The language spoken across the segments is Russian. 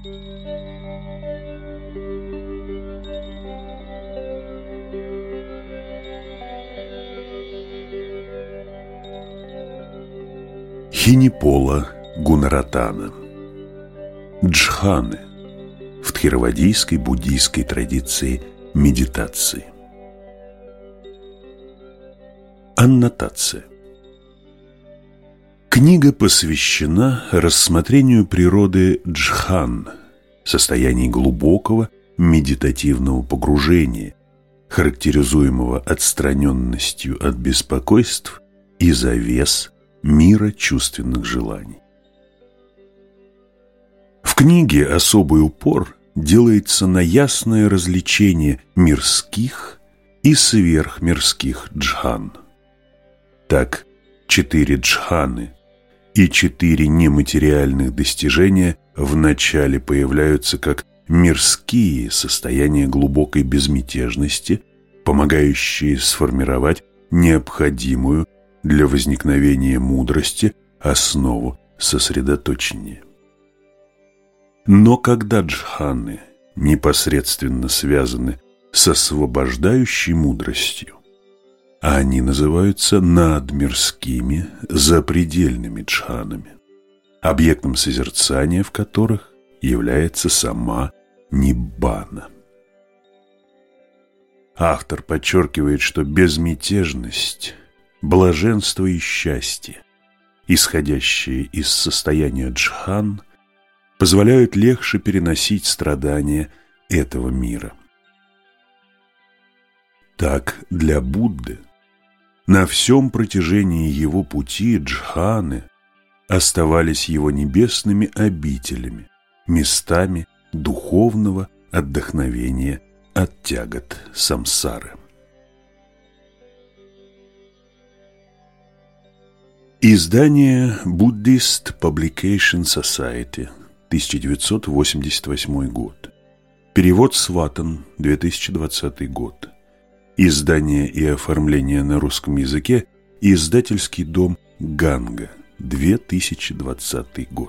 Хинипола Гунаратана. Джханы в тхировадийской буддийской традиции медитации. Аннотация. Книга посвящена рассмотрению природы джхан, состояний глубокого медитативного погружения, характеризуемого отстраненностью от беспокойств и завес мира чувственных желаний. В книге особый упор делается на ясное различение мирских и сверхмирских джхан. Так, 4 джханы и 4 нематериальных достижения вначале появляются как мирские состояния глубокой безмятежности, помогающие сформировать необходимую для возникновения мудрости основу сосредоточения. Но когда джханы непосредственно связаны с освобождающей мудростью, а они называются надмирскими, запредельными джханами, объектом созерцания в которых является сама ниббана. Автор подчеркивает, что безмятежность, блаженство и счастье, исходящие из состояния джхан, позволяют легче переносить страдания этого мира. Так, для Будды на всем протяжении его пути джханы оставались его небесными обителями, местами духовного отдохновения от тягот самсары. Издание Buddhist Publication Society, 1988 год. Перевод Сватан, 2020 год. Издание и оформление на русском языке. Издательский дом Ганга, 2020 год.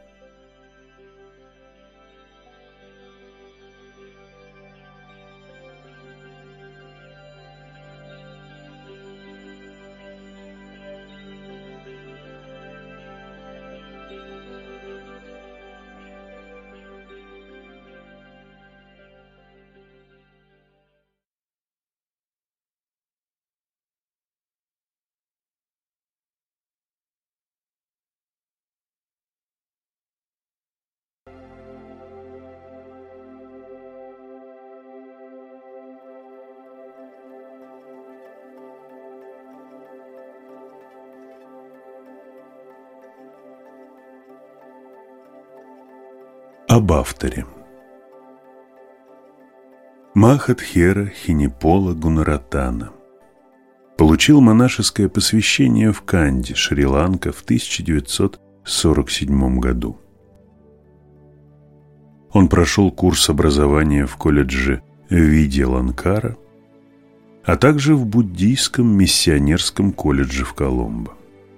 Об авторе. Махатхера Хинипола Гунаратана получил монашеское посвящение в Канди, Шри-Ланка, в 1947 году. Он прошел курс образования в колледже Видьяланкара, а также в буддийском миссионерском колледже в Коломбо.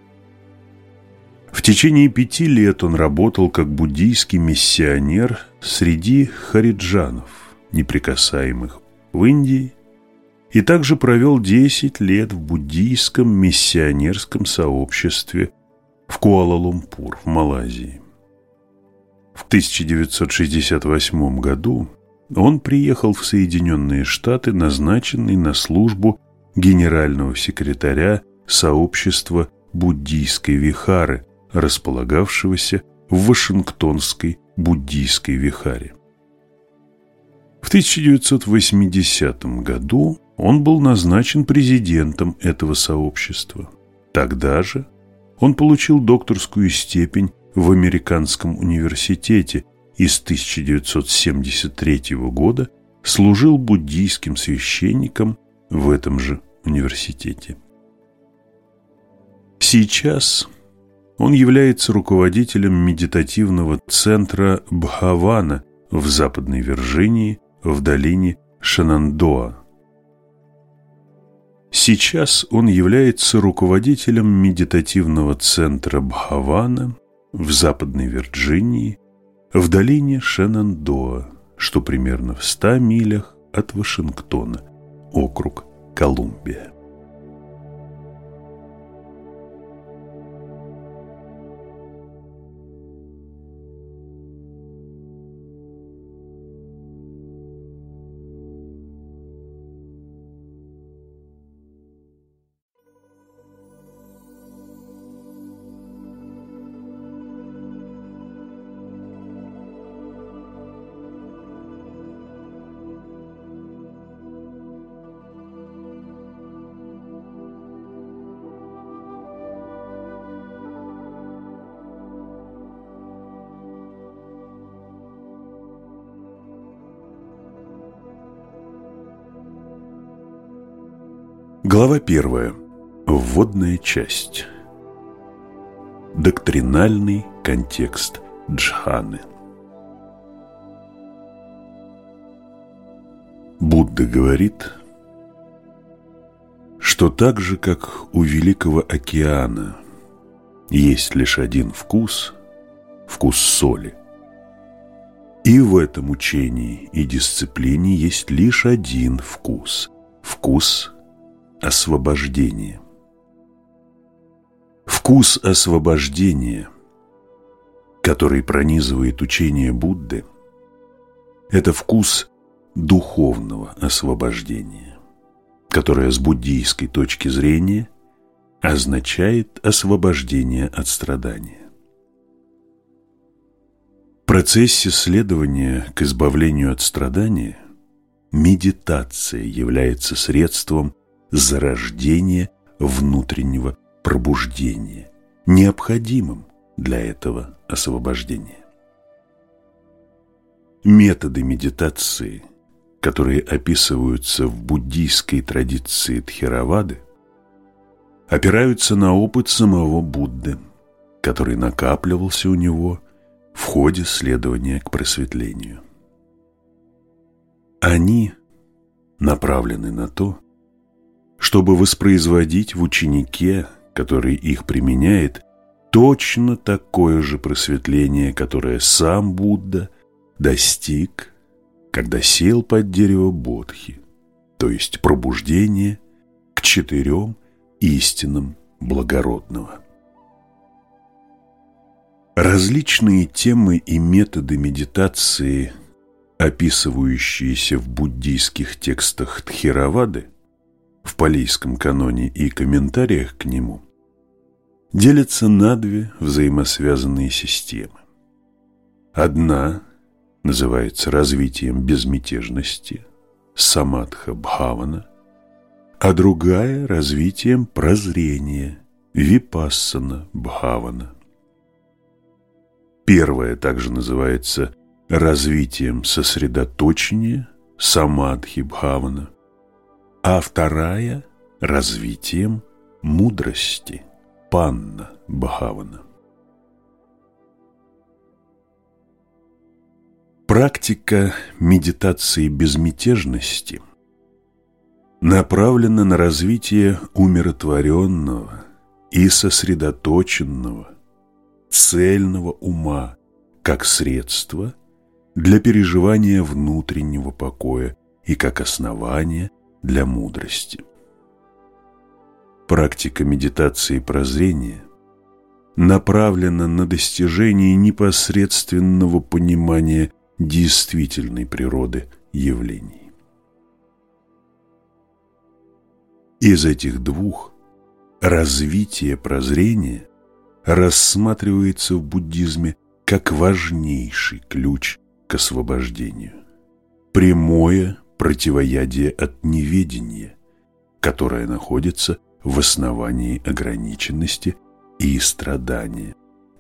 В течение 5 лет он работал как буддийский миссионер среди хариджанов, неприкасаемых в Индии, и также провел 10 лет в буддийском миссионерском сообществе в Куала-Лумпур, в Малайзии. В 1968 году он приехал в Соединенные Штаты, назначенный на службу генерального секретаря сообщества буддийской вихары, располагавшегося в Вашингтонской буддийской вихаре. В 1980 году он был назначен президентом этого сообщества. Тогда же он получил докторскую степень в Американском университете и с 1973 года служил буддийским священником в этом же университете. Сейчас он является руководителем медитативного центра Бхавана в Западной Вирджинии в долине Шенандоа. Сейчас он является руководителем медитативного центра Бхавана в Западной Вирджинии в долине Шенандоа, что примерно в 100 милях от Вашингтона, округ Колумбия. Глава 1. Вводная часть. Доктринальный контекст джханы. Будда говорит, что так же, как у Великого океана есть лишь один вкус – вкус соли, и в этом учении и дисциплине есть лишь один вкус – вкус освобождения. Вкус освобождения, который пронизывает учение Будды, это вкус духовного освобождения, которое с буддийской точки зрения означает освобождение от страдания. В процессе следования к избавлению от страдания медитация является средством зарождения внутреннего пробуждения, необходимым для этого освобождения. Методы медитации, которые описываются в буддийской традиции Тхеравады, опираются на опыт самого Будды, который накапливался у него в ходе следования к просветлению. Они направлены на то, чтобы воспроизводить в ученике, который их применяет, точно такое же просветление, которое сам Будда достиг, когда сел под дерево Бодхи, то есть пробуждение к 4 истинам благородного. Различные темы и методы медитации, описывающиеся в буддийских текстах Тхеравады, в палийском каноне и комментариях к нему, делятся на 2 взаимосвязанные системы. Одна называется развитием безмятежности, самадха-бхавана, а другая – развитием прозрения, випассана-бхавана. Первая также называется развитием сосредоточения, самадхи-бхавана, а вторая – развитием мудрости, панна-бхавана. Практика медитации безмятежности направлена на развитие умиротворенного и сосредоточенного, цельного ума как средство для переживания внутреннего покоя и как основание для мудрости. Практика медитации прозрения направлена на достижение непосредственного понимания действительной природы явлений. Из этих 2 развитие прозрения рассматривается в буддизме как важнейший ключ к освобождению, прямое противоядие от неведения, которое находится в основании ограниченности и страдания.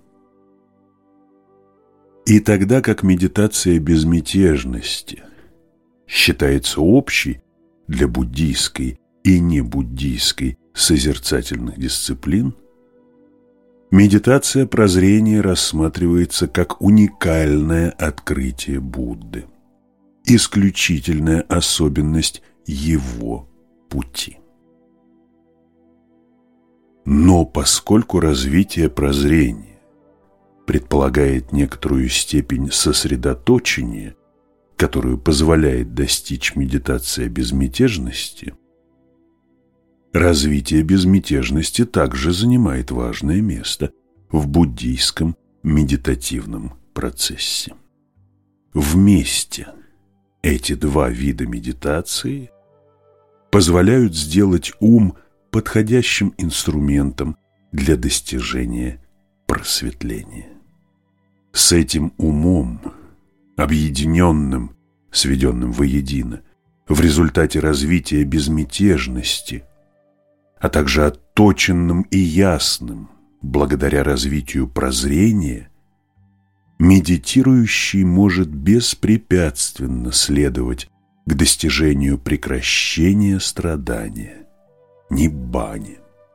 И тогда как медитация безмятежности считается общей для буддийской и небуддийской созерцательных дисциплин, медитация прозрения рассматривается как уникальное открытие Будды, исключительная особенность его пути. Но поскольку развитие прозрения предполагает некоторую степень сосредоточения, которую позволяет достичь медитация безмятежности, развитие безмятежности также занимает важное место в буддийском медитативном процессе. Вместе эти два вида медитации позволяют сделать ум подходящим инструментом для достижения просветления. С этим умом, объединенным, сведенным воедино, в результате развития безмятежности, а также отточенным и ясным, благодаря развитию прозрения, медитирующий может беспрепятственно следовать к достижению прекращения страдания, ниббане.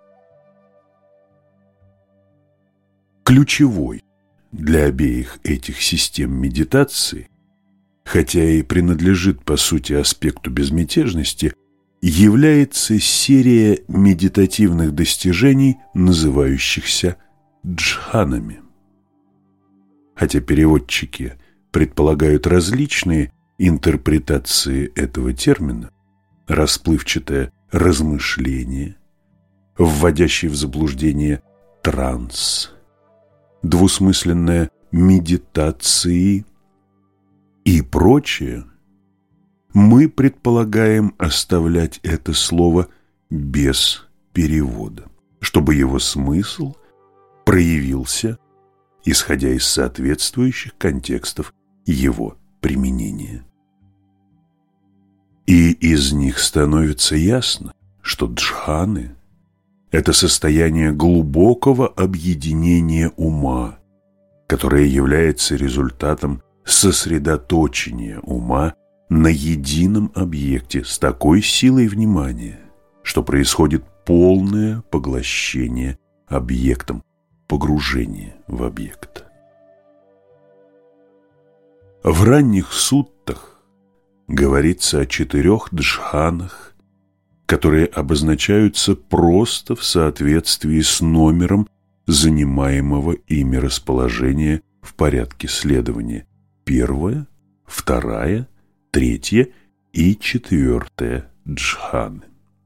Ключевой для обеих этих систем медитации, хотя и принадлежит по сути аспекту безмятежности, является серия медитативных достижений, называющихся джханами. Хотя переводчики предполагают различные интерпретации этого термина, расплывчатое размышление, вводящий в заблуждение транс, двусмысленное медитации и прочее, мы предполагаем оставлять это слово без перевода, чтобы его смысл проявился, исходя из соответствующих контекстов его применения. И из них становится ясно, что джханы – это состояние глубокого объединения ума, которое является результатом сосредоточения ума на едином объекте с такой силой внимания, что происходит полное поглощение объектом, погружение в объект. В ранних суттах говорится о 4 джханах, которые обозначаются просто в соответствии с номером занимаемого ими расположения в порядке следования: 1, 2, 3 и 4 джханы.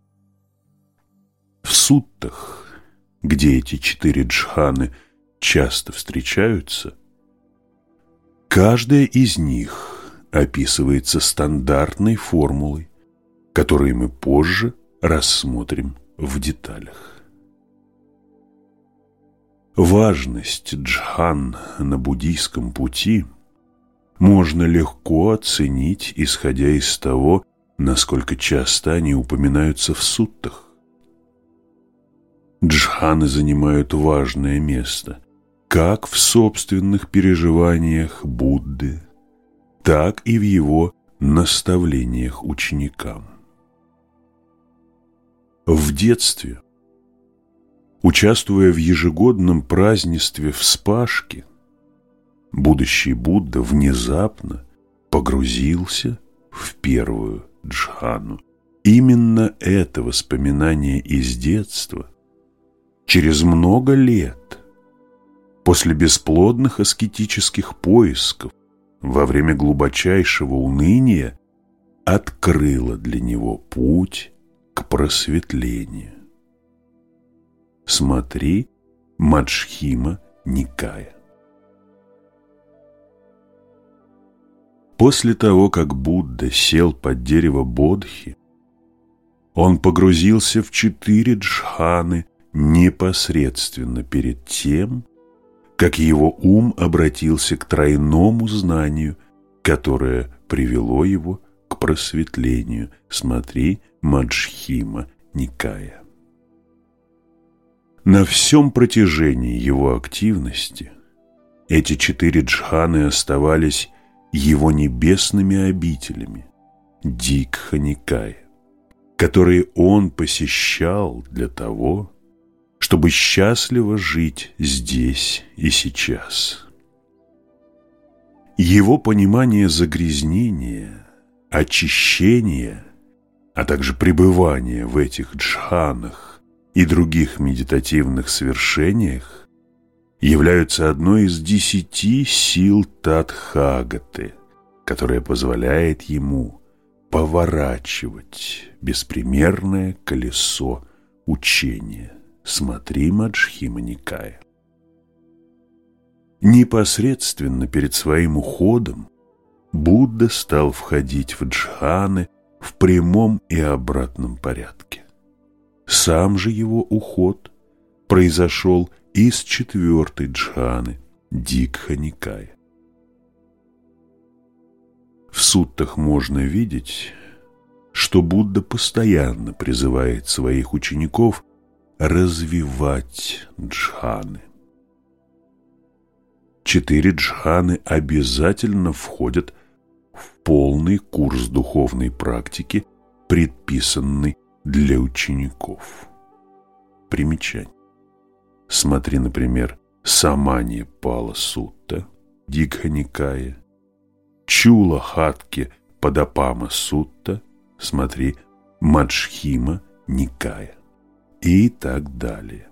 В суттах, где эти 4 джханы часто встречаются, каждая из них описывается стандартной формулой, которые мы позже рассмотрим в деталях. Важность джхан на буддийском пути можно легко оценить, исходя из того, насколько часто они упоминаются в суттах. Джханы занимают важное место как в собственных переживаниях Будды, так и в его наставлениях ученикам. В детстве, участвуя в ежегодном празднестве вспашки, будущий Будда внезапно погрузился в 1 джхану. Именно это воспоминание из детства через много лет, после бесплодных аскетических поисков, во время глубочайшего уныния, открыло для него путь к просветлению. Смотри Маджхима Никая. После того, как Будда сел под дерево Бодхи, он погрузился в 4 джханы непосредственно перед тем, как его ум обратился к тройному знанию, которое привело его к просветлению. Смотри Маджхима Никая. На всем протяжении его активности эти 4 джханы оставались его небесными обителями, Дикха Никая, которые он посещал для того, чтобы счастливо жить здесь и сейчас. Его понимание загрязнения, очищения, а также пребывания в этих джханах и других медитативных свершениях являются одной из 10 сил Тадхагаты, которая позволяет ему поворачивать беспримерное колесо учения. Смотри Маджхима Никая. Непосредственно перед своим уходом Будда стал входить в джханы в прямом и обратном порядке. Сам же его уход произошел из 4-й джханы Дикха Никая. В суттах можно видеть, что Будда постоянно призывает своих учеников развивать джханы. 4 джханы обязательно входят в полный курс духовной практики, предписанный для учеников. Примечание. Смотри, например, Саманья Пала Сутта, Дикха Никая, Чула Хатки Падапама Сутта, смотри, Маджхима Никая и так далее.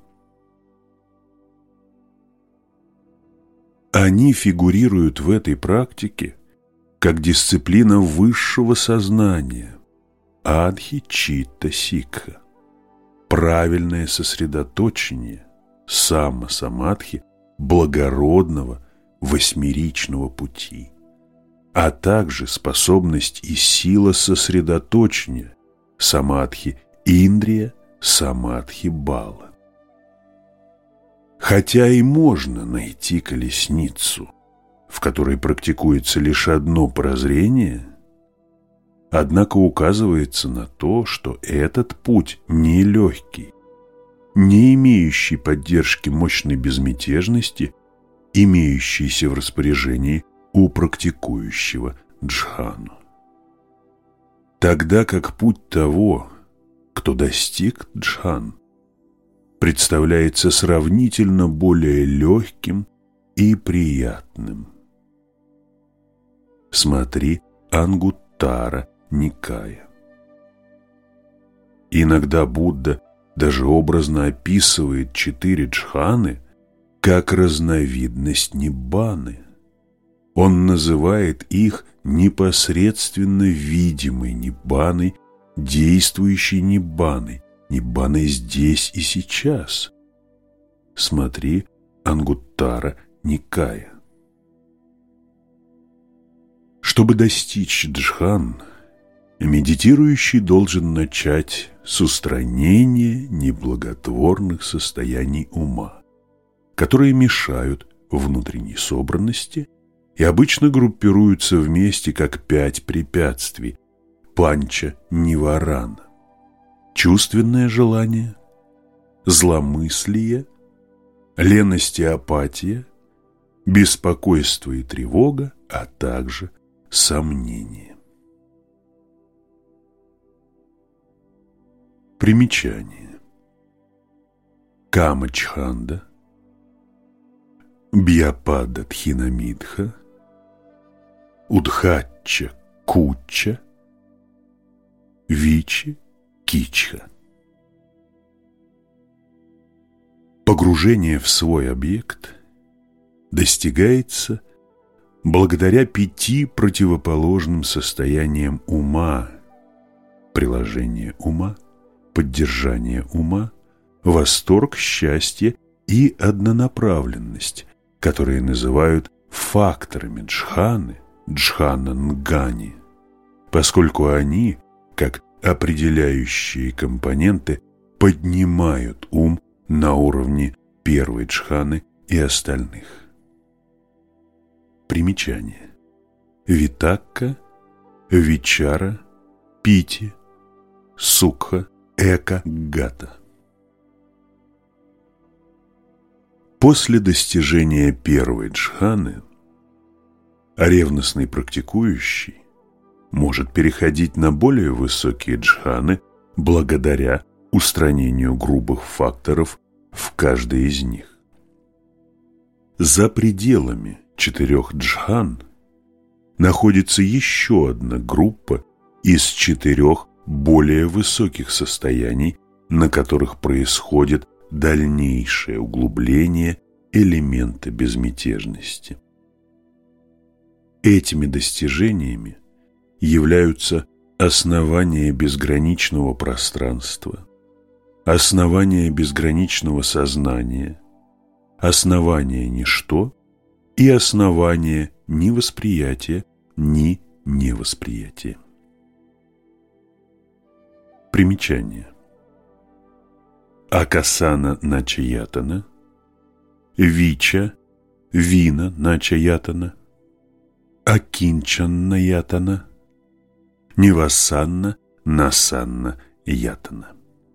Они фигурируют в этой практике как дисциплина высшего сознания, адхи-читта-сикха, правильное сосредоточение, самма-самадхи, благородного восьмеричного пути, а также способность и сила сосредоточения, самадхи-индрия, самадхи-бала. Хотя и можно найти колесницу, в которой практикуется лишь одно прозрение, однако указывается на то, что этот путь нелегкий, не имеющий поддержки мощной безмятежности, имеющейся в распоряжении у практикующего джхану. Тогда как путь того, кто достиг джхан, представляется сравнительно более легким и приятным. Смотри Ангуттара Никая. Иногда Будда даже образно описывает 4 джханы как разновидность ниббаны. Он называет их непосредственно видимой ниббаной, действующей ниббаной, ниббаной здесь и сейчас. Смотри Ангуттара Никая. Чтобы достичь джхан, медитирующий должен начать с устранения неблаготворных состояний ума, которые мешают внутренней собранности и обычно группируются вместе как 5 препятствий панча-ниварана: чувственное желание, зломыслие, леность и апатия, беспокойство и тревога, а также сомнение. Примечание. Камачханда, Бьяпада Тхинамидха, Удхачча Кучча, Вичи Кичха. Погружение в свой объект достигается благодаря 5 противоположным состояниям ума: приложение ума, поддержание ума, восторг, счастье и однонаправленность, которые называют факторами джханы, джхана-нгани, поскольку они, как определяющие компоненты, поднимают ум на уровне 1-й джханы и остальных. Примечание. Витакка, Вичара, Пити, Сукха, Эка-гата. После достижения 1-й джханы ревностный практикующий может переходить на более высокие джханы благодаря устранению грубых факторов в каждой из них. За пределами 4 джхан находится еще одна группа из 4 более высоких состояний, на которых происходит дальнейшее углубление элемента безмятежности. Этими достижениями являются основание безграничного пространства, основание безграничного сознания, основание ничто и основание ни восприятия, ни невосприятия. Примечание. Акасана начаятана, вича, вина начаятана, акинчанна ятана, нивасанна, насанна ятана.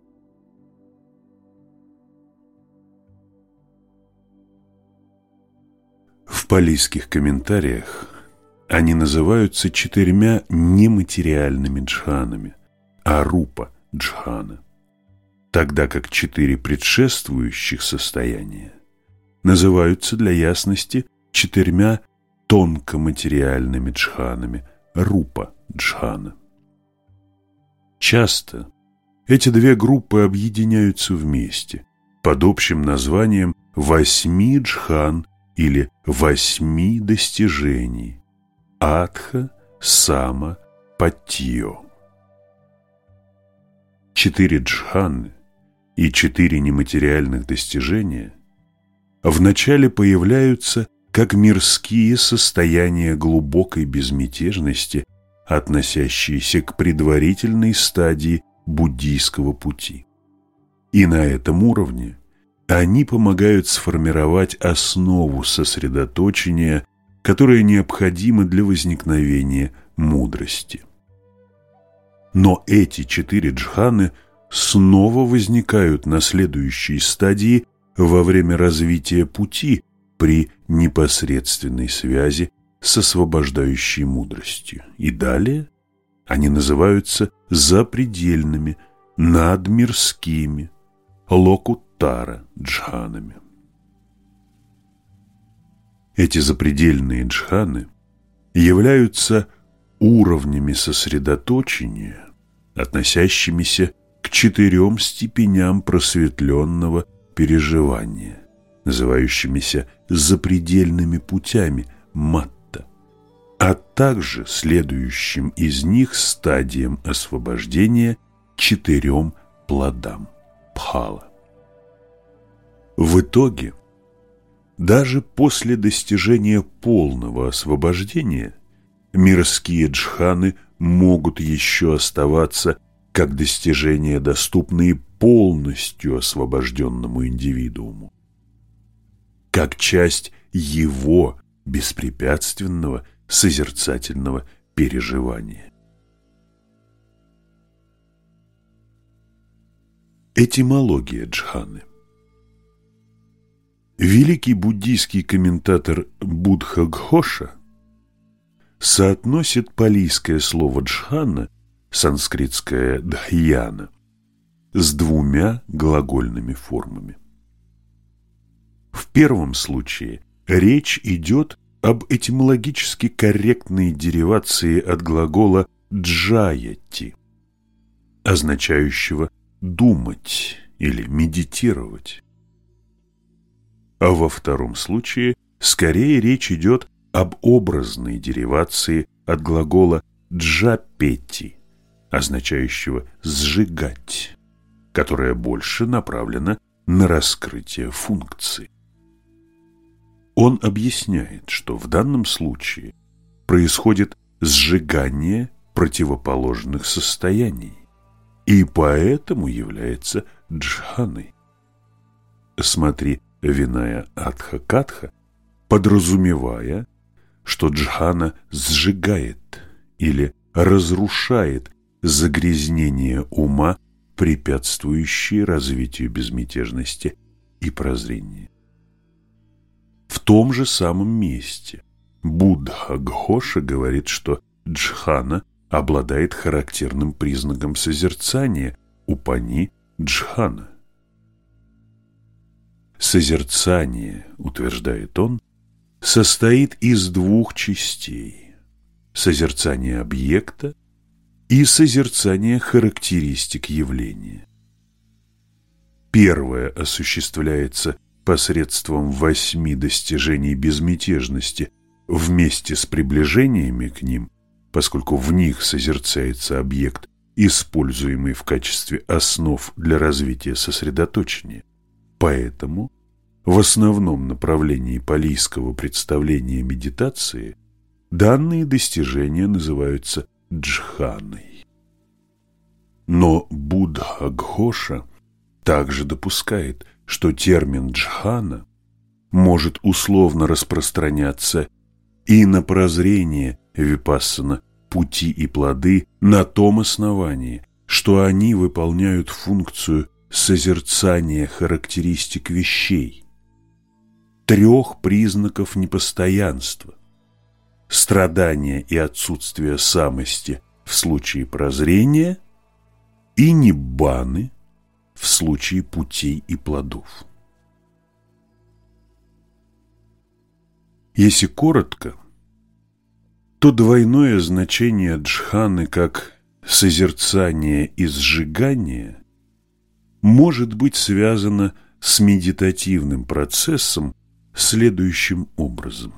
В палийских комментариях они называются 4 нематериальными джханами, арупа джхана, тогда как 4 предшествующих состояния называются для ясности 4 тонкоматериальными джханами, рупа джхана. Часто эти 2 группы объединяются вместе под общим названием 8 джхан или 8 достижений – атха, сама, патьё. 4 джханы и 4 нематериальных достижения вначале появляются как мирские состояния глубокой безмятежности, относящиеся к предварительной стадии буддийского пути. И на этом уровне они помогают сформировать основу сосредоточения, которая необходима для возникновения мудрости. Но эти 4 джханы снова возникают на следующей стадии во время развития пути при непосредственной связи с освобождающей мудростью. И далее они называются запредельными, надмирскими, локуттара джханами. Эти запредельные джханы являются уровнями сосредоточения, относящимися к 4 степеням просветленного переживания, называющимися запредельными путями матта, а также следующим из них стадиям освобождения 4 плодам пхала. В итоге, даже после достижения полного освобождения, мирские джханы могут еще оставаться как достижения, доступные полностью освобожденному индивидууму, как часть его беспрепятственного созерцательного переживания. Этимология джханы. Великий буддийский комментатор Буддха-Гхоша соотносит палийское слово джхана, санскритское дхьяна, с 2 глагольными формами. В первом случае речь идет об этимологически корректной деривации от глагола джаяти, означающего думать или медитировать. А во втором случае скорее речь идет об образной деривации от глагола джапети, означающего сжигать, которая больше направлена на раскрытие функции. Он объясняет, что в данном случае происходит сжигание противоположных состояний и поэтому является джханой. Смотри Виная Адха-Катха, подразумевая, что джхана сжигает или разрушает загрязнение ума, препятствующие развитию безмятежности и прозрения. В том же самом месте Буддха-Гхоша говорит, что джхана обладает характерным признаком созерцания упани-джхана. Созерцание, утверждает он, состоит из 2 частей – созерцание объекта и созерцание характеристик явления. Первое осуществляется посредством 8 достижений безмятежности вместе с приближениями к ним, поскольку в них созерцается объект, используемый в качестве основ для развития сосредоточения. Поэтому в основном направлении палийского представления медитации данные достижения называются джханой. Но Буддха-Гхоша также допускает, что термин джхана может условно распространяться и на прозрение випассана, пути и плоды на том основании, что они выполняют функцию созерцания характеристик вещей, 3 признаков непостоянства, страдания и отсутствия самости в случае прозрения и ниббаны в случае путей и плодов. Если коротко, то двойное значение джханы как созерцание и сжигание может быть связано с медитативным процессом следующим образом.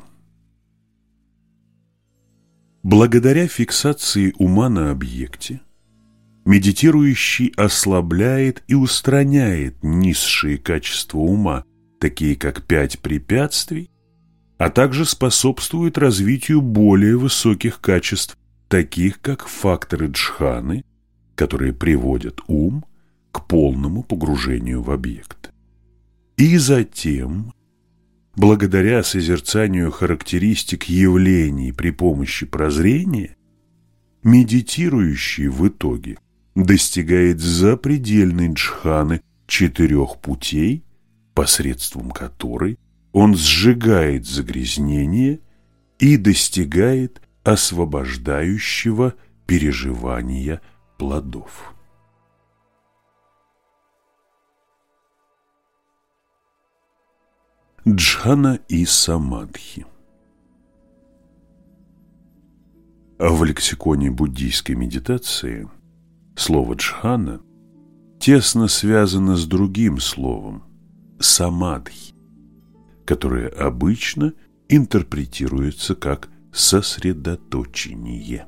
Благодаря фиксации ума на объекте, медитирующий ослабляет и устраняет низшие качества ума, такие как 5 препятствий, а также способствует развитию более высоких качеств, таких как факторы джханы, которые приводят ум к полному погружению в объект. И затем, благодаря созерцанию характеристик явлений при помощи прозрения, медитирующий в итоге достигает запредельной джханы 4 путей, посредством которой он сжигает загрязнение и достигает освобождающего переживания плодов. Джхана и самадхи. В лексиконе буддийской медитации слово джхана тесно связано с другим словом самадхи, которое обычно интерпретируется как сосредоточение.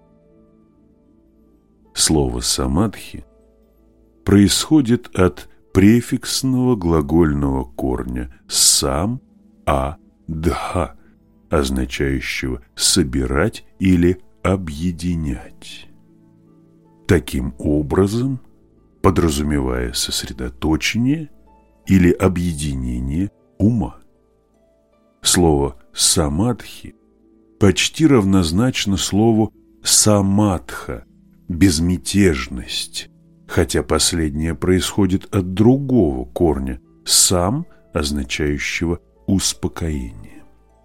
Слово самадхи происходит от префиксного глагольного корня сам-а-дха, означающего собирать или объединять. Таким образом, подразумевая сосредоточение или объединение ума. Слово самадхи почти равнозначно слову самадха – безмятежность, хотя последнее происходит от другого корня сам, означающего успокоение.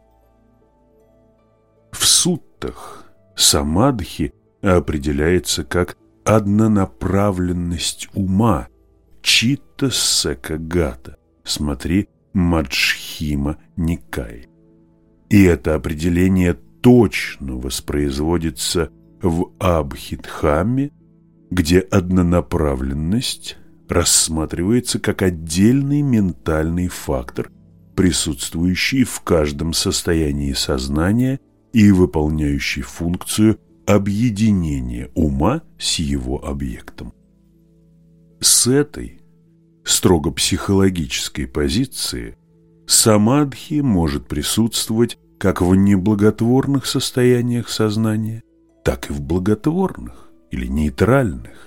В суттах самадхи определяется как однонаправленность ума, читта секагата, смотри Маджхима Никай. И это определение точно воспроизводится в Абхидхамме, где однонаправленность рассматривается как отдельный ментальный фактор, присутствующий в каждом состоянии сознания и выполняющий функцию объединения ума с его объектом. С этой строго психологической позиции самадхи может присутствовать как в неблаготворных состояниях сознания, так и в благотворных или нейтральных.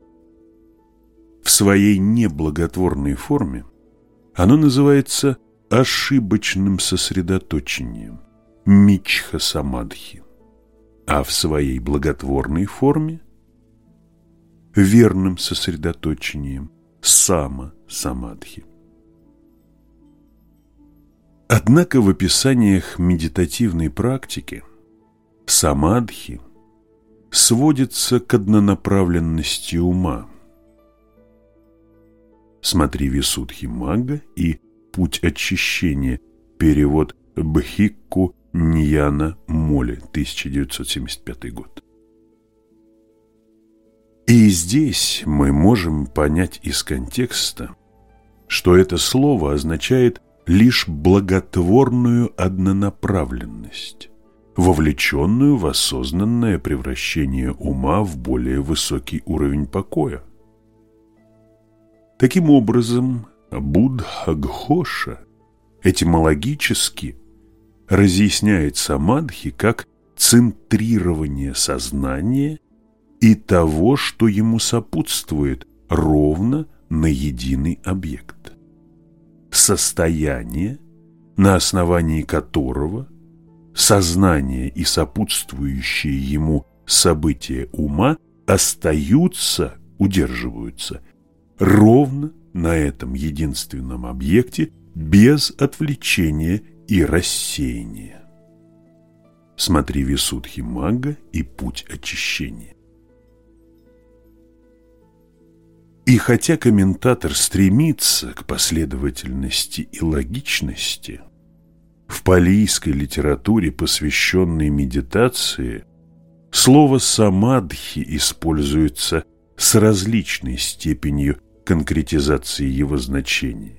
В своей неблаготворной форме оно называется ошибочным сосредоточением – мичха-самадхи, а в своей благотворной форме – верным сосредоточением – сама-самадхи. Однако в описаниях медитативной практики самадхи сводится к однонаправленности ума. Смотри Висудхи-магга и «Путь очищения», перевод Бхикку Ньяна Моли, 1975 год. И здесь мы можем понять из контекста, что это слово означает лишь благотворную однонаправленность, вовлеченную в осознанное превращение ума в более высокий уровень покоя. Таким образом, Буддха-гхоша этимологически разъясняет самадхи как центрирование сознания и того, что ему сопутствует, ровно на единый объект. Состояние, на основании которого сознание и сопутствующие ему события ума остаются, удерживаются ровно на этом единственном объекте без отвлечения и рассеяния. Смотри Висудхи-магга и Путь очищения. И хотя комментатор стремится к последовательности и логичности, в палийской литературе, посвященной медитации, слово «самадхи» используется с различной степенью конкретизации его значения.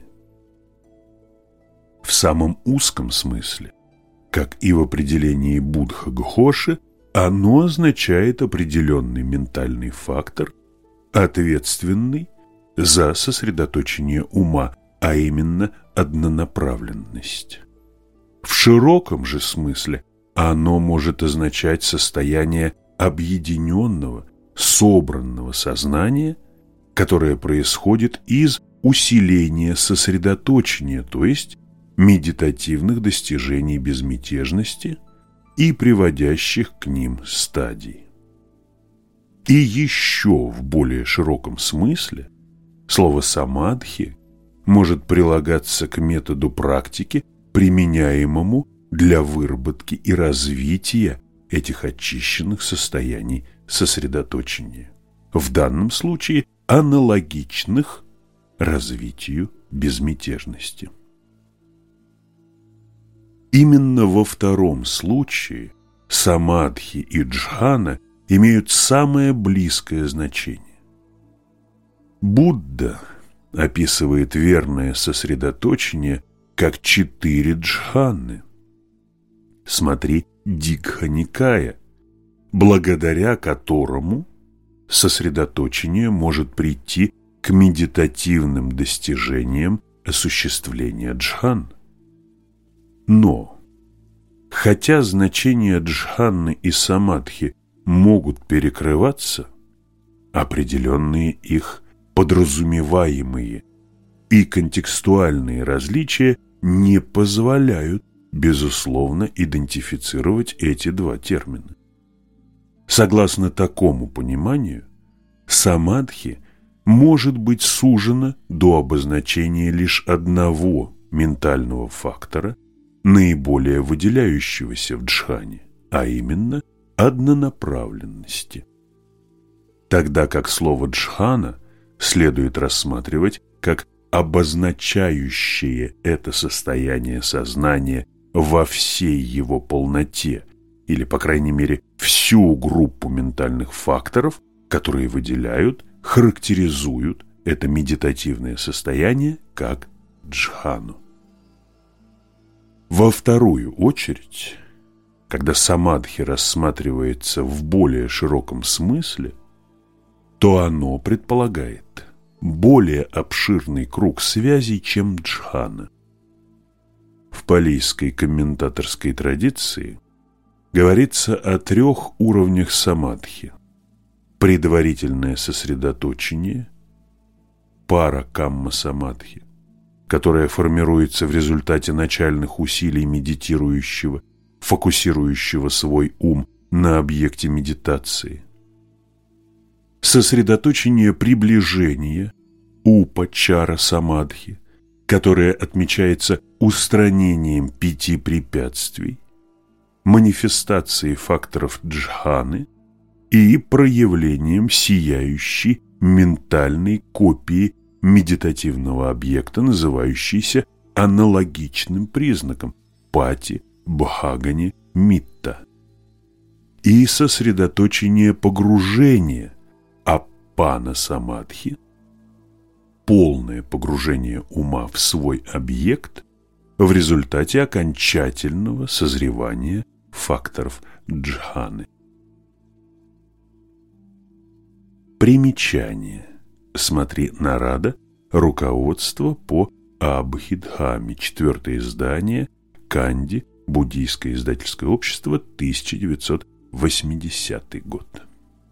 В самом узком смысле, как и в определении Буддха-гхоши, оно означает определенный ментальный фактор, ответственный за сосредоточение ума, а именно однонаправленность. В широком же смысле оно может означать состояние объединенного, собранного сознания, которое происходит из усиления сосредоточения, то есть медитативных достижений безмятежности и приводящих к ним стадий. И еще в более широком смысле слово «самадхи» может прилагаться к методу практики, применяемому для выработки и развития этих очищенных состояний сосредоточения, в данном случае аналогичных развитию безмятежности. Именно во втором случае самадхи и джхана имеют самое близкое значение. Будда описывает верное сосредоточение как 4 джханы. Смотри Дигха-никая, благодаря которому сосредоточение может прийти к медитативным достижениям осуществления джхан. Но, хотя значения джханы и самадхи могут перекрываться, определенные их подразумеваемые и контекстуальные различия не позволяют, безусловно, идентифицировать эти два термина. Согласно такому пониманию, самадхи может быть сужено до обозначения лишь одного ментального фактора, наиболее выделяющегося в джхане, а именно однонаправленности. Тогда как слово джхана следует рассматривать как обозначающее это состояние сознания во всей его полноте, или, по крайней мере, всю группу ментальных факторов, которые выделяют, характеризуют это медитативное состояние как джхану. Во вторую очередь, когда самадхи рассматривается в более широком смысле, то оно предполагает более обширный круг связей, чем джхана. В палийской комментаторской традиции говорится о 3 уровнях самадхи: предварительное сосредоточение, пара камма-самадхи, которая формируется в результате начальных усилий медитирующего, фокусирующего свой ум на объекте медитации, сосредоточение приближения, упачара-самадхи, которое отмечается устранением 5 препятствий, манифестацией факторов джханы и проявлением сияющей ментальной копии медитативного объекта, называющейся аналогичным признаком пати, бхагани, митта, и сосредоточение погружения аппана-самадхи, полное погружение ума в свой объект в результате окончательного созревания факторов джханы. Примечание. Смотри Нарада. Руководство по Абхидхаме. 4-е издание. Канди. Буддийское издательское общество. 1980 год.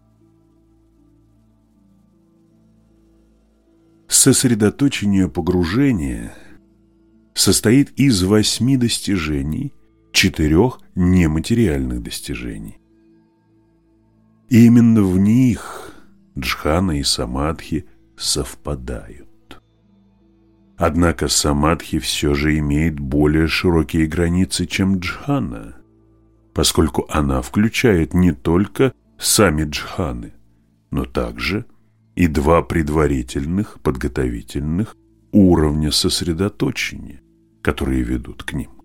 Сосредоточение погружения состоит из 8 достижений, 4 нематериальных достижений. И именно в них джхана и самадхи совпадают. Однако самадхи все же имеет более широкие границы, чем джхана, поскольку она включает не только сами джханы, но также и 2 предварительных, подготовительных уровня сосредоточения, которые ведут к ним.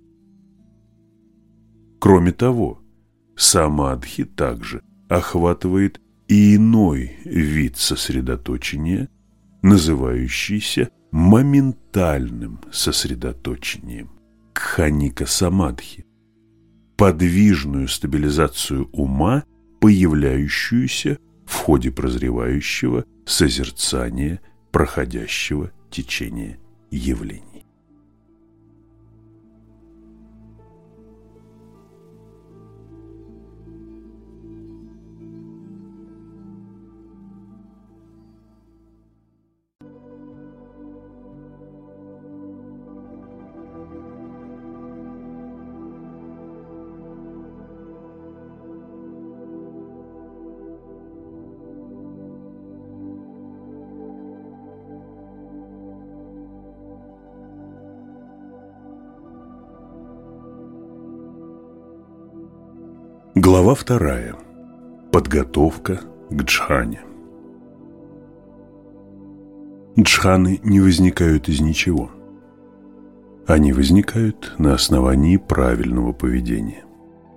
Кроме того, самадхи также охватывает и иной вид сосредоточения, называющийся моментальным сосредоточением – кханика-самадхи, подвижную стабилизацию ума, появляющуюся в ходе прозревающего созерцания проходящего течения явлений. Глава 2. Подготовка к джхане. Джханы не возникают из ничего. Они возникают на основании правильного поведения.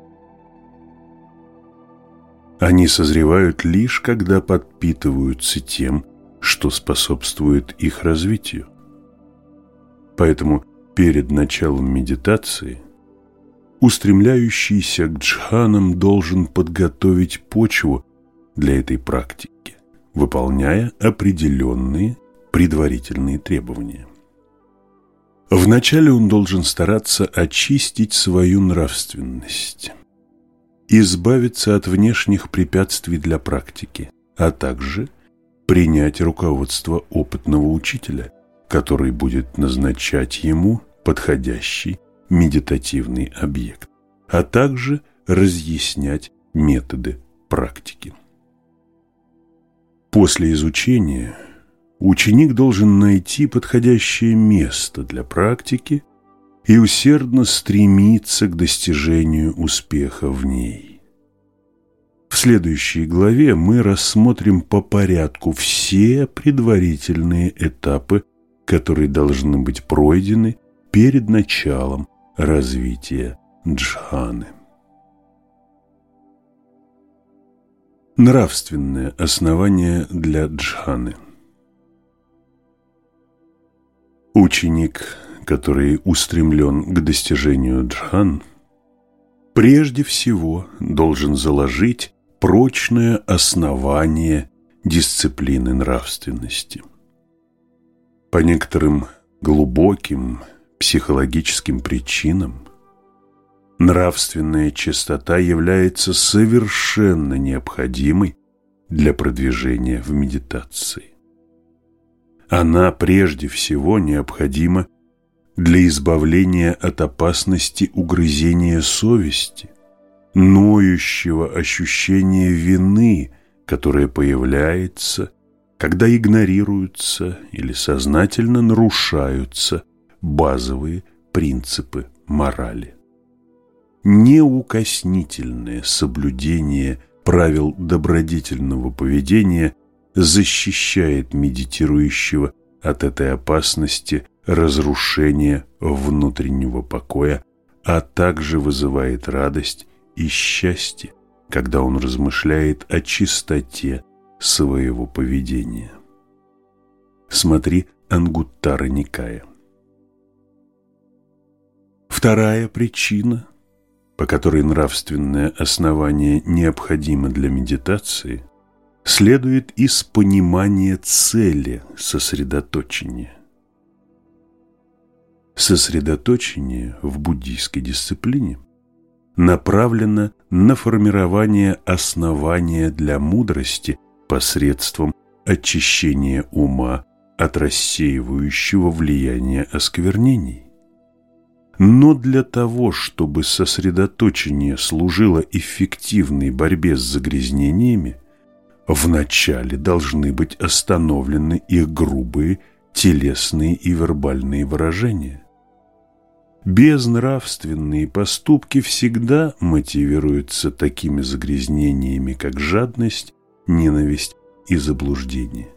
Они созревают лишь когда подпитываются тем, что способствует их развитию. Поэтому перед началом медитации устремляющийся к джханам должен подготовить почву для этой практики, выполняя определенные предварительные требования. Вначале он должен стараться очистить свою нравственность, избавиться от внешних препятствий для практики, а также принять руководство опытного учителя, который будет назначать ему подходящий медитативный объект, а также разъяснять методы практики. После изучения ученик должен найти подходящее место для практики и усердно стремиться к достижению успеха в ней. В следующей главе мы рассмотрим по порядку все предварительные этапы, которые должны быть пройдены перед началом развития джханы. Нравственное основание для джханы. Ученик, который устремлен к достижению джхан, прежде всего должен заложить прочное основание дисциплины нравственности. По некоторым глубоким психологическим причинам нравственная чистота является совершенно необходимой для продвижения в медитации. Она прежде всего необходима для избавления от опасности угрызения совести, ноющего ощущения вины, которое появляется, когда игнорируются или сознательно нарушаются базовые принципы морали. Неукоснительное соблюдение правил добродетельного поведения защищает медитирующего от этой опасности разрушения внутреннего покоя, а также вызывает радость и счастье, когда он размышляет о чистоте своего поведения. Смотри Ангуттара Никая. Вторая причина, по которой нравственное основание необходимо для медитации, следует из понимания цели сосредоточения. Сосредоточение в буддийской дисциплине направлено на формирование основания для мудрости посредством очищения ума от рассеивающего влияния осквернений. Но для того, чтобы сосредоточение служило эффективной борьбе с загрязнениями, вначале должны быть остановлены их грубые телесные и вербальные выражения. Безнравственные поступки всегда мотивируются такими загрязнениями, как жадность, ненависть и заблуждение.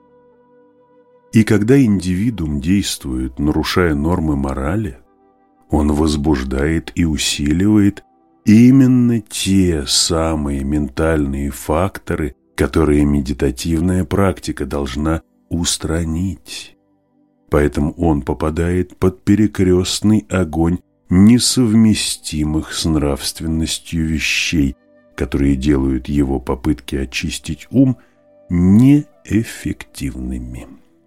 И когда индивидуум действует, нарушая нормы морали, он возбуждает и усиливает именно те самые ментальные факторы, которые медитативная практика должна устранить. Поэтому он попадает под перекрестный огонь несовместимых с нравственностью вещей, которые делают его попытки очистить ум неэффективными.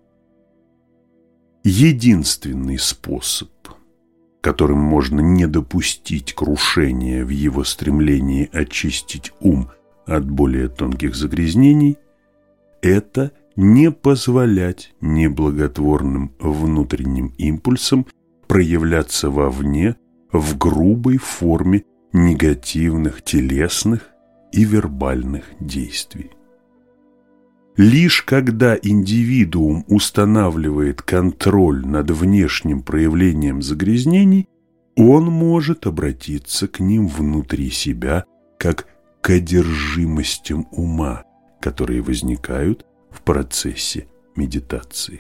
Единственный способ, которым можно не допустить крушения в его стремлении очистить ум от более тонких загрязнений, это не позволять неблаготворным внутренним импульсам проявляться вовне в грубой форме негативных телесных и вербальных действий. Лишь когда индивидуум устанавливает контроль над внешним проявлением загрязнений, он может обратиться к ним внутри себя как к одержимостям ума, которые возникают в процессе медитации.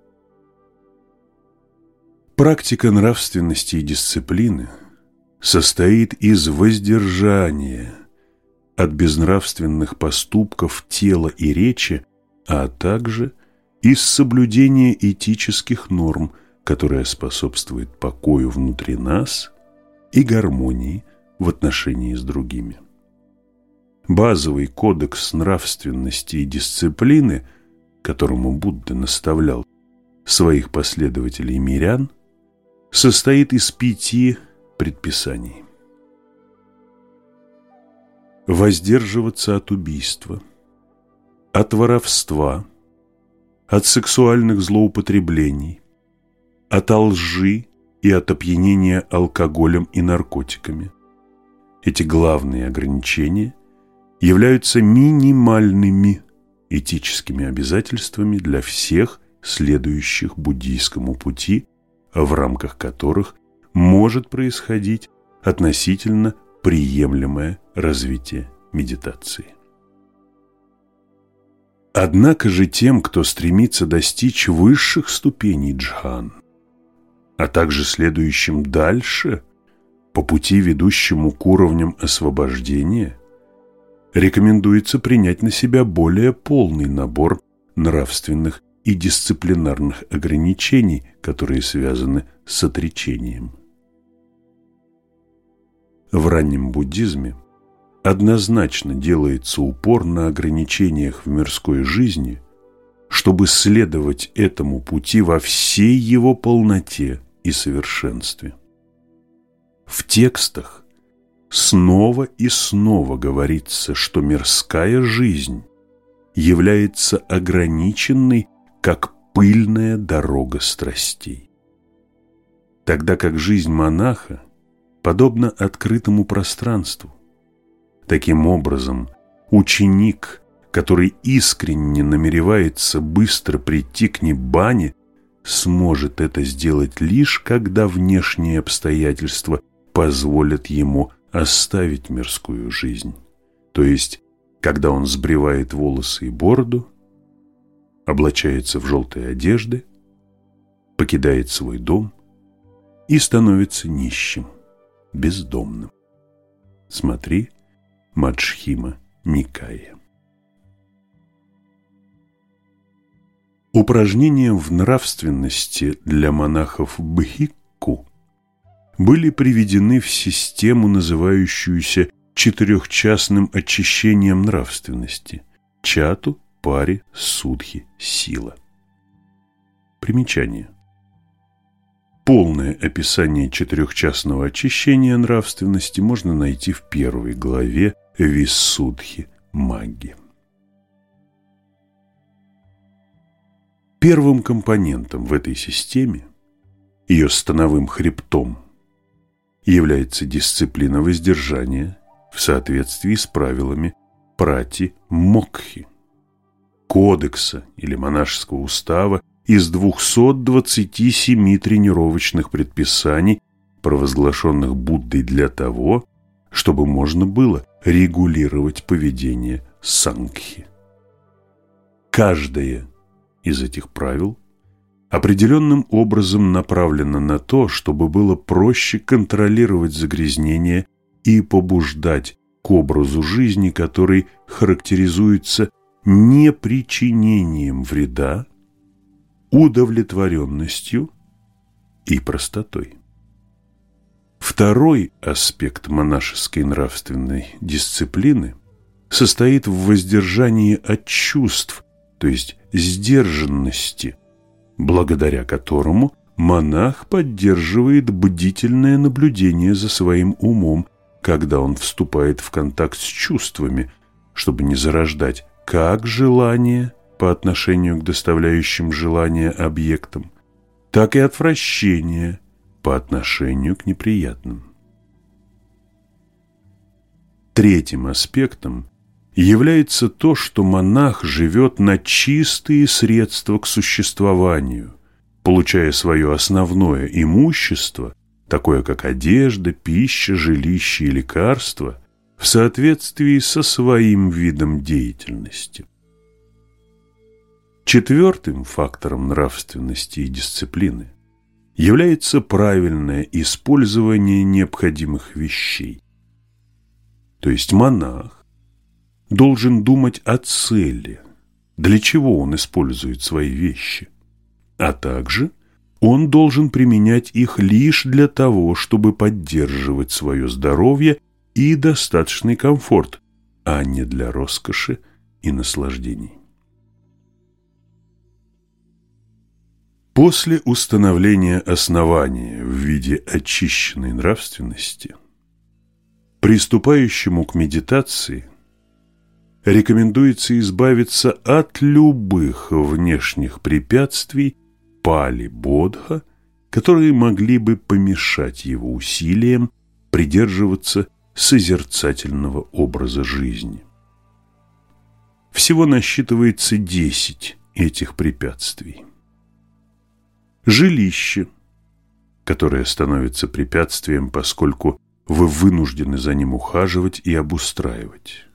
Практика нравственности и дисциплины состоит из воздержания от безнравственных поступков тела и речи, а также из соблюдения этических норм, которое способствует покою внутри нас и гармонии в отношении с другими. Базовый кодекс нравственности и дисциплины, которому Будда наставлял своих последователей мирян, состоит из 5 предписаний. Воздерживаться от убийства, от воровства, от сексуальных злоупотреблений, от лжи и от опьянения алкоголем и наркотиками. Эти главные ограничения являются минимальными этическими обязательствами для всех следующих буддийскому пути, в рамках которых может происходить относительно приемлемое развитие медитации. Однако же тем, кто стремится достичь высших ступеней джхан, а также следующим дальше по пути, ведущему к уровням освобождения, рекомендуется принять на себя более полный набор нравственных и дисциплинарных ограничений, которые связаны с отречением. В раннем буддизме однозначно делается упор на ограничениях в мирской жизни, чтобы следовать этому пути во всей его полноте и совершенстве. В текстах снова и снова говорится, что мирская жизнь является ограниченной, как пыльная дорога страстей, тогда как жизнь монаха подобна открытому пространству. Таким образом, ученик, который искренне намеревается быстро прийти к ниббане, сможет это сделать лишь когда внешние обстоятельства позволят ему оставить мирскую жизнь, то есть когда он сбривает волосы и бороду, облачается в желтые одежды, покидает свой дом и становится нищим, бездомным. Смотри Маджхима Никая. Упражнения в нравственности для монахов бхикку были приведены в систему, называющуюся четырехчастным очищением нравственности – чату, пари, судхи, сила. Примечание. Полное описание четырехчастного очищения нравственности можно найти в первой главе Виссудхи Магги. Первым компонентом в этой системе, ее становым хребтом, является дисциплина воздержания в соответствии с правилами прати-мокхи, кодекса или монашеского устава из 227 тренировочных предписаний, провозглашенных Буддой для того, чтобы можно было регулировать поведение сангхи. Каждое из этих правил определенным образом направлено на то, чтобы было проще контролировать загрязнение и побуждать к образу жизни, который характеризуется непричинением вреда, удовлетворенностью и простотой. Второй аспект монашеской нравственной дисциплины состоит в воздержании от чувств, то есть сдержанности, благодаря которому монах поддерживает бдительное наблюдение за своим умом, когда он вступает в контакт с чувствами, чтобы не зарождать как желание по отношению к доставляющим желание объектам, так и отвращение по отношению к неприятным. Третьим аспектом является то, что монах живет на чистые средства к существованию, получая свое основное имущество, такое как одежда, пища, жилище и лекарства, в соответствии со своим видом деятельности. Четвертым фактором нравственности и дисциплины является правильное использование необходимых вещей. То есть монах должен думать о цели, для чего он использует свои вещи, а также он должен применять их лишь для того, чтобы поддерживать свое здоровье и достаточный комфорт, а не для роскоши и наслаждений. После установления основания в виде очищенной нравственности, приступающему к медитации рекомендуется избавиться от любых внешних препятствий пали-бодха, которые могли бы помешать его усилиям придерживаться созерцательного образа жизни. Всего насчитывается 10 этих препятствий. Жилище, которое становится препятствием, поскольку вы вынуждены за ним ухаживать и обустраивать.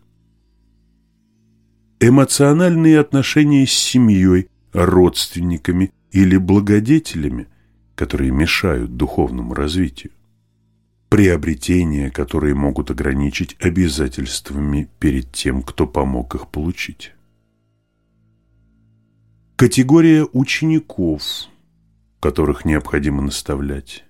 Эмоциональные отношения с семьей, родственниками или благодетелями, которые мешают духовному развитию. Приобретения, которые могут ограничить обязательствами перед тем, кто помог их получить. Категория учеников, которых необходимо наставлять.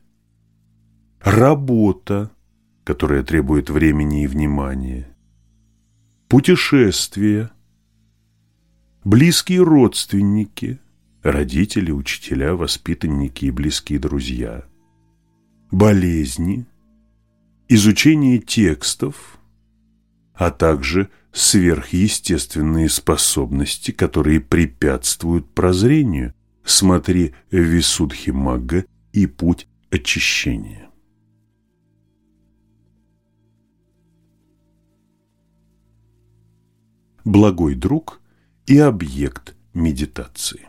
Работа, которая требует времени и внимания. Путешествия. Близкие родственники, родители, учителя, воспитанники и близкие друзья. Болезни. Изучение текстов, а также сверхъестественные способности, которые препятствуют прозрению. Смотри Висудхи Магга и путь очищения. Благой друг и объект медитации.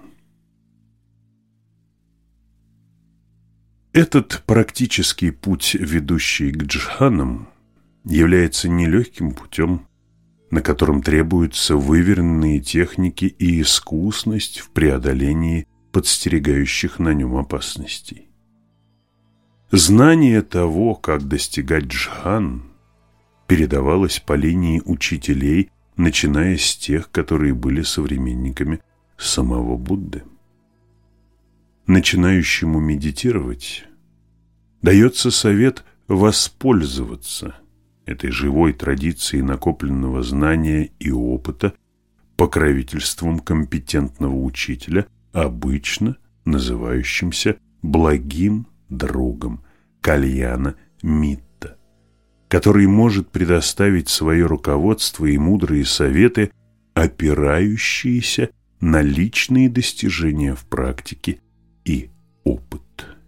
Этот практический путь, ведущий к джханам, является нелегким путем, на котором требуются выверенные техники и искусность в преодолении подстерегающих на нем опасностей. Знание того, как достигать джхан, передавалось по линии учителей, начиная с тех, которые были современниками самого Будды. Начинающему медитировать дается совет воспользоваться этой живой традицией накопленного знания и опыта покровительством компетентного учителя, обычно называющимся благим другом Кальяна Митта, который может предоставить свое руководство и мудрые советы, опирающиеся на личные достижения в практике и опыт.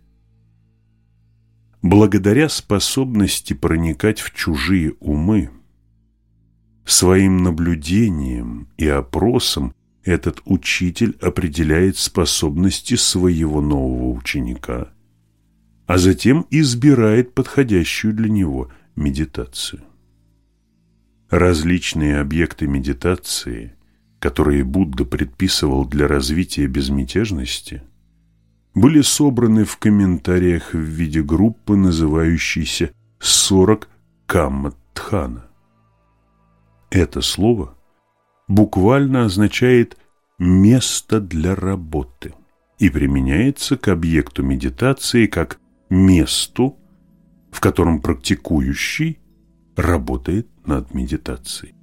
Благодаря способности проникать в чужие умы, своим наблюдением и опросом этот учитель определяет способности своего нового ученика, а затем избирает подходящую для него медитацию. Различные объекты медитации, которые Будда предписывал для развития безмятежности, были собраны в комментариях в виде группы, называющейся 40 камма-дхана. Это слово буквально означает «место для работы» и применяется к объекту медитации как месту, в котором практикующий работает над медитацией.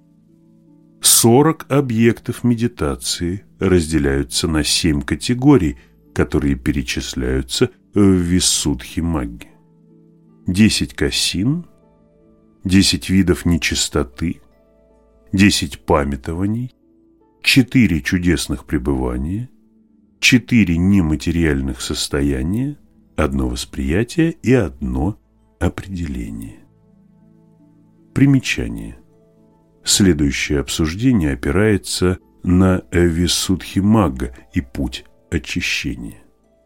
40 объектов медитации разделяются на 7 категорий, которые перечисляются в Висудхи-магге. 10 касин, 10 видов нечистоты, 10 памятований, 4 чудесных пребывания, 4 нематериальных состояния, 1 восприятие и 1 определение. Примечание. Следующее обсуждение опирается на Висудхи-магга и путь очищения.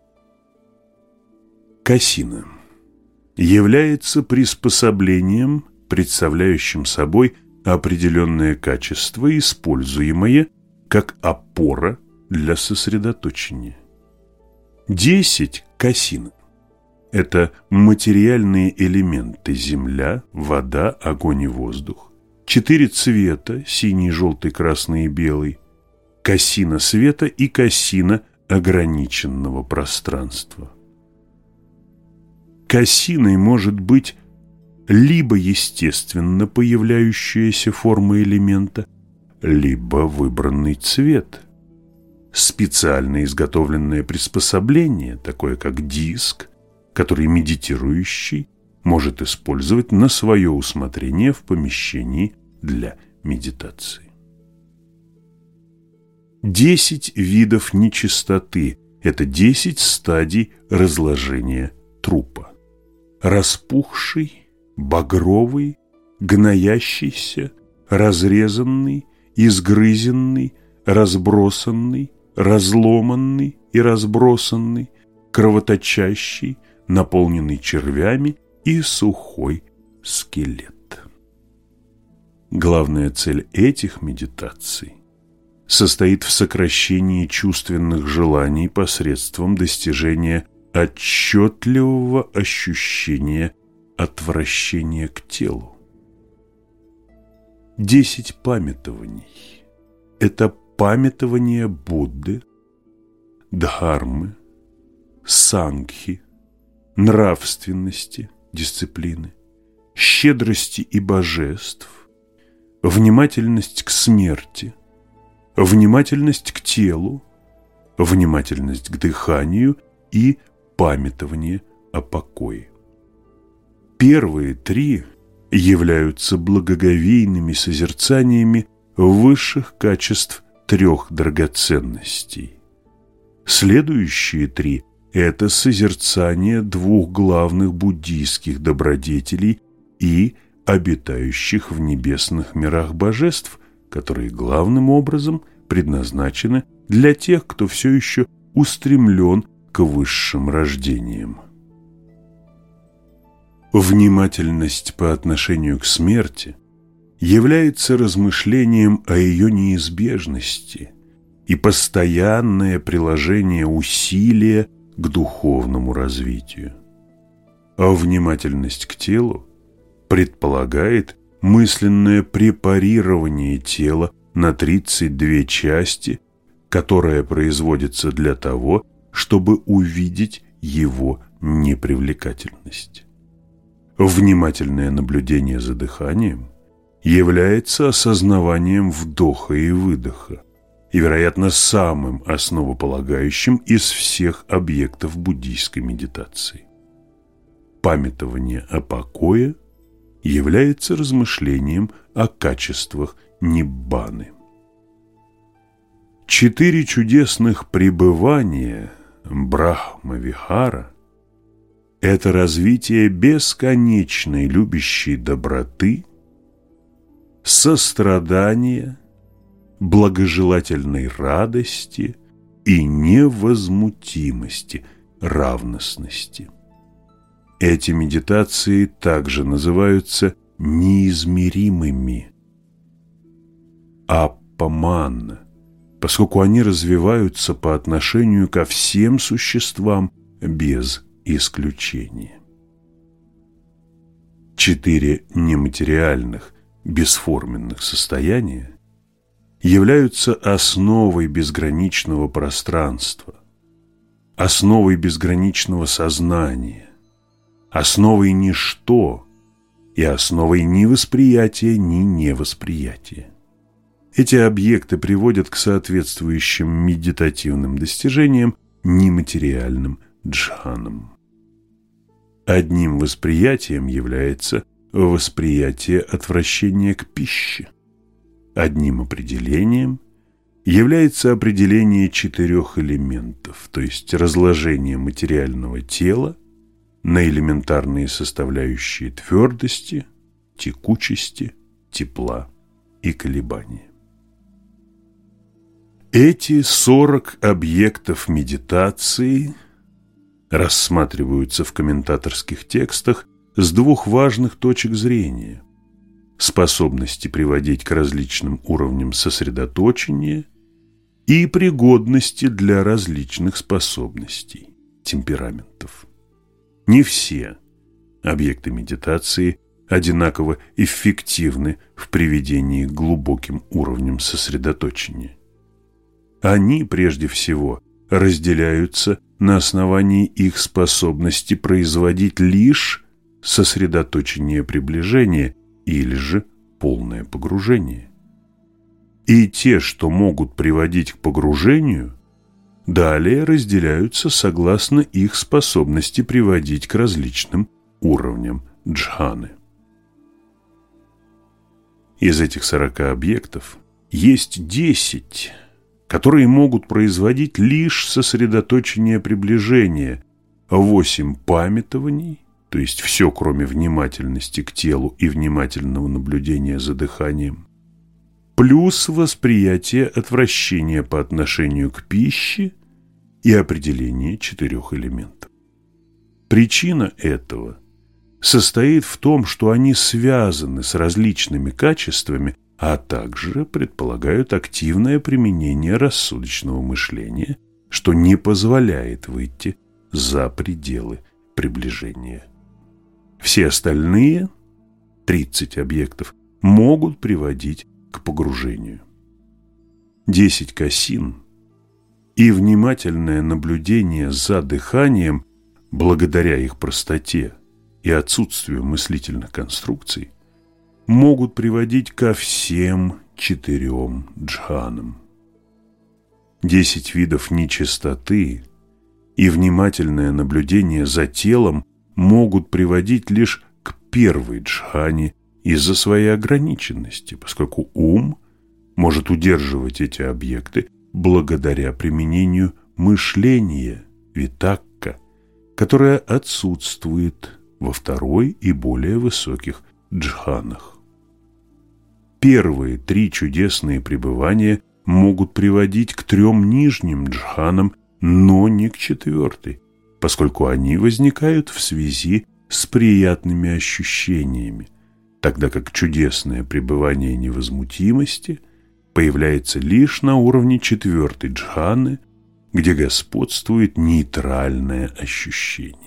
Касина является приспособлением, представляющим собой определенное качество, используемое как опора для сосредоточения. 10 касин – это материальные элементы: земля, вода, огонь и воздух. 4 цвета – синий, желтый, красный и белый. Касина света и касина ограниченного пространства. Касиной может быть либо естественно появляющаяся форма элемента, либо выбранный цвет. Специально изготовленное приспособление, такое как диск, который медитирующий может использовать на свое усмотрение в помещении для медитации. 10 видов нечистоты – это 10 стадий разложения трупа. Распухший, багровый, гноящийся, разрезанный, изгрызенный, разбросанный, разломанный и разбросанный, кровоточащий, наполненный червями и сухой скелет. Главная цель этих медитаций состоит в сокращении чувственных желаний посредством достижения отчетливого ощущения отвращения к телу. 10 памятований – это памятование Будды, Дхармы, Сангхи, нравственности, дисциплины, щедрости и божеств, внимательность к смерти, внимательность к телу, внимательность к дыханию и памятование о покое. Первые 3 являются благоговейными созерцаниями высших качеств 3 драгоценностей. Следующие 3 – это созерцание 2 главных буддийских добродетелей и обитающих в небесных мирах божеств, которые главным образом предназначены для тех, кто все еще устремлен к высшим рождениям. Внимательность по отношению к смерти является размышлением о ее неизбежности и постоянное приложение усилия к духовному развитию. А внимательность к телу предполагает мысленное препарирование тела на 32 части которое производится для того, чтобы увидеть его непривлекательность. Внимательное наблюдение за дыханием является осознаванием вдоха и выдоха и, вероятно, самым основополагающим из всех объектов буддийской медитации. Памятование о покое является размышлением о качествах ниббаны. 4 чудесных пребывания Брахма-вихара – это развитие бесконечной любящей доброты, сострадания, благожелательной радости и невозмутимости, равностности. Эти медитации также называются неизмеримыми аппаманна, поскольку они развиваются по отношению ко всем существам без исключения. 4 нематериальных, бесформенных состояния являются основой безграничного пространства, основой безграничного сознания, основой ничто и основой ни восприятия, ни невосприятия. Эти объекты приводят к соответствующим медитативным достижениям, нематериальным джханам. Одним восприятием является восприятие отвращения к пище. Одним определением является определение 4 элементов, то есть разложение материального тела на элементарные составляющие твердости, текучести, тепла и колебания. Эти 40 объектов медитации рассматриваются в комментаторских текстах с 2 важных точек зрения: способности приводить к различным уровням сосредоточения и пригодности для различных способностей, темпераментов. Не все объекты медитации одинаково эффективны в приведении к глубоким уровням сосредоточения. Они, прежде всего, разделяются на основании их способности производить лишь сосредоточение приближения или же полное погружение. И те, что могут приводить к погружению, далее разделяются согласно их способности приводить к различным уровням джханы. Из этих 40 объектов есть 10, которые могут производить лишь сосредоточение приближения, 8 памятований, то есть все, кроме внимательности к телу и внимательного наблюдения за дыханием, плюс восприятие отвращения по отношению к пище и определение 4 элементов. Причина этого состоит в том, что они связаны с различными качествами, а также предполагают активное применение рассудочного мышления, что не позволяет выйти за пределы приближения. Все остальные 30 объектов могут приводить к погружению. 10 касин и внимательное наблюдение за дыханием, благодаря их простоте и отсутствию мыслительных конструкций, могут приводить ко всем 4 джханам. 10 видов нечистоты и внимательное наблюдение за телом могут приводить лишь к 1 джхане из-за своей ограниченности, поскольку ум может удерживать эти объекты благодаря применению мышления, витакка, которое отсутствует во 2 и более высоких джханах. Первые 3 чудесные пребывания могут приводить к 3 нижним джханам, но не к 4, поскольку они возникают в связи с приятными ощущениями, тогда как чудесное пребывание невозмутимости появляется лишь на уровне 4 джханы, где господствует нейтральное ощущение.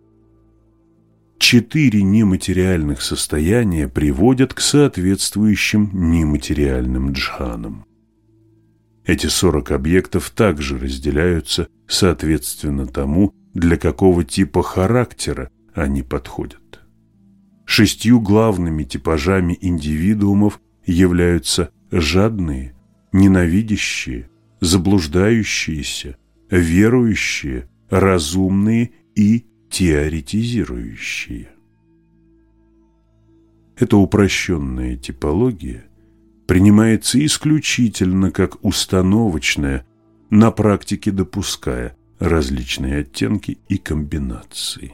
4 нематериальных состояния приводят к соответствующим нематериальным джханам. Эти 40 объектов также разделяются соответственно тому, для какого типа характера они подходят. 6 главными типажами индивидуумов являются жадные, ненавидящие, заблуждающиеся, верующие, разумные и теоретизирующие. Эта упрощенная типология принимается исключительно как установочная, на практике допуская различные оттенки и комбинации.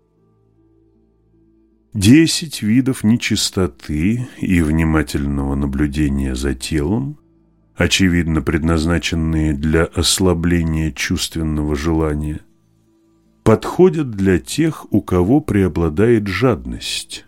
10 видов нечистоты и внимательного наблюдения за телом, очевидно предназначенные для ослабления чувственного желания, подходят для тех, у кого преобладает жадность.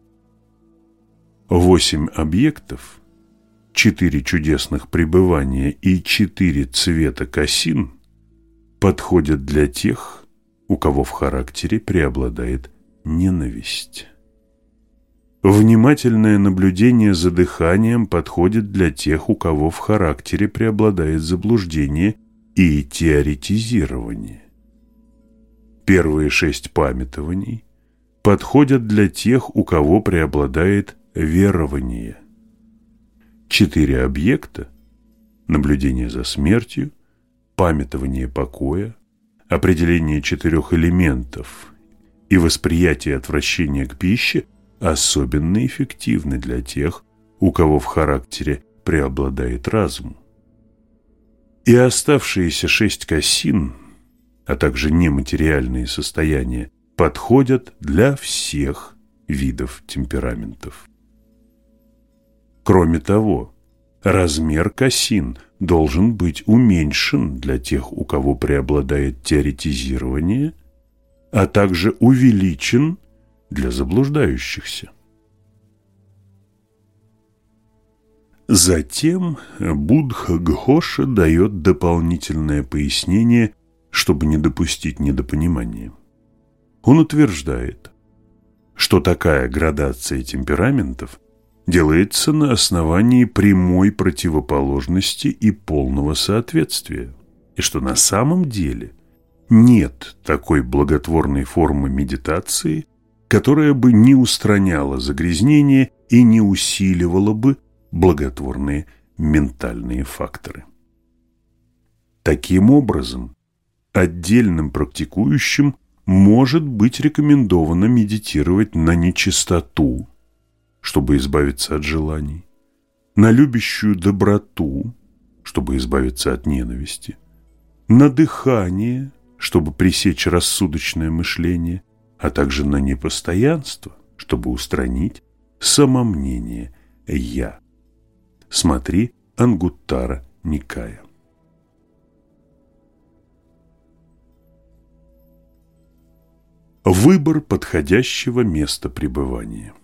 8 объектов, 4 чудесных пребывания и 4 цвета косин подходят для тех, у кого в характере преобладает ненависть. Внимательное наблюдение за дыханием подходит для тех, у кого в характере преобладает заблуждение и теоретизирование. Первые 6 памятований подходят для тех, у кого преобладает верование. 4 объекта – наблюдение за смертью, памятование покоя, определение 4 элементов и восприятие отвращения к пище – особенно эффективны для тех, у кого в характере преобладает разум. И оставшиеся 6 косин, а также нематериальные состояния, подходят для всех видов темпераментов. Кроме того, размер косин должен быть уменьшен для тех, у кого преобладает теоретизирование, а также увеличен для заблуждающихся. Затем Буддха-Гхоша дает дополнительное пояснение, чтобы не допустить недопонимания. Он утверждает, что такая градация темпераментов делается на основании прямой противоположности и полного соответствия, и что на самом деле нет такой благотворной формы медитации, которая бы не устраняла загрязнение и не усиливала бы благотворные ментальные факторы. Таким образом, отдельным практикующим может быть рекомендовано медитировать на нечистоту, чтобы избавиться от желаний, на любящую доброту, чтобы избавиться от ненависти, на дыхание, чтобы пресечь рассудочное мышление, а также на непостоянство, чтобы устранить самомнение «я». Смотри Ангуттара Никая. Выбор подходящего места пребывания.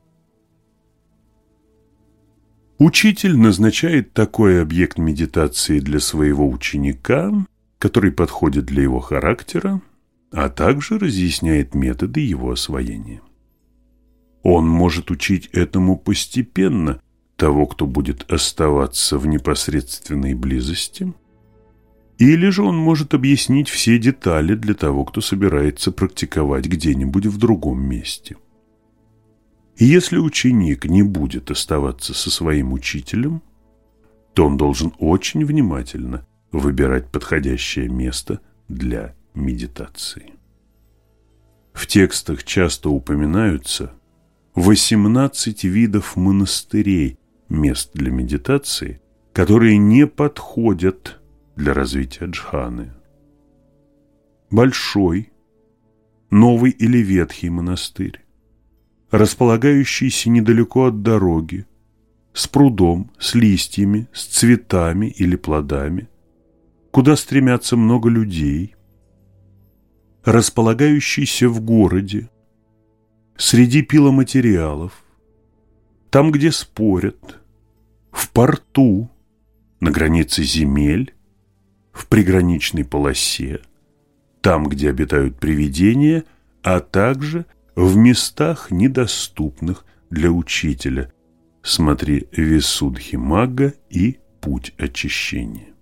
Учитель назначает такой объект медитации для своего ученика, который подходит для его характера, а также разъясняет методы его освоения. Он может учить этому постепенно того, кто будет оставаться в непосредственной близости, или же он может объяснить все детали для того, кто собирается практиковать где-нибудь в другом месте. И если ученик не будет оставаться со своим учителем, то он должен очень внимательно выбирать подходящее место для медитации. В текстах часто упоминаются 18 видов монастырей, мест для медитации, которые не подходят для развития джханы. Большой, новый или ветхий монастырь, располагающийся недалеко от дороги, с прудом, с листьями, с цветами или плодами, куда стремятся много людей, располагающийся в городе, среди пиломатериалов, там, где спорят, в порту, на границе земель, в приграничной полосе, там, где обитают привидения, а также в местах, недоступных для учителя. Смотри Висудхимагга и Путь очищения.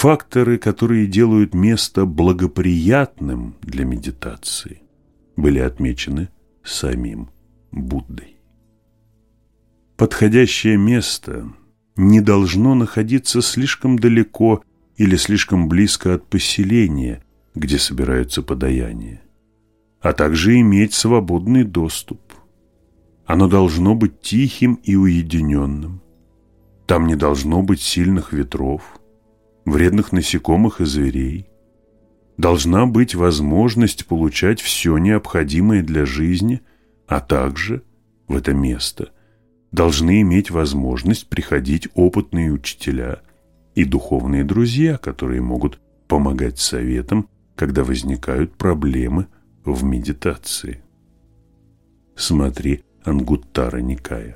факторы, которые делают место благоприятным для медитации, были отмечены самим Буддой. Подходящее место не должно находиться слишком далеко или слишком близко от поселения, где собираются подаяния, а также иметь свободный доступ. Оно должно быть тихим и уединенным. Там не должно быть сильных ветров, вредных насекомых и зверей. Должна быть возможность получать все необходимое для жизни, а также в это место должны иметь возможность приходить опытные учителя и духовные друзья, которые могут помогать советам, когда возникают проблемы в медитации. Смотри Ангуттара Никая.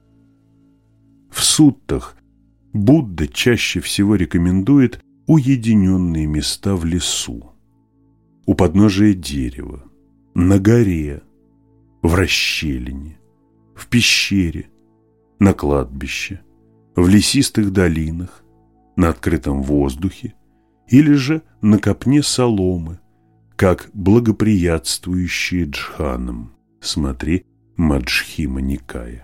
В суттах Будда чаще всего рекомендует уединенные места в лесу, у подножия дерева, на горе, в расщелине, в пещере, на кладбище, в лесистых долинах, на открытом воздухе или же на копне соломы, как благоприятствующие джханам. Смотри Маджхима Никая.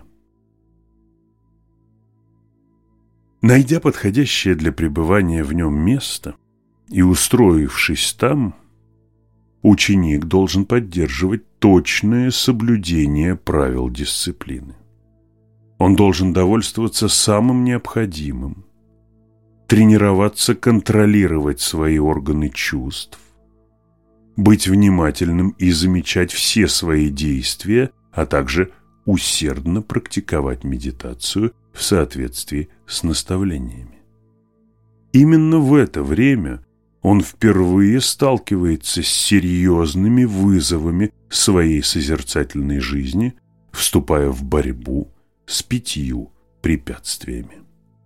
Найдя подходящее для пребывания в нем место и устроившись там, ученик должен поддерживать точное соблюдение правил дисциплины. Он должен довольствоваться самым необходимым, тренироваться контролировать свои органы чувств, быть внимательным и замечать все свои действия, а также усердно практиковать медитацию в соответствии с наставлениями. Именно в это время он впервые сталкивается с серьезными вызовами своей созерцательной жизни, вступая в борьбу с 5 препятствиями.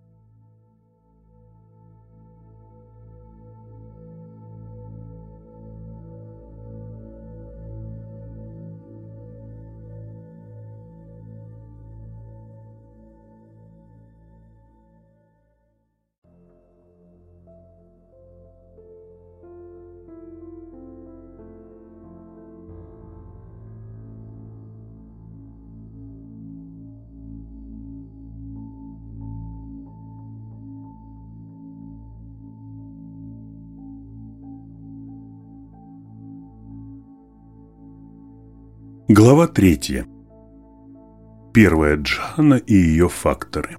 Глава 3. Первая джхана и ее факторы.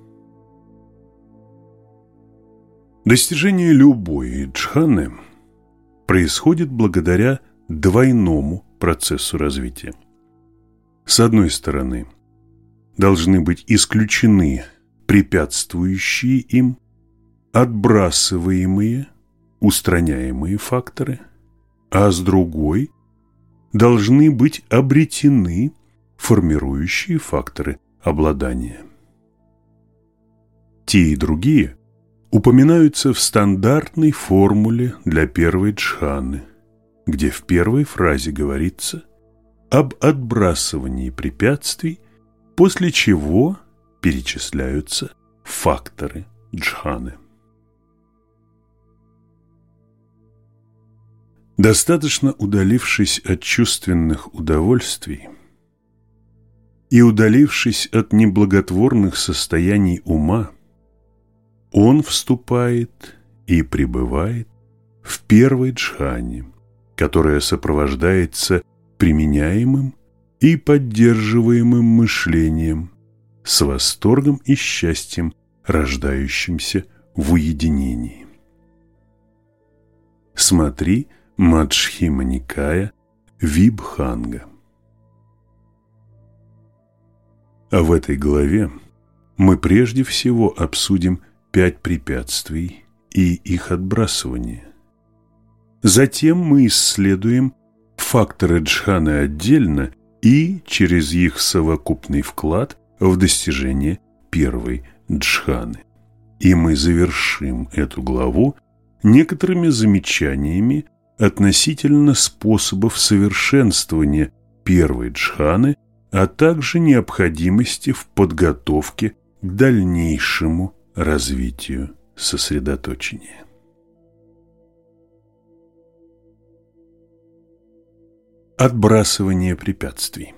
Достижение любой джханы происходит благодаря двойному процессу развития. С одной стороны, должны быть исключены препятствующие им, отбрасываемые, устраняемые факторы, а с другой должны быть обретены формирующие факторы обладания. Те и другие упоминаются в стандартной формуле для первой джханы, где в первой фразе говорится об отбрасывании препятствий, после чего перечисляются факторы джханы. Достаточно удалившись от чувственных удовольствий и удалившись от неблаготворных состояний ума, он вступает и пребывает в первой джхане, которая сопровождается применяемым и поддерживаемым мышлением с восторгом и счастьем, рождающимся в уединении. Смотри Маджхима Никая, Вибханга. А в этой главе мы прежде всего обсудим 5 препятствий и их отбрасывание. Затем мы исследуем факторы джханы отдельно и через их совокупный вклад в достижение первой джханы. И мы завершим эту главу некоторыми замечаниями относительно способов совершенствования первой джханы, а также необходимости в подготовке к дальнейшему развитию сосредоточения. Отбрасывание препятствий.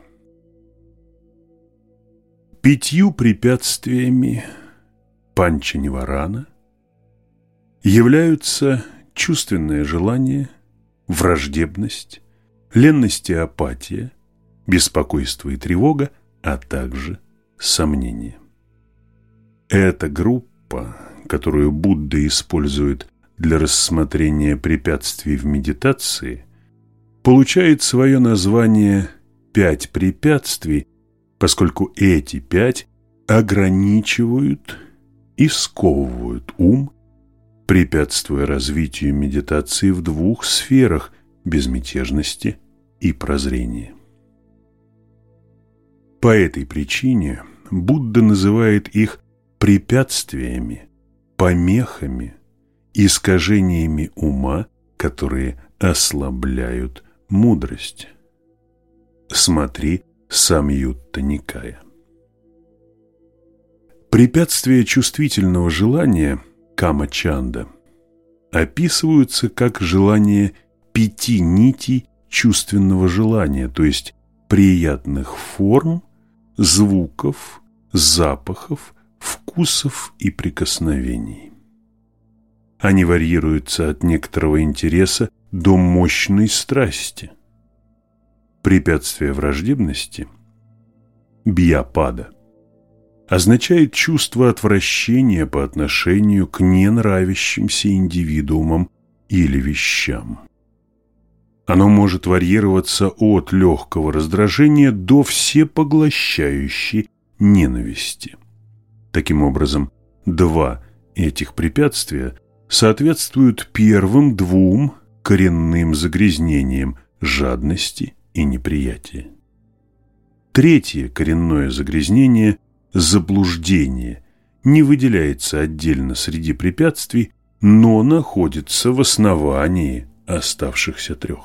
5 препятствиями панча-ниварана являются чувственное желание, враждебность, ленность и апатия, беспокойство и тревога, а также сомнение. Эта группа, которую Будда использует для рассмотрения препятствий в медитации, получает свое название 5 препятствий, поскольку эти 5 ограничивают и сковывают ум, препятствуя развитию медитации в 2 сферах – безмятежности и прозрения. По этой причине Будда называет их препятствиями, помехами, искажениями ума, которые ослабляют мудрость. Смотри Самьютта Никая. Препятствия чувствительного желания кама-чанда описываются как желание 5 нитей чувственного желания, то есть приятных форм, звуков, запахов, вкусов и прикосновений. Они варьируются от некоторого интереса до мощной страсти. Препятствие враждебности, бьяпада, означает чувство отвращения по отношению к ненравящимся индивидуумам или вещам. Оно может варьироваться от легкого раздражения до всепоглощающей ненависти. Таким образом, 2 этих препятствия соответствуют первым 2 коренным загрязнениям жадности и неприятия. 3-е коренное загрязнение – заблуждение – не выделяется отдельно среди препятствий, но находится в основании оставшихся 3.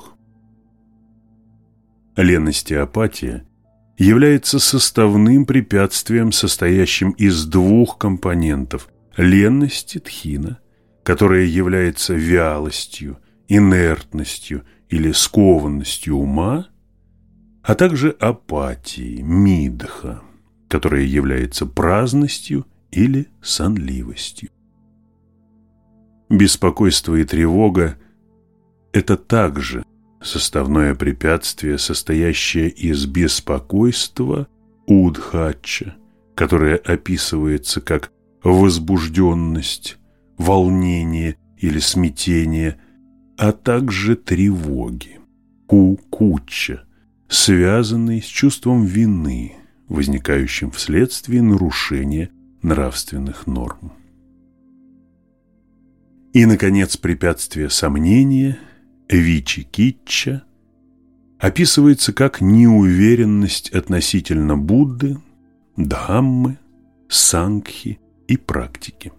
Леность и апатия является составным препятствием, состоящим из 2 компонентов – ленности тхина, которая является вялостью, инертностью или скованностью ума, а также апатией, мидха, которая является праздностью или сонливостью. Беспокойство и тревога – это также составное препятствие, состоящее из беспокойства удхачча, которое описывается как возбужденность, волнение или смятение, а также тревоги, кукучча, связанные с чувством вины, возникающим вследствие нарушения нравственных норм. И, наконец, препятствие сомнения, вичикитча, описывается как неуверенность относительно Будды, Дхаммы, Сангхи и практики.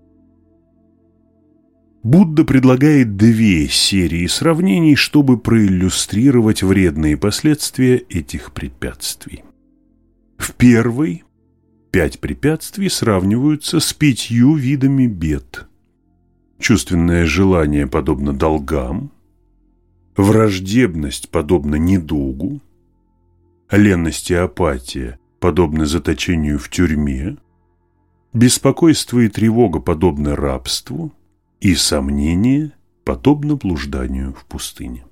Будда предлагает 2 серии сравнений, чтобы проиллюстрировать вредные последствия этих препятствий. В первой 5 препятствий сравниваются с 5 видами бед. Чувственное желание подобно долгам, враждебность подобно недугу, ленность и апатия подобны заточению в тюрьме, беспокойство и тревога подобны рабству, и сомнение подобно блужданию в пустыне.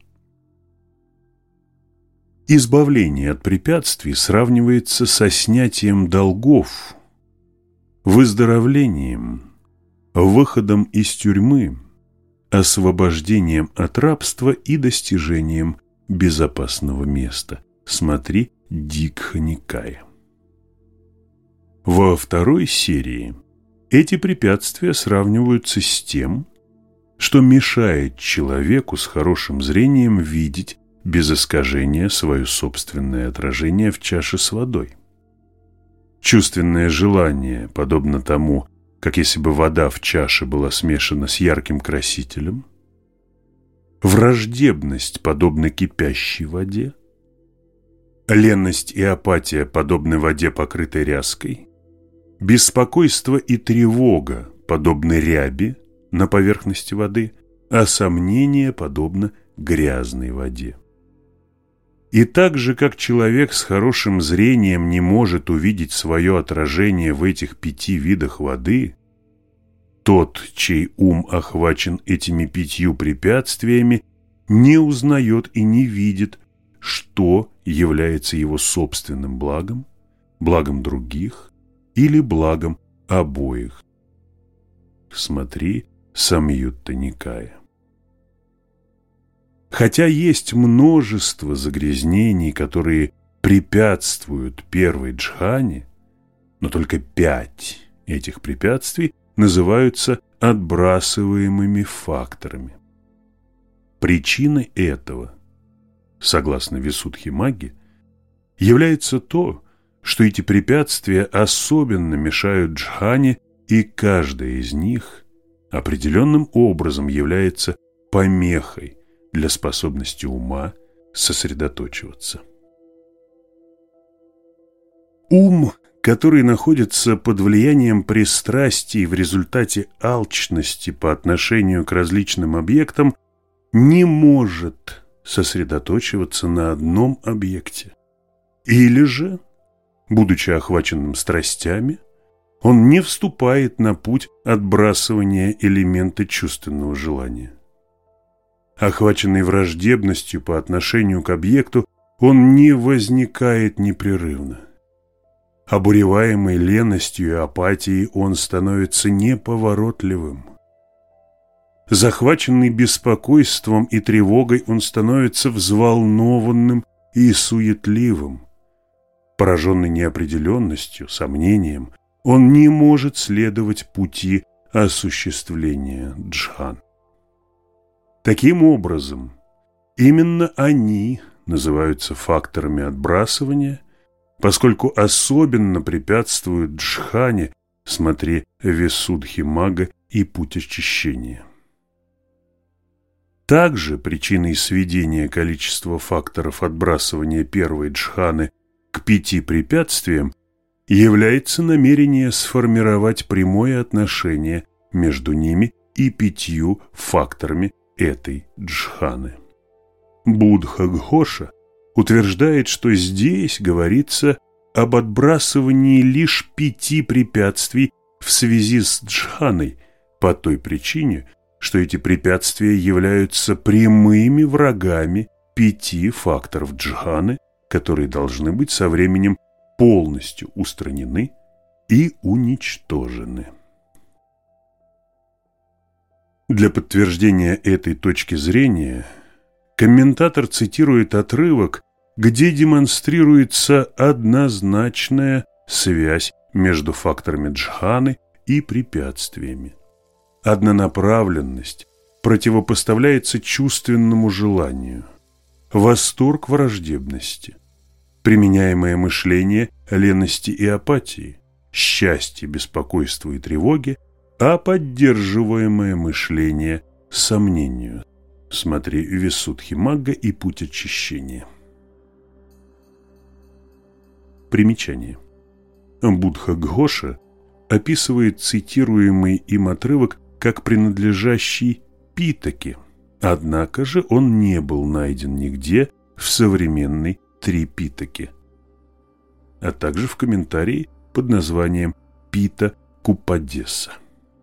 Избавление от препятствий сравнивается со снятием долгов, выздоровлением, выходом из тюрьмы, освобождением от рабства и достижением безопасного места. Смотри Дикха Никая. Во второй серии эти препятствия сравниваются с тем, что мешает человеку с хорошим зрением видеть без искажения свое собственное отражение в чаше с водой. Чувственное желание подобно тому, как если бы вода в чаше была смешана с ярким красителем. Враждебность подобна кипящей воде. Ленность и апатия подобны воде, покрытой ряской. Беспокойство и тревога подобны ряби на поверхности воды, а сомнение подобно грязной воде. И так же, как человек с хорошим зрением не может увидеть свое отражение в этих 5 видах воды, тот, чей ум охвачен этими 5 препятствиями, не узнает и не видит, что является его собственным благом, благом других или благом обоих. Смотри Самьютта Никая. Хотя есть множество загрязнений, которые препятствуют первой джхане, но только 5 этих препятствий называются отбрасываемыми факторами. Причиной этого, согласно Висудхимагге, является то, что эти препятствия особенно мешают джхане, и каждая из них определенным образом является помехой для способности ума сосредоточиваться. Ум, который находится под влиянием пристрастий в результате алчности по отношению к различным объектам, не может сосредоточиваться на одном объекте. Или же, будучи охваченным страстями, он не вступает на путь отбрасывания элемента чувственного желания. Охваченный враждебностью по отношению к объекту, он не возникает непрерывно. Обуреваемый леностью и апатией, он становится неповоротливым. Захваченный беспокойством и тревогой, он становится взволнованным и суетливым. Пораженный неопределенностью, сомнением, он не может следовать пути осуществления джхан. Таким образом, именно они называются факторами отбрасывания, поскольку особенно препятствуют джхане, смотри Висудхимагга и путь очищения. Также причиной сведения количества факторов отбрасывания первой джханы к 5 препятствиям является намерение сформировать прямое отношение между ними и 5 факторами этой джханы. Буддха-Гхоша утверждает, что здесь говорится об отбрасывании лишь 5 препятствий в связи с джханой, по той причине, что эти препятствия являются прямыми врагами 5 факторов джханы, которые должны быть со временем полностью устранены и уничтожены. Для подтверждения этой точки зрения комментатор цитирует отрывок, где демонстрируется однозначная связь между факторами джханы и препятствиями. Однонаправленность противопоставляется чувственному желанию, восторг враждебности, применяемое мышление лености и апатии, счастье, беспокойство и тревоги, а поддерживаемое мышление сомнению. Смотри Висудхимагга и путь очищения. Примечание. Буддха-Гхоша описывает цитируемый им отрывок как принадлежащий Питаке, однако же он не был найден нигде в современной Трипитаке, а также в комментарии под названием Пита-Купадеса.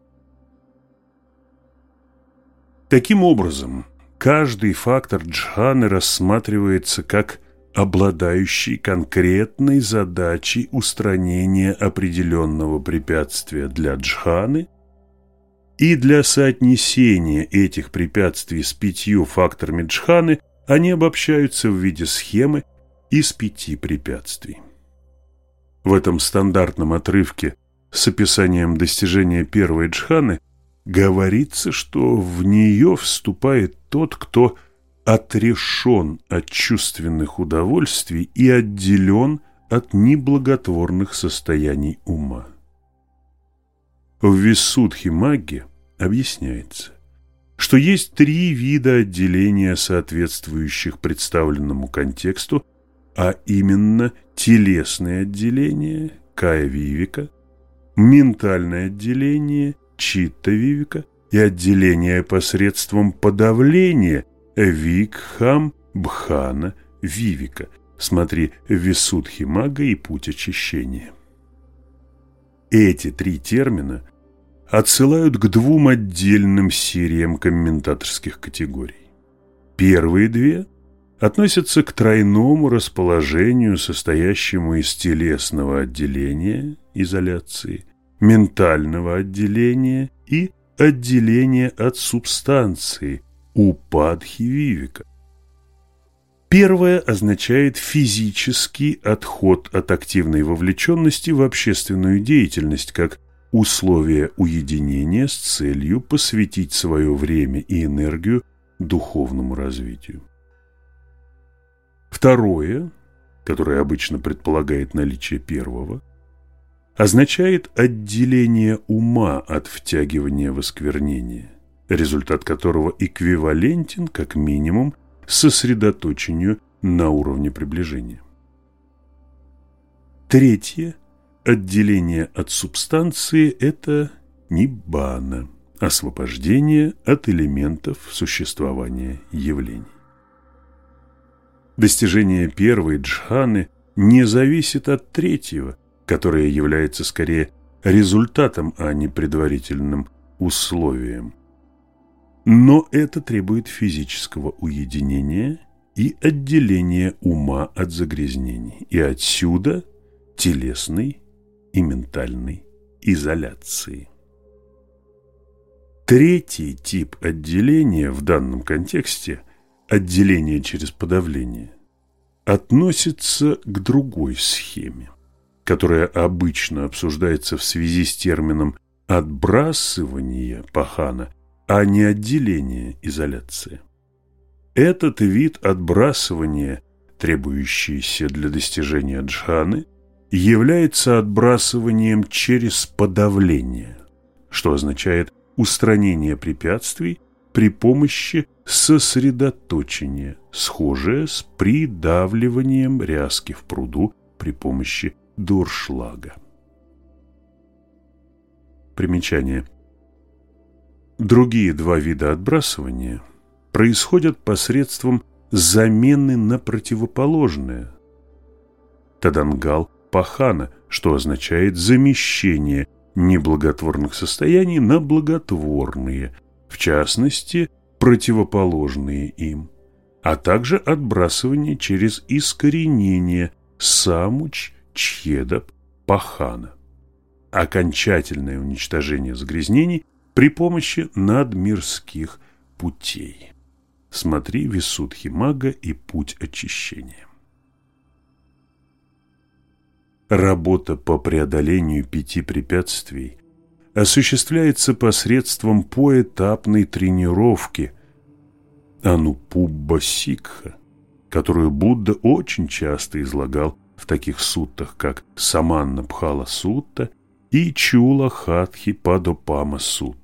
Таким образом, каждый фактор джханы рассматривается как обладающий конкретной задачей устранения определенного препятствия для джханы, и для соотнесения этих препятствий с 5 факторами джханы они обобщаются в виде схемы из 5 препятствий. В этом стандартном отрывке с описанием достижения первой джханы говорится, что в нее вступает тот, кто отрешен от чувственных удовольствий и отделен от неблаготворных состояний ума. В Висудхимагге объясняется, что есть 3 вида отделения, соответствующих представленному контексту, а именно телесное отделение кая-вивика, ментальное отделение читта-вивика и отделение посредством подавления викхам-бхана вивика. Смотри Висудхимагга и путь очищения. Эти три термина отсылают к двум отдельным сериям комментаторских категорий. Первые две относятся к тройному расположению, состоящему из телесного отделения, изоляции, ментального отделения и отделения от субстанции, упадхи-вивика. Первое означает физический отход от активной вовлеченности в общественную деятельность как условие уединения с целью посвятить свое время и энергию духовному развитию. Второе, которое обычно предполагает наличие первого, означает отделение ума от втягивания в осквернение, результат которого эквивалентен, как минимум, сосредоточению на уровне приближения. Третье, отделение от субстанции – это ниббана, освобождение от элементов существования явлений. Достижение первой джханы не зависит от третьего, которое является скорее результатом, а не предварительным условием. Но это требует физического уединения и отделения ума от загрязнений, и отсюда телесной и ментальной изоляции. Третий тип отделения в данном контексте, отделение через подавление, относится к другой схеме, которая обычно обсуждается в связи с термином «отбрасывание пахана», а не отделение, изоляция. Этот вид отбрасывания, требующийся для достижения джханы, является отбрасыванием через подавление, что означает устранение препятствий при помощи сосредоточения, схожее с придавливанием ряски в пруду при помощи дуршлага. Примечание. Другие два вида отбрасывания происходят посредством замены на противоположное. Тадангал пахана, что означает замещение неблаготворных состояний на благотворные, в частности, противоположные им, а также отбрасывание через искоренение самуч чхедап пахана, окончательное уничтожение загрязнений при помощи надмирских путей. Смотри Висудхимагга и путь очищения. Работа по преодолению 5 препятствий осуществляется посредством поэтапной тренировки Анупубба-сикха, которую Будда очень часто излагал в таких суттах, как Саманна-Бхала-сутта и Чула-Хатхи-Падопама-сутта.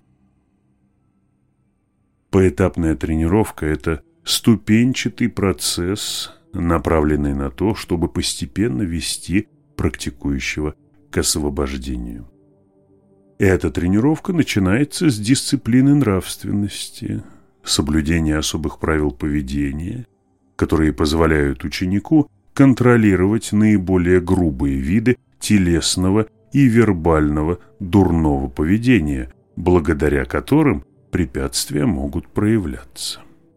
Поэтапная тренировка – это ступенчатый процесс, направленный на то, чтобы постепенно вести практикующего к освобождению. Эта тренировка начинается с дисциплины нравственности, соблюдения особых правил поведения, которые позволяют ученику контролировать наиболее грубые виды телесного и вербального дурного поведения, благодаря которым препятствия могут проявляться.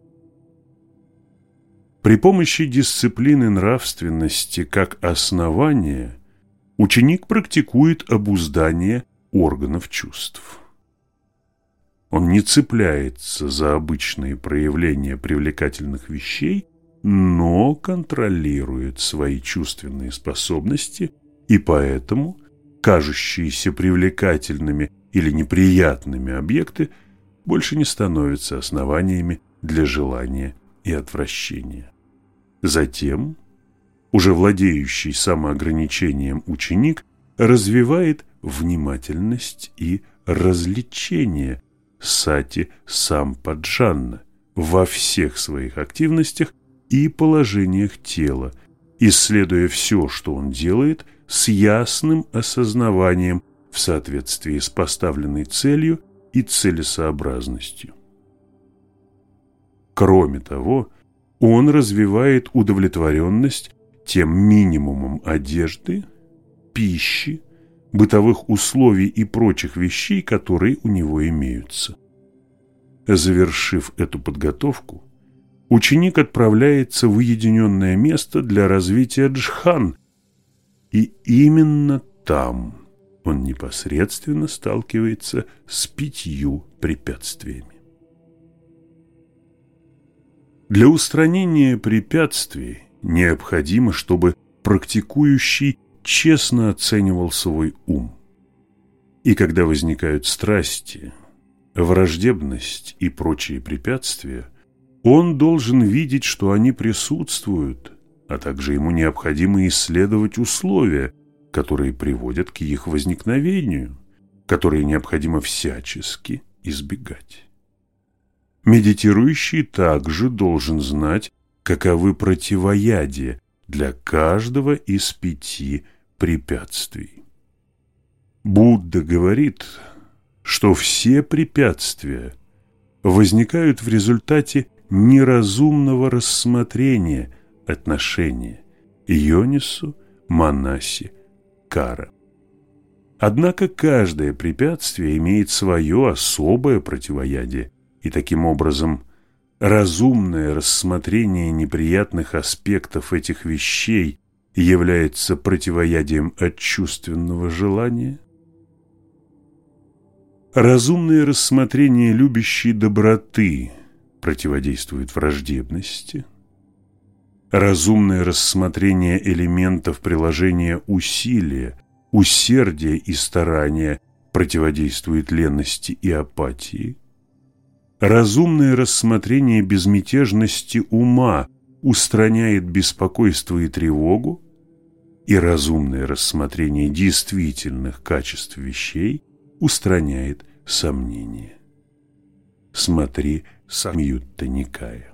При помощи дисциплины нравственности как основания ученик практикует обуздание органов чувств. Он не цепляется за обычные проявления привлекательных вещей, но контролирует свои чувственные способности, и поэтому кажущиеся привлекательными или неприятными объекты больше не становятся основаниями для желания и отвращения. Затем, уже владеющий самоограничением ученик развивает внимательность и развлечение сати сампаджанна во всех своих активностях и положениях тела, исследуя все, что он делает, с ясным осознаванием в соответствии с поставленной целью и целесообразностью. Кроме того, он развивает удовлетворенность тем минимумом одежды, пищи, бытовых условий и прочих вещей, которые у него имеются. Завершив эту подготовку, ученик отправляется в уединенное место для развития джхан, и именно там он непосредственно сталкивается с 5 препятствиями. Для устранения препятствий необходимо, чтобы практикующий честно оценивал свой ум. И когда возникают страсти, враждебность и прочие препятствия, он должен видеть, что они присутствуют, а также ему необходимо исследовать условия, которые приводят к их возникновению, которые необходимо всячески избегать. Медитирующий также должен знать, каковы противоядия для каждого из 5 препятствий. Будда говорит, что все препятствия возникают в результате неразумного рассмотрения отношения йонису, манаси, кара. Однако каждое препятствие имеет свое особое противоядие, и таким образом разумное рассмотрение неприятных аспектов этих вещей является противоядием от чувственного желания. Разумное рассмотрение любящей доброты противодействует враждебности. Разумное рассмотрение элементов приложения усилия, усердия и старания противодействует ленности и апатии. Разумное рассмотрение безмятежности ума устраняет беспокойство и тревогу, и разумное рассмотрение действительных качеств вещей устраняет сомнения. Смотри Самьютта Никая.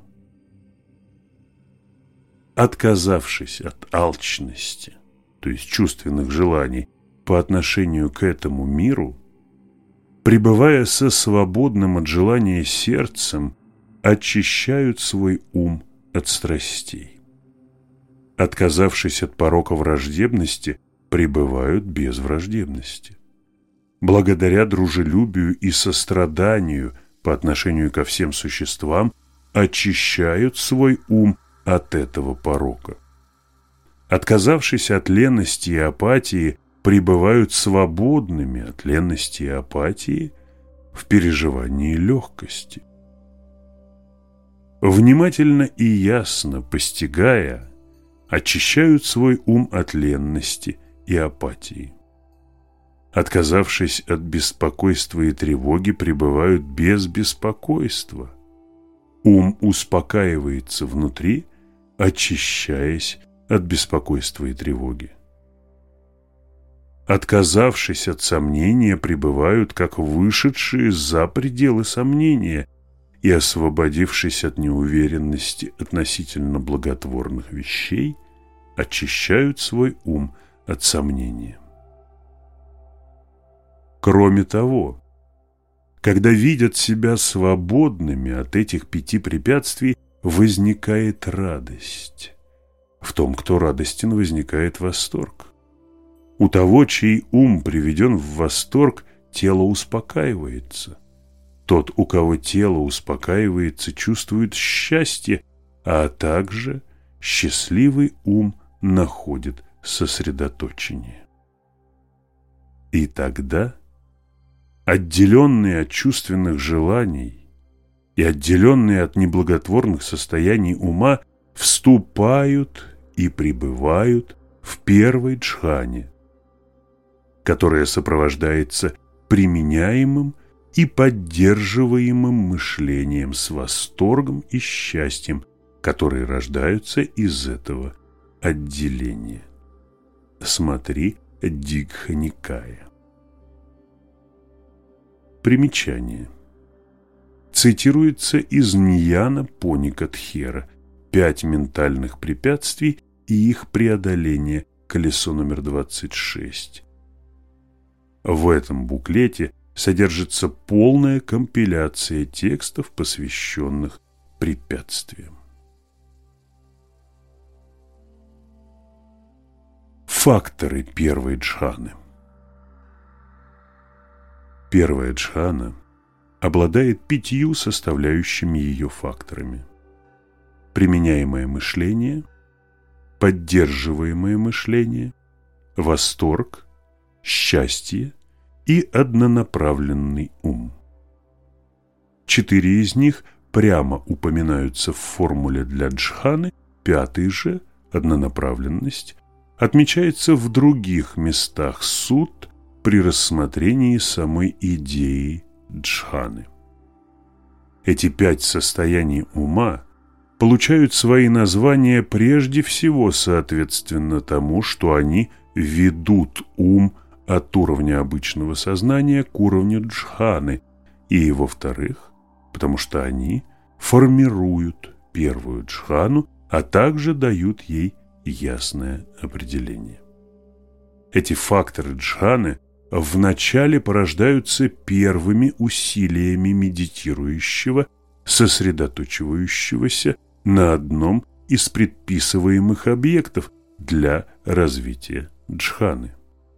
Отказавшись от алчности, то есть чувственных желаний, по отношению к этому миру, пребывая со свободным от желания сердцем, очищают свой ум от страстей. Отказавшись от порока враждебности, пребывают без враждебности. Благодаря дружелюбию и состраданию по отношению ко всем существам, очищают свой ум от этого порока. Отказавшись от лености и апатии, пребывают свободными от ленности и апатии в переживании легкости. Внимательно и ясно постигая, очищают свой ум от ленности и апатии. Отказавшись от беспокойства и тревоги, пребывают без беспокойства. Ум успокаивается внутри, очищаясь от беспокойства и тревоги. Отказавшись от сомнения, пребывают как вышедшие за пределы сомнения и, освободившись от неуверенности относительно благотворных вещей, очищают свой ум от сомнения. Кроме того, когда видят себя свободными от этих 5 препятствий, возникает радость. В том, кто радостен, возникает восторг. У того, чей ум приведен в восторг, тело успокаивается. Тот, у кого тело успокаивается, чувствует счастье, а также счастливый ум находит сосредоточение. И тогда, отделенные от чувственных желаний и отделенные от неблаготворных состояний ума, вступают и пребывают в первой джхане, которая сопровождается применяемым и поддерживаемым мышлением с восторгом и счастьем, которые рождаются из этого отделения. Смотри Дигха Никая. Примечание. Цитируется из Ньяна Поникатхера «5 ментальных препятствий и их преодоление», колесо номер 26. В этом буклете содержится полная компиляция текстов, посвященных препятствиям. Факторы первой джханы. Первая джхана обладает 5 составляющими ее факторами: применяемое мышление, поддерживаемое мышление, восторг, счастье и однонаправленный ум. 4 из них прямо упоминаются в формуле для джханы, 5-й же, однонаправленность, отмечается в других местах сутт при рассмотрении самой идеи джханы. Эти 5 состояний ума получают свои названия прежде всего соответственно тому, что они ведут ум от уровня обычного сознания к уровню джханы, и, во-вторых, потому что они формируют первую джхану, а также дают ей ясное определение. Эти факторы джханы вначале порождаются первыми усилиями медитирующего, сосредоточивающегося на одном из предписываемых объектов для развития джханы.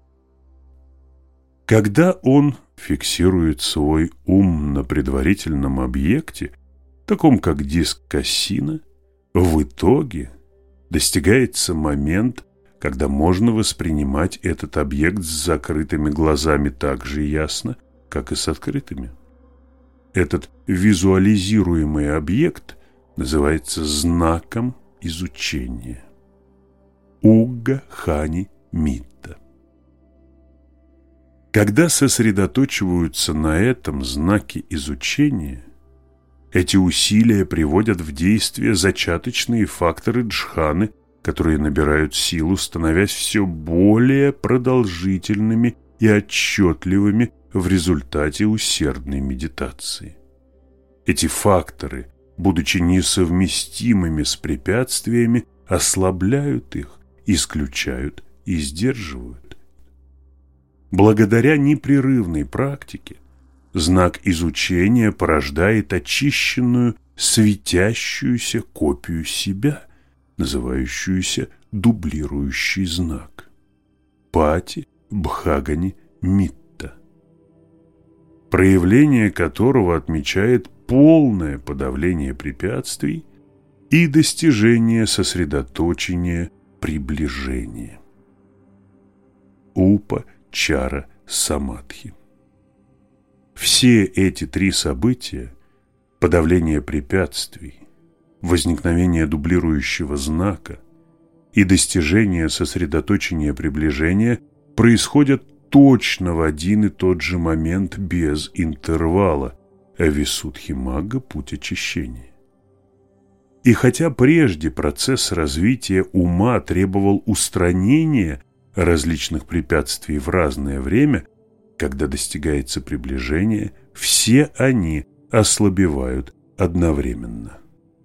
Когда он фиксирует свой ум на предварительном объекте, таком как диск Кассина, в итоге достигается момент, когда можно воспринимать этот объект с закрытыми глазами так же ясно, как и с открытыми. Этот визуализируемый объект называется знаком изучения. Угга Хани Митта. Когда сосредоточиваются на этом знаке изучения, эти усилия приводят в действие зачаточные факторы джханы, которые набирают силу, становясь все более продолжительными и отчетливыми в результате усердной медитации. Эти факторы, будучи несовместимыми с препятствиями, ослабляют их, исключают и сдерживают. Благодаря непрерывной практике знак изучения порождает очищенную, светящуюся копию себя, называющуюся дублирующий знак – Пати Бхагани Митта, проявление которого отмечает полное подавление препятствий и достижение сосредоточения приближения. Упа Чара Самадхи. Все эти 3 события – подавление препятствий, возникновение дублирующего знака и достижение сосредоточения приближения – происходят точно в один и тот же момент без интервала, Висудхимагга – путь очищения. И хотя прежде процесс развития ума требовал устранения различных препятствий в разное время, когда достигается приближение, все они ослабевают одновременно.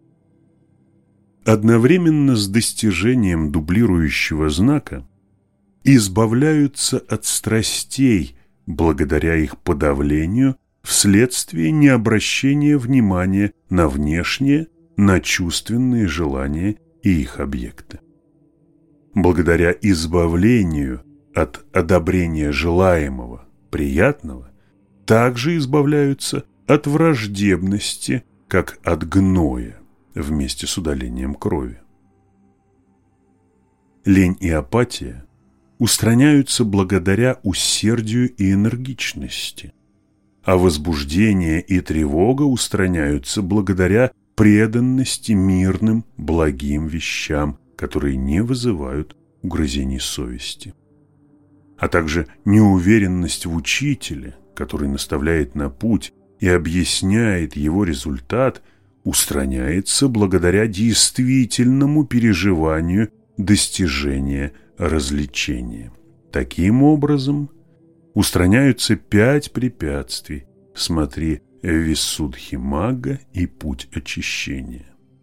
Одновременно с достижением дублирующего знака избавляются от страстей благодаря их подавлению вследствие необращения внимания на внешние, на чувственные желания и их объекты. Благодаря избавлению от одобрения желаемого, приятного, также избавляются от враждебности, как от гноя, вместе с удалением крови. Лень и апатия устраняются благодаря усердию и энергичности, а возбуждение и тревога устраняются благодаря преданности мирным, благим вещам, которые не вызывают угрызений совести, а также неуверенность в учителе, который наставляет на путь и объясняет его результат, устраняется благодаря действительному переживанию достижения развлечения. Таким образом, устраняются 5 препятствий. Смотри Висудхимагга и путь очищения.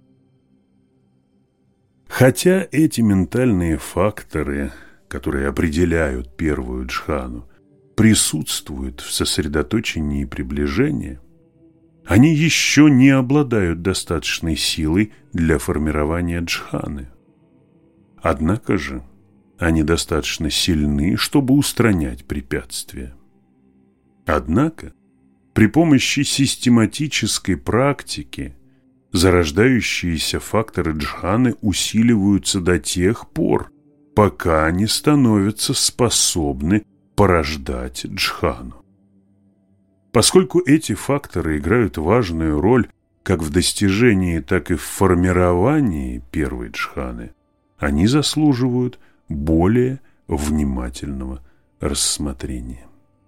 Хотя эти ментальные факторы, которые определяют первую джхану, присутствуют в сосредоточении приближения, они еще не обладают достаточной силой для формирования джханы. Однако же они достаточно сильны, чтобы устранять препятствия. Однако, при помощи систематической практики зарождающиеся факторы джханы усиливаются до тех пор, пока они становятся способны порождать джхану. Поскольку эти факторы играют важную роль как в достижении, так и в формировании первой джханы, они заслуживают более внимательного рассмотрения.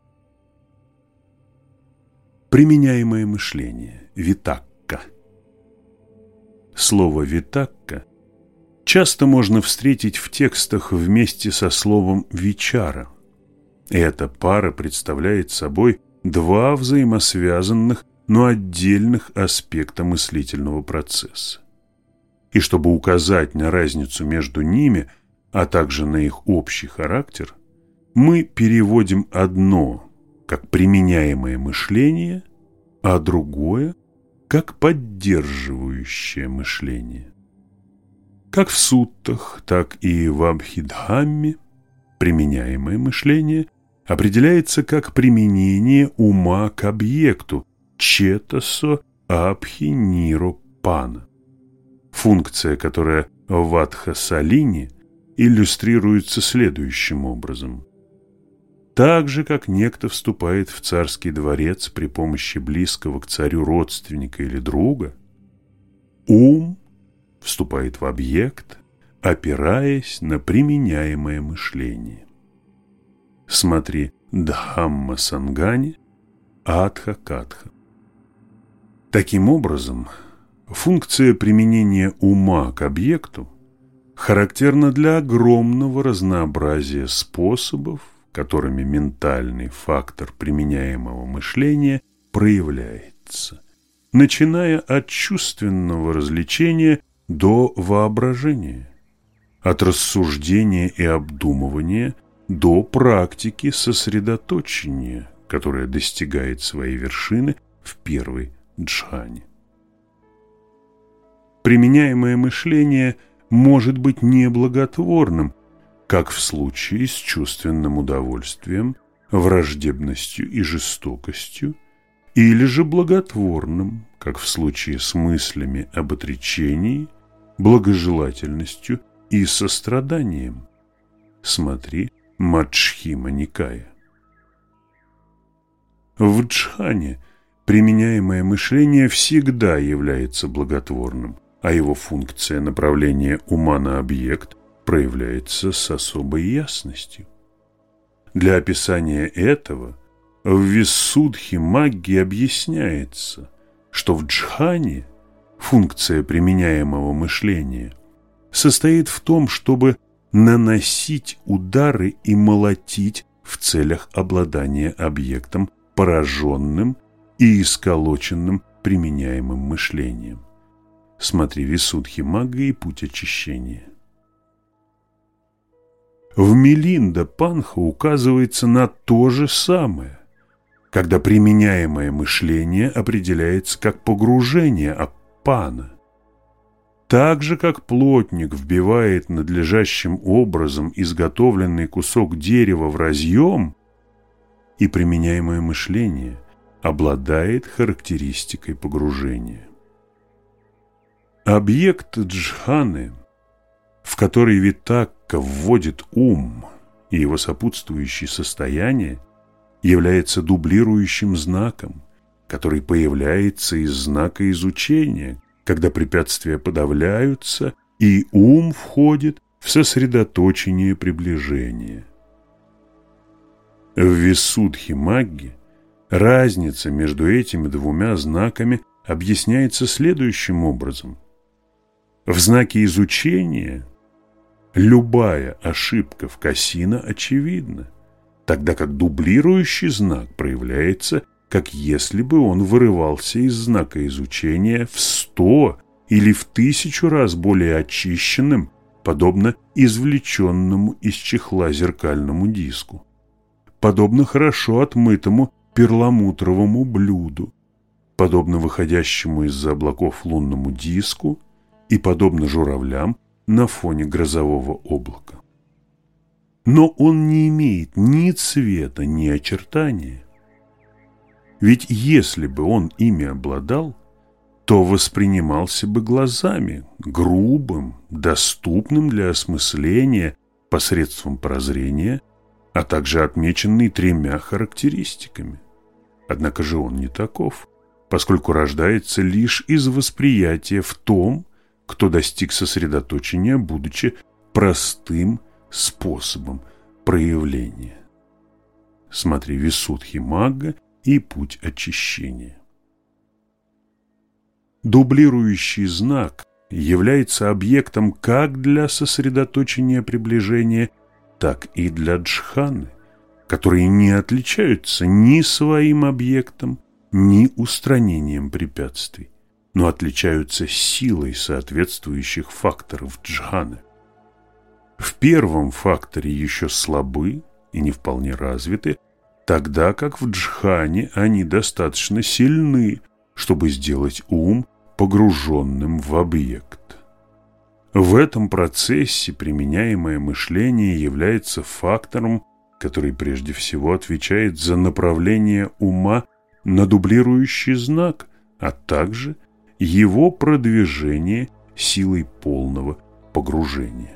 Применяемое мышление – витакка. Слово «витакка» часто можно встретить в текстах вместе со словом «вичара». Эта пара представляет собой два взаимосвязанных, но отдельных аспекта мыслительного процесса. И чтобы указать на разницу между ними, а также на их общий характер, мы переводим одно как применяемое мышление, а другое как поддерживающее мышление. Как в суттах, так и в Абхидхамме применяемое мышление определяется как применение ума к объекту четасо абхинирупана. Функция, которая в Адхасалине иллюстрируется следующим образом. Так же, как некто вступает в царский дворец при помощи близкого к царю родственника или друга, ум вступает в объект, опираясь на применяемое мышление. Смотри Дхамма-сангани, Адха-катха. Таким образом, функция применения ума к объекту характерна для огромного разнообразия способов, которыми ментальный фактор применяемого мышления проявляется, начиная от чувственного развлечения до воображения, от рассуждения и обдумывания до практики сосредоточения, которая достигает своей вершины в первой джхане. Применяемое мышление может быть неблаготворным, как в случае с чувственным удовольствием, враждебностью и жестокостью, или же благотворным, как в случае с мыслями об отречении, благожелательностью и состраданием. Смотри Маджхима Никая. В джхане применяемое мышление всегда является благотворным, а его функция направления ума на объект проявляется с особой ясностью. Для описания этого в Виссудхи-магге объясняется, что в джхане функция применяемого мышления состоит в том, чтобы наносить удары и молотить в целях обладания объектом, пораженным и исколоченным применяемым мышлением. Смотри Висудхи-магга и путь очищения. В Милинда-панха указывается на то же самое, когда применяемое мышление определяется как погружение аппана. Так же, как плотник вбивает надлежащим образом изготовленный кусок дерева в разъем, и применяемое мышление обладает характеристикой погружения. Объект джханы, в который витакка вводит ум и его сопутствующие состояния, является дублирующим знаком, который появляется из знака изучения, когда препятствия подавляются и ум входит в сосредоточение приближения. В Висудхи-магге разница между этими двумя знаками объясняется следующим образом. В знаке изучения любая ошибка в касина очевидна, тогда как дублирующий знак проявляется, как если бы он вырывался из знака изучения в 100 или в 1000 раз более очищенным, подобно извлеченному из чехла зеркальному диску, подобно хорошо отмытому перламутровому блюду, подобно выходящему из-за облаков лунному диску и подобно журавлям на фоне грозового облака. но он не имеет ни цвета, ни очертания. Ведь если бы он ими обладал, то воспринимался бы глазами, грубым, доступным для осмысления посредством прозрения, а также отмеченный 3 характеристиками. Однако же он не таков, поскольку рождается лишь из восприятия в том, кто достиг сосредоточения, будучи простым способом проявления. Смотри Висудхи-магга и путь очищения. Дублирующий знак является объектом как для сосредоточения приближения, так и для джханы, которые не отличаются ни своим объектом, ни устранением препятствий, но отличаются силой соответствующих факторов джханы. В первом факторе еще слабы и не вполне развиты, тогда как в джхане они достаточно сильны, чтобы сделать ум погруженным в объект. В этом процессе применяемое мышление является фактором, который прежде всего отвечает за направление ума на дублирующий знак, а также его продвижение силой полного погружения.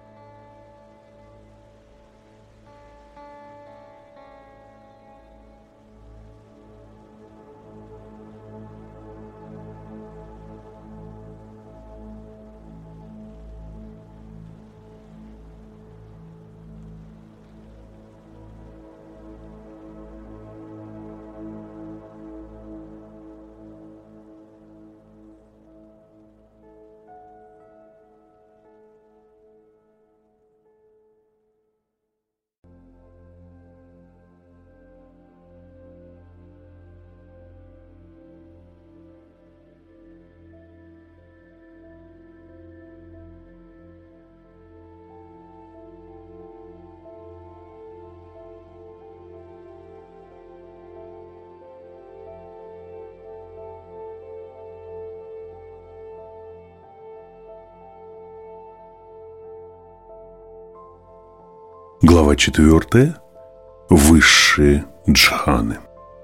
Глава 4. Высшие джханы.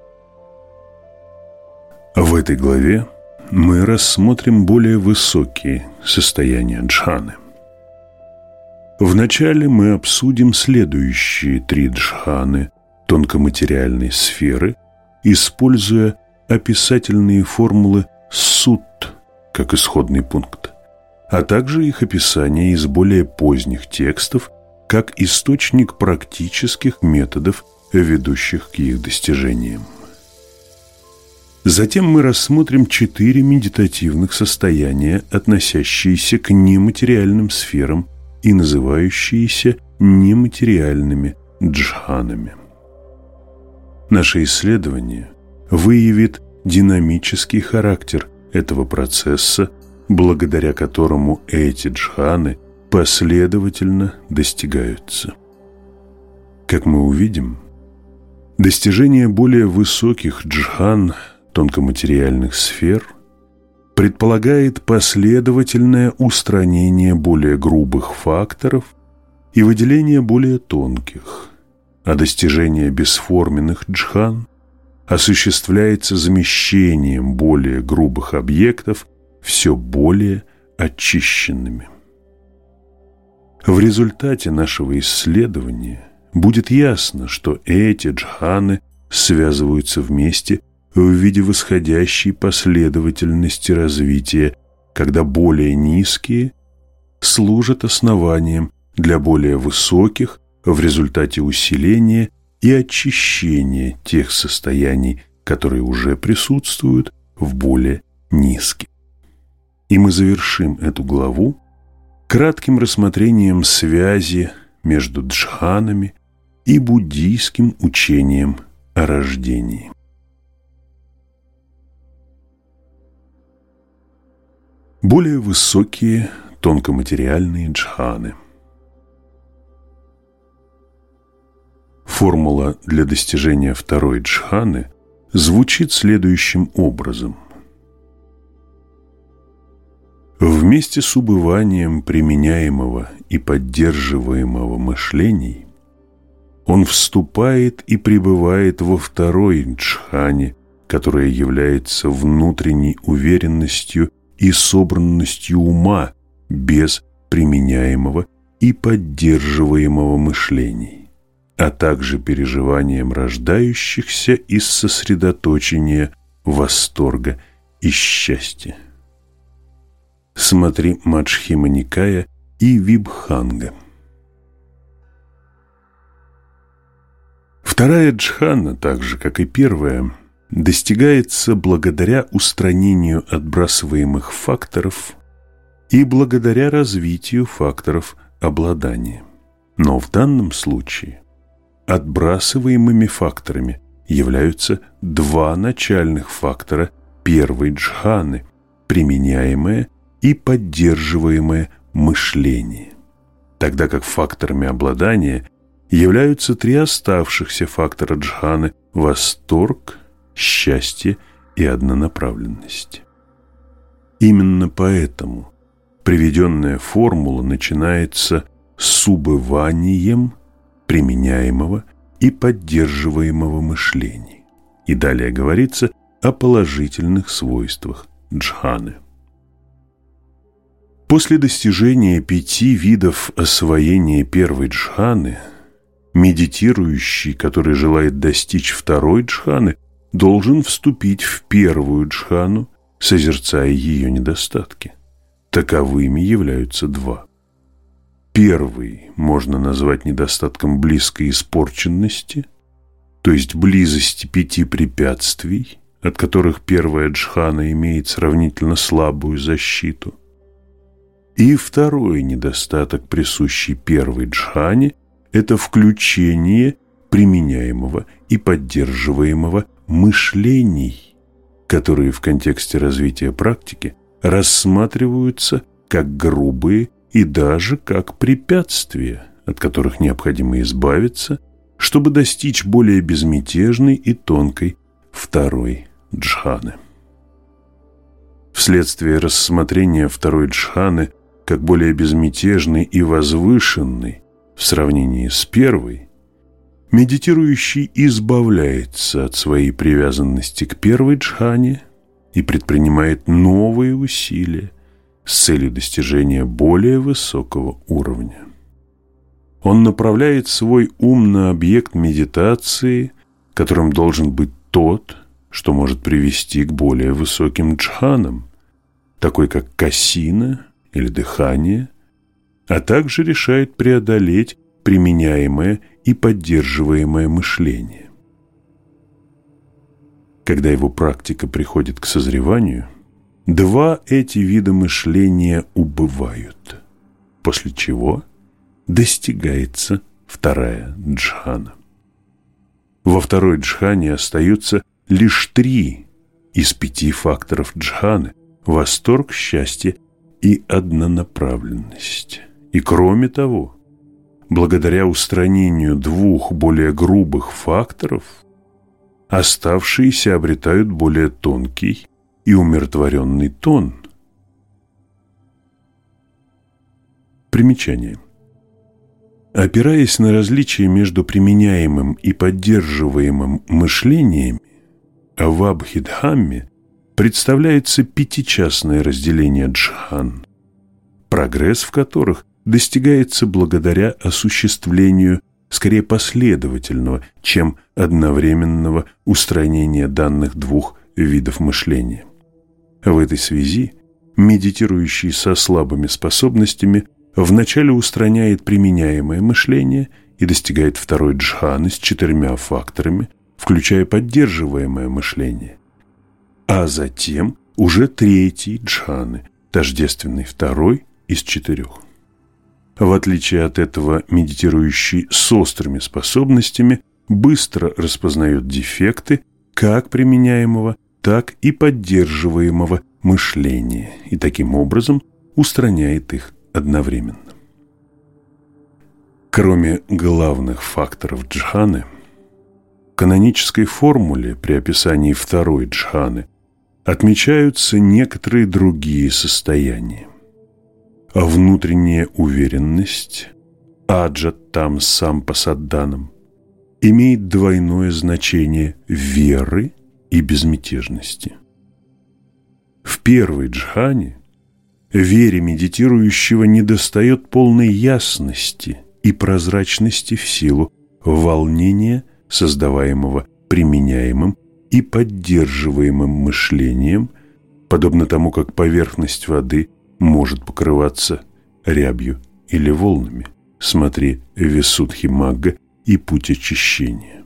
В этой главе мы рассмотрим более высокие состояния джханы. Вначале мы обсудим следующие 3 джханы тонкоматериальной сферы, используя описательные формулы сутт как исходный пункт, а также их описание из более поздних текстов как источник практических методов, ведущих к их достижениям. Затем мы рассмотрим 4 медитативных состояния, относящиеся к нематериальным сферам и называющиеся нематериальными джханами. Наше исследование выявит динамический характер этого процесса, благодаря которому эти джханы последовательно достигаются. Как мы увидим, достижение более высоких джхан тонкоматериальных сфер предполагает последовательное устранение более грубых факторов и выделение более тонких, а достижение бесформенных джхан осуществляется замещением более грубых объектов все более очищенными. В результате нашего исследования будет ясно, что эти джханы связываются вместе в виде восходящей последовательности развития, когда более низкие служат основанием для более высоких в результате усиления и очищения тех состояний, которые уже присутствуют в более низких. И мы завершим эту главу кратким рассмотрением связи между джханами и буддийским учением о рождении. Более высокие тонкоматериальные джханы. Формула для достижения второй джханы звучит следующим образом. Вместе с убыванием применяемого и поддерживаемого мышлений он вступает и пребывает во второй джхане, которая является внутренней уверенностью и собранностью ума без применяемого и поддерживаемого мышлений, а также переживанием рождающихся из сосредоточения восторга и счастья. Смотри Маджхима Никая и Вибханга. Вторая джхана, так же как и первая, достигается благодаря устранению отбрасываемых факторов и благодаря развитию факторов обладания. Но в данном случае отбрасываемыми факторами являются два начальных фактора первой джханы – применяемое и поддерживаемое мышление, тогда как факторами обладания являются три оставшихся фактора джханы – восторг, счастье и однонаправленность. Именно поэтому приведенная формула начинается с убыванием применяемого и поддерживаемого мышления. И далее говорится о положительных свойствах джханы. После достижения 5 видов освоения первой джханы, медитирующий, который желает достичь второй джханы, должен вступить в первую джхану, созерцая ее недостатки. Таковыми являются два. Первый можно назвать недостатком близкой испорченности, то есть близости 5 препятствий, от которых первая джхана имеет сравнительно слабую защиту. И второй недостаток, присущий первой джхане, это включение применяемого и поддерживаемого мышлений, которые в контексте развития практики рассматриваются как грубые и даже как препятствия, от которых необходимо избавиться, чтобы достичь более безмятежной и тонкой второй джханы. Вследствие рассмотрения второй джханы как более безмятежной и возвышенной в сравнении с первой, медитирующий избавляется от своей привязанности к первой джхане и предпринимает новые усилия с целью достижения более высокого уровня. Он направляет свой ум на объект медитации, которым должен быть тот, что может привести к более высоким джханам, такой как касина или дыхание, а также решает преодолеть применяемое и поддерживаемое мышление. Когда его практика приходит к созреванию, два эти вида мышления убывают, после чего достигается вторая джхана. Во второй джхане остаются лишь 3 из 5 факторов джханы – восторг, счастье и однонаправленность. И кроме того, благодаря устранению 2 более грубых факторов, оставшиеся обретают более тонкий и умиротворенный тон. Примечание. Опираясь на различия между применяемым и поддерживаемым мышлениями, в Абхидхамме представляется 5-частное разделение джхан, прогресс в которых достигается благодаря осуществлению скорее последовательного, чем одновременного устранения данных 2 видов мышления. В этой связи медитирующий со слабыми способностями вначале устраняет применяемое мышление и достигает второй джханы с 4 факторами, включая поддерживаемое мышление, а затем уже 3-й джханы, тождественный 2 из 4. В отличие от этого, медитирующий с острыми способностями быстро распознает дефекты как применяемого, так и поддерживаемого мышления и таким образом устраняет их одновременно. Кроме главных факторов джханы, в канонической формуле при описании второй джханы отмечаются некоторые другие состояния. Внутренняя уверенность, аджат там сампасадданам, имеет двойное значение веры и безмятежности. В первой джхане вере медитирующего недостает полной ясности и прозрачности в силу волнения, создаваемого применяемым и поддерживаемым мышлением, подобно тому, как поверхность воды может покрываться рябью или волнами. Смотри Висудхи-магга и путь очищения.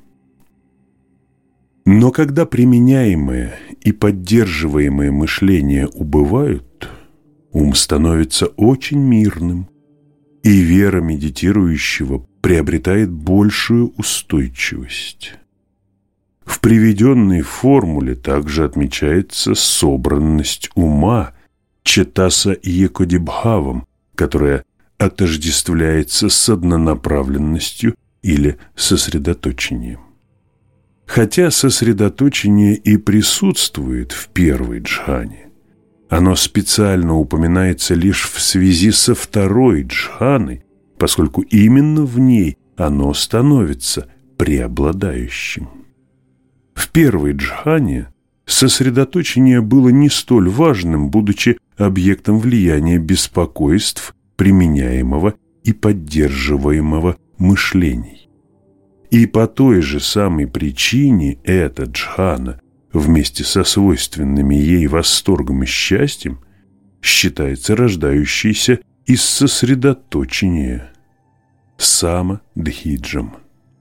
Но когда применяемое и поддерживаемое мышление убывают, ум становится очень мирным, и вера медитирующего приобретает большую устойчивость. В приведенной формуле также отмечается собранность ума четаса екодибхавам, которая отождествляется с однонаправленностью или сосредоточением. Хотя сосредоточение и присутствует в первой джхане, оно специально упоминается лишь в связи со второй джханой, поскольку именно в ней оно становится преобладающим. В первой джхане сосредоточение было не столь важным, будучи объектом влияния беспокойств, применяемого и поддерживаемого мышлений. И по той же самой причине эта джхана вместе со свойственными ей восторгом и счастьем считается рождающейся из сосредоточения самадхиджам.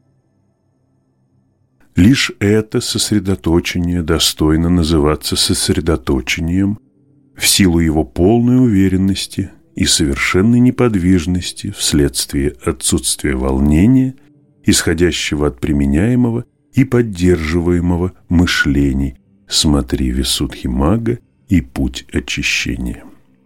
Лишь это сосредоточение достойно называться сосредоточением в силу его полной уверенности и совершенной неподвижности вследствие отсутствия волнения, исходящего от применяемого и поддерживаемого мышлений. Смотри Висудхи-магга и путь очищения.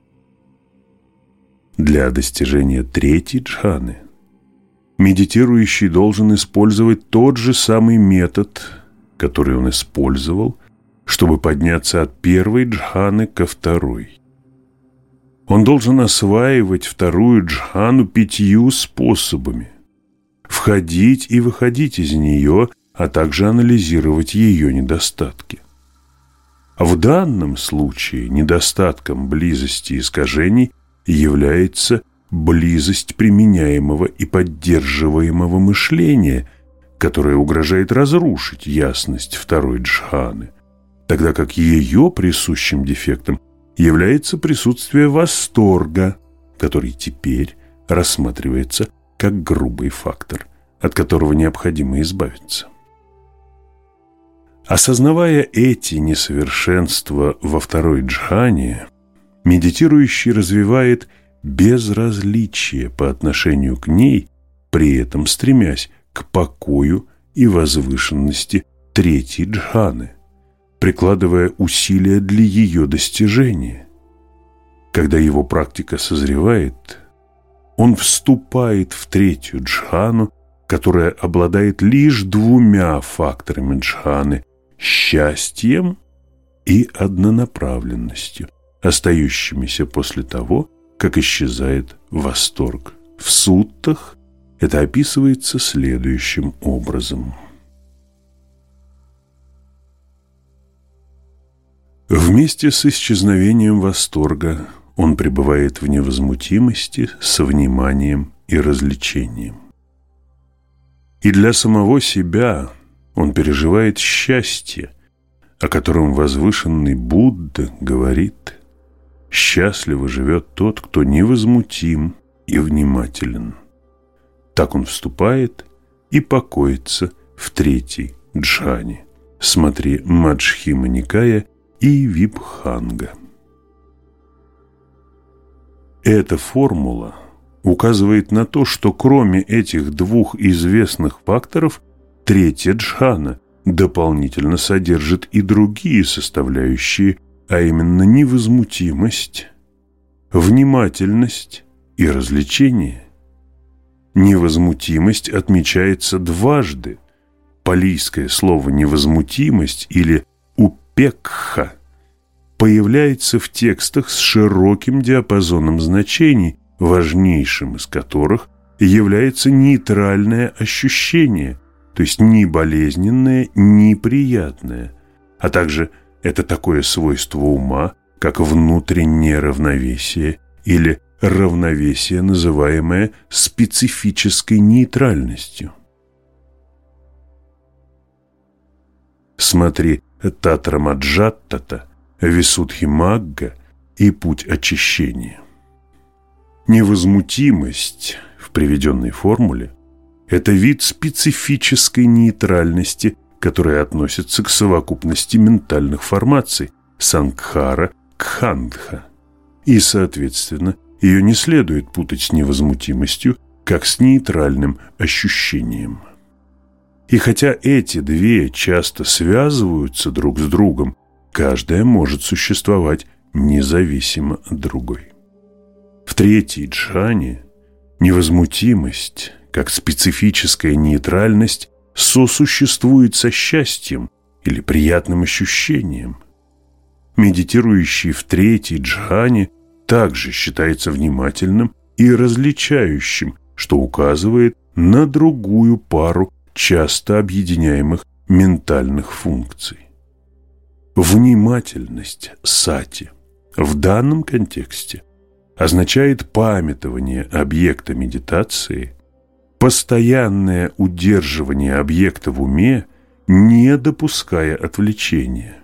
Для достижения третьей джханы медитирующий должен использовать тот же самый метод, который он использовал, чтобы подняться от первой джханы ко второй. Он должен осваивать вторую джхану 5 способами, входить и выходить из нее, а также анализировать ее недостатки. В данном случае недостатком близости искажений является близость применяемого и поддерживаемого мышления, которое угрожает разрушить ясность второй джханы, тогда как ее присущим дефектом является присутствие восторга, который теперь рассматривается как грубый фактор, от которого необходимо избавиться. Осознавая эти несовершенства во второй джхане, медитирующий развивает безразличие по отношению к ней, при этом стремясь к покою и возвышенности третьей джханы, прикладывая усилия для ее достижения. Когда его практика созревает, он вступает в третью джхану, которая обладает лишь 2 факторами джханы – счастьем и однонаправленностью, остающимися после того, как исчезает восторг. В суттах это описывается следующим образом. Вместе с исчезновением восторга он пребывает в невозмутимости со вниманием и развлечением. И для самого себя он переживает счастье, о котором возвышенный Будда говорит: «Счастливо живет тот, кто невозмутим и внимателен». Так он вступает и покоится в третьей джхане. Смотри Маджхима Никая и Вибханга. Эта формула указывает на то, что кроме этих 2 известных факторов, третья джхана дополнительно содержит и другие составляющие, а именно невозмутимость, внимательность и развлечение. Невозмутимость отмечается дважды. Палийское слово «невозмутимость» или «упекха» появляется в текстах с широким диапазоном значений, важнейшим из которых является нейтральное ощущение, то есть ни болезненное, ни приятное, а также это такое свойство ума, как внутреннее равновесие или равновесие, называемое специфической нейтральностью. Смотри Татрамаджаттата, Висудхимагга и Путь очищения. Невозмутимость в приведенной формуле – это вид специфической нейтральности, которая относится к совокупности ментальных формаций Сангхара, Кхандха, и, соответственно, ее не следует путать с невозмутимостью, как с нейтральным ощущением. И хотя эти две часто связываются друг с другом, каждая может существовать независимо от другой. В третьей джхане невозмутимость, как специфическая нейтральность, сосуществует со счастьем или приятным ощущением. Медитирующий в третьей джхане также считается внимательным и различающим, что указывает на другую пару часто объединяемых ментальных функций. Внимательность сати в данном контексте означает памятование объекта медитации, постоянное удерживание объекта в уме, не допуская отвлечения.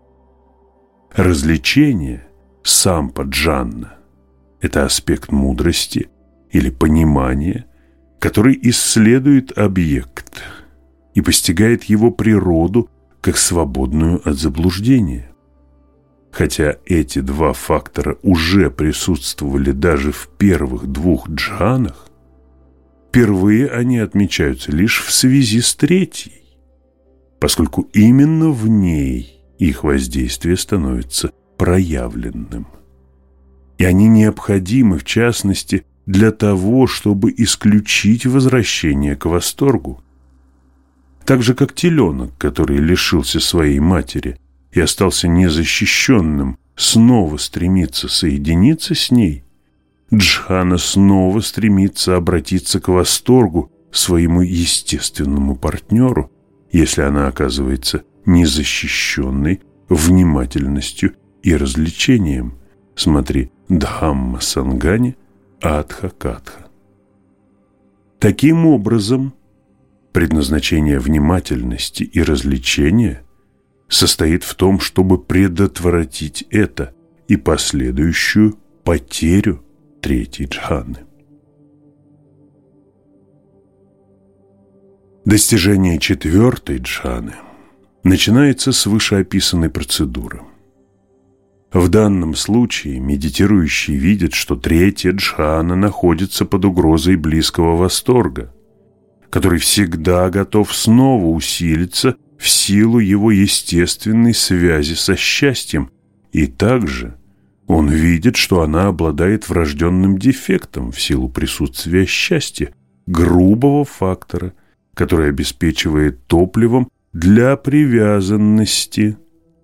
Развлечение сампаджанна – это аспект мудрости или понимания, который исследует объект и постигает его природу как свободную от заблуждения. Хотя эти два фактора уже присутствовали даже в первых двух джханах, впервые они отмечаются лишь в связи с третьей, поскольку именно в ней их воздействие становится проявленным. И они необходимы, в частности, для того, чтобы исключить возвращение к восторгу. Так же, как теленок, который лишился своей матери и остался незащищенным, снова стремится соединиться с ней, джхана снова стремится обратиться к восторгу, своему естественному партнеру, если она оказывается незащищенной внимательностью и развлечением. Смотри Дхамма Сангани Адха Катха. Таким образом, предназначение внимательности и развлечения состоит в том, чтобы предотвратить это и последующую потерю третьей джханы. Достижение четвертой джханы начинается с вышеописанной процедуры. В данном случае медитирующий видит, что третья джхана находится под угрозой близкого восторга, который всегда готов снова усилиться в силу его естественной связи со счастьем, и также он видит, что она обладает врожденным дефектом в силу присутствия счастья, грубого фактора, который обеспечивает топливом для привязанности.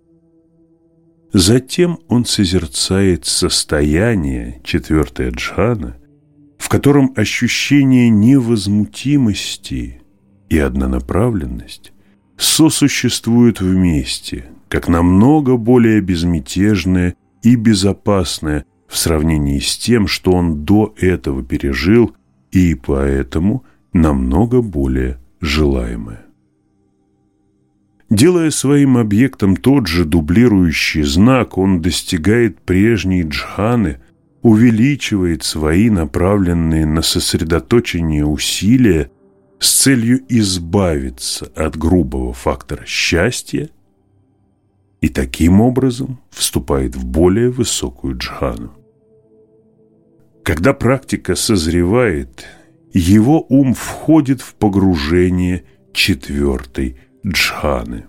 Затем он созерцает состояние, четвертая джхана, в котором ощущение невозмутимости и однонаправленность сосуществуют вместе, как намного более безмятежное и безопасное в сравнении с тем, что он до этого пережил, и поэтому намного более желаемое. Делая своим объектом тот же дублирующий знак, он достигает прежней джханы, увеличивает свои направленные на сосредоточение усилия с целью избавиться от грубого фактора счастья и таким образом вступает в более высокую джхану. Когда практика созревает, его ум входит в погружение четвертой джханы.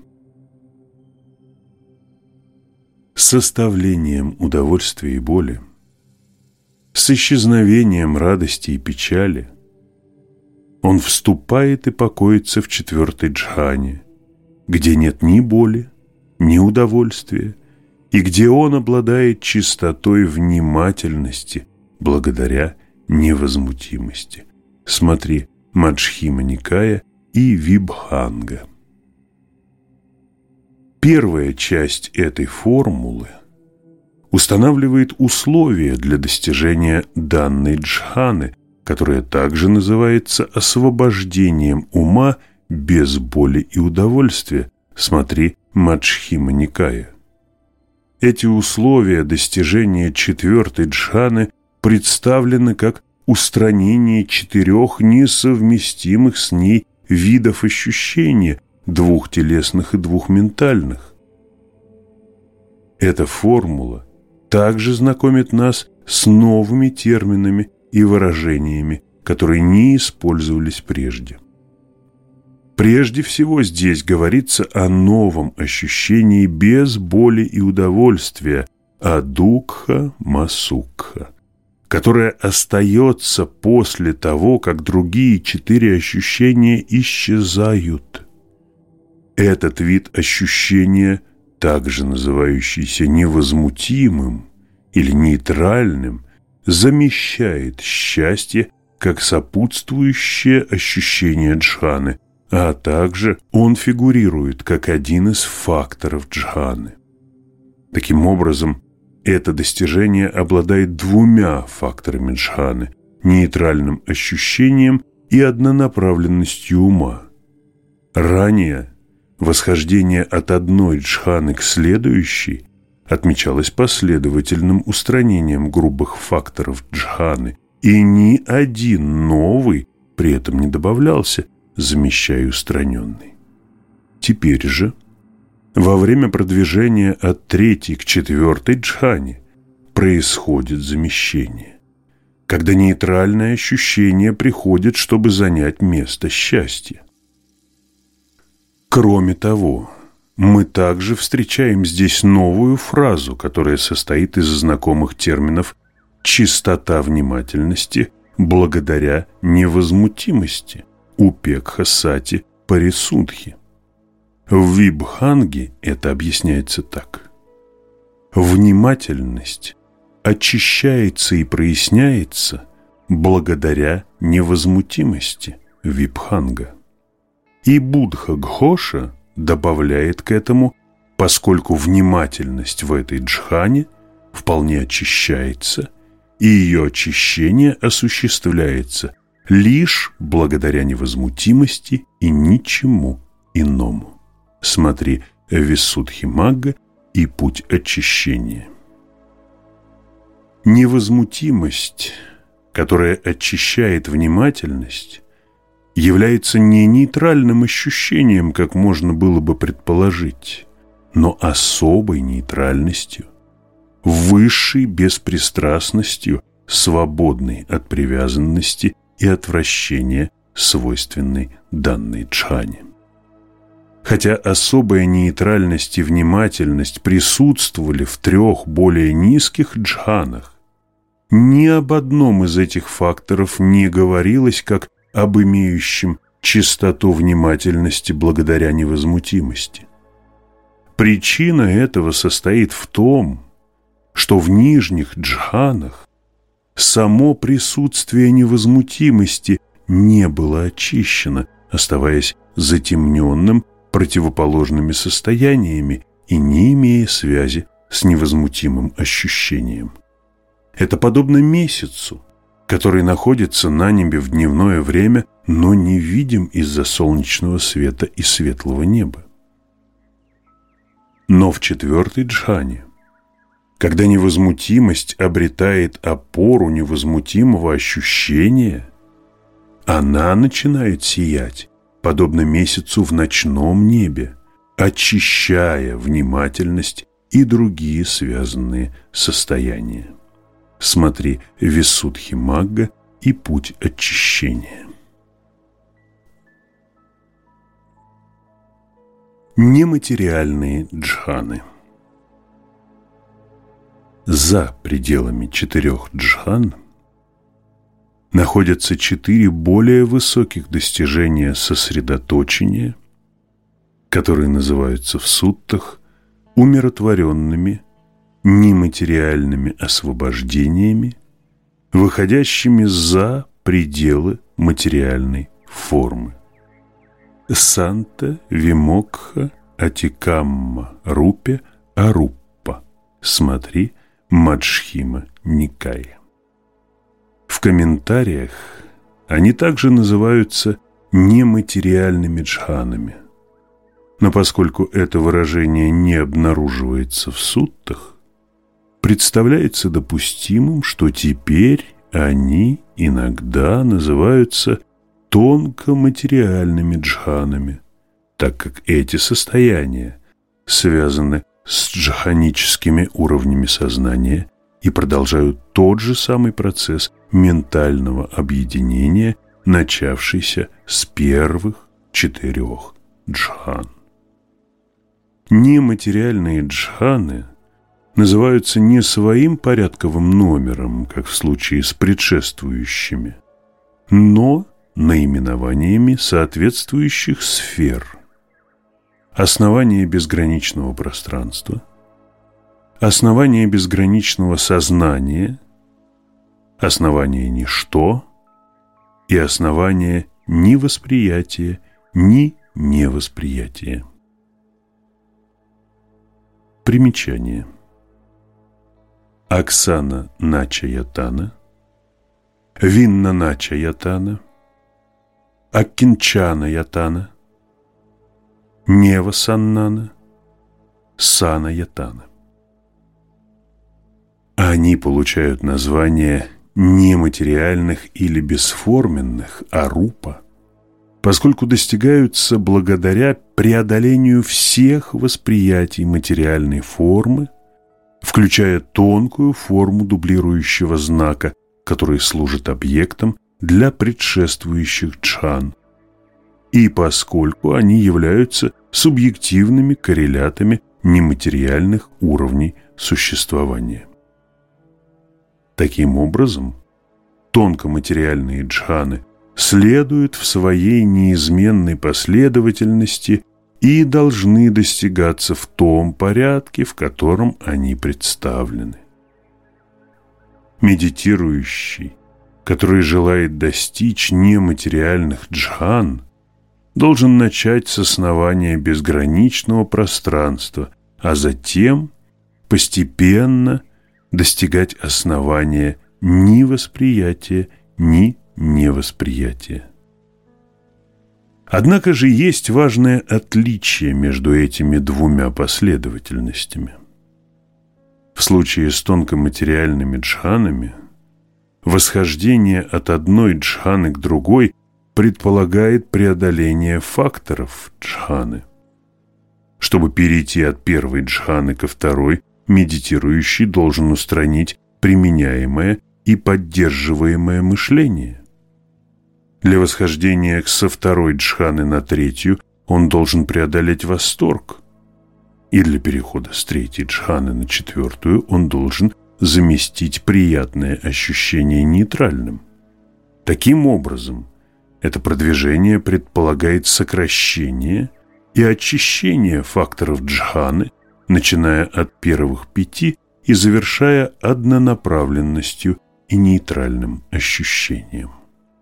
С составлением удовольствия и боли, с исчезновением радости и печали, он вступает и покоится в четвертой джхане, где нет ни боли, ни удовольствия, и где он обладает чистотой внимательности благодаря невозмутимости. Смотри Маджхима Никая и вибханга. Первая часть этой формулы устанавливает условия для достижения данной джханы, которая также называется освобождением ума без боли и удовольствия. Смотри Маджхима Никая. Эти условия достижения четвертой джханы представлены как устранение 4 несовместимых с ней видов ощущения, 2 телесных и 2 ментальных. Эта формула также знакомит нас с новыми терминами и выражениями, которые не использовались прежде. Прежде всего здесь говорится о новом ощущении без боли и удовольствия, адукха-масукха, которое остается после того, как другие 4 ощущения исчезают. Этот вид ощущения, также называющийся невозмутимым или нейтральным, замещает счастье как сопутствующее ощущение джханы, а также он фигурирует как один из факторов джханы. Таким образом, это достижение обладает 2 факторами джханы – нейтральным ощущением и однонаправленностью ума. Ранее восхождение от одной джханы к следующей отмечалось последовательным устранением грубых факторов джханы, и ни один новый при этом не добавлялся, замещая устраненный. Теперь же, во время продвижения от 3-й к 4-й джхане происходит замещение, когда нейтральное ощущение приходит, чтобы занять место счастья. Кроме того, мы также встречаем здесь новую фразу, которая состоит из знакомых терминов «чистота внимательности благодаря невозмутимости» упекха-сати парисудхи. В вибханге это объясняется так. Внимательность очищается и проясняется благодаря невозмутимости вибханга. И Буддха-гхоша добавляет к этому, поскольку внимательность в этой джхане вполне очищается, и ее очищение осуществляется лишь благодаря невозмутимости и ничему иному. Смотри Висудхимагга и путь очищения. Невозмутимость, которая очищает внимательность, является не нейтральным ощущением, как можно было бы предположить, но особой нейтральностью, высшей беспристрастностью, свободной от привязанности и отвращения, свойственной данной джхане. Хотя особая нейтральность и внимательность присутствовали в 3 более низких джханах, ни об одном из этих факторов не говорилось как об имеющем чистоту внимательности благодаря невозмутимости. Причина этого состоит в том, что в нижних джханах само присутствие невозмутимости не было очищено, оставаясь затемненным противоположными состояниями и не имея связи с невозмутимым ощущением. Это подобно месяцу, который находится на небе в дневное время, но не видим из-за солнечного света и светлого неба. Но в 4-й джхане, когда невозмутимость обретает опору невозмутимого ощущения, она начинает сиять, подобно месяцу в ночном небе, очищая внимательность и другие связанные состояния. Смотри Висудхимагга и путь очищения. Нематериальные джханы. За пределами 4 джхан находятся 4 более высоких достижения сосредоточения, которые называются в суттах умиротворенными нематериальными освобождениями, выходящими за пределы материальной формы. Санта, Вимокха, Атикамма, Рупе, Аруппа. Смотри Маджхима Никая. В комментариях они также называются нематериальными джханами. Но поскольку это выражение не обнаруживается в суттах, представляется допустимым, что теперь они иногда называются тонкоматериальными джханами, так как эти состояния связаны с джханическими уровнями сознания и продолжают тот же самый процесс ментального объединения, начавшийся с первых 4 джхан. Нематериальные джханы называются не своим порядковым номером, как в случае с предшествующими, но наименованиями соответствующих сфер: основание безграничного пространства, основание безграничного сознания, основание ничто и основание ни восприятия, ни невосприятия. Примечание. Оксана Начаятана, Винна Начаятана, Аккинчана Ятана, Нева Саннана, Сана Ятана. Они получают название нематериальных или бесформенных арупа, поскольку достигаются благодаря преодолению всех восприятий материальной формы, включая тонкую форму дублирующего знака, который служит объектом для предшествующих джхан, и поскольку они являются субъективными коррелятами нематериальных уровней существования. Таким образом, тонкоматериальные джханы следуют в своей неизменной последовательности и должны достигаться в том порядке, в котором они представлены. Медитирующий, который желает достичь нематериальных джхан, должен начать с основания безграничного пространства, а затем постепенно достигать основания ни восприятия, ни невосприятия. Однако же есть важное отличие между этими двумя последовательностями. В случае с тонкоматериальными джханами восхождение от одной джханы к другой предполагает преодоление факторов джханы. Чтобы перейти от первой джханы ко второй, медитирующий должен устранить применяемое и поддерживаемое мышление. Для восхождения со второй джханы на третью он должен преодолеть восторг, и для перехода с третьей джханы на четвертую он должен заместить приятное ощущение нейтральным. Таким образом, это продвижение предполагает сокращение и очищение факторов джханы, начиная от первых 5 и завершая однонаправленностью и нейтральным ощущением.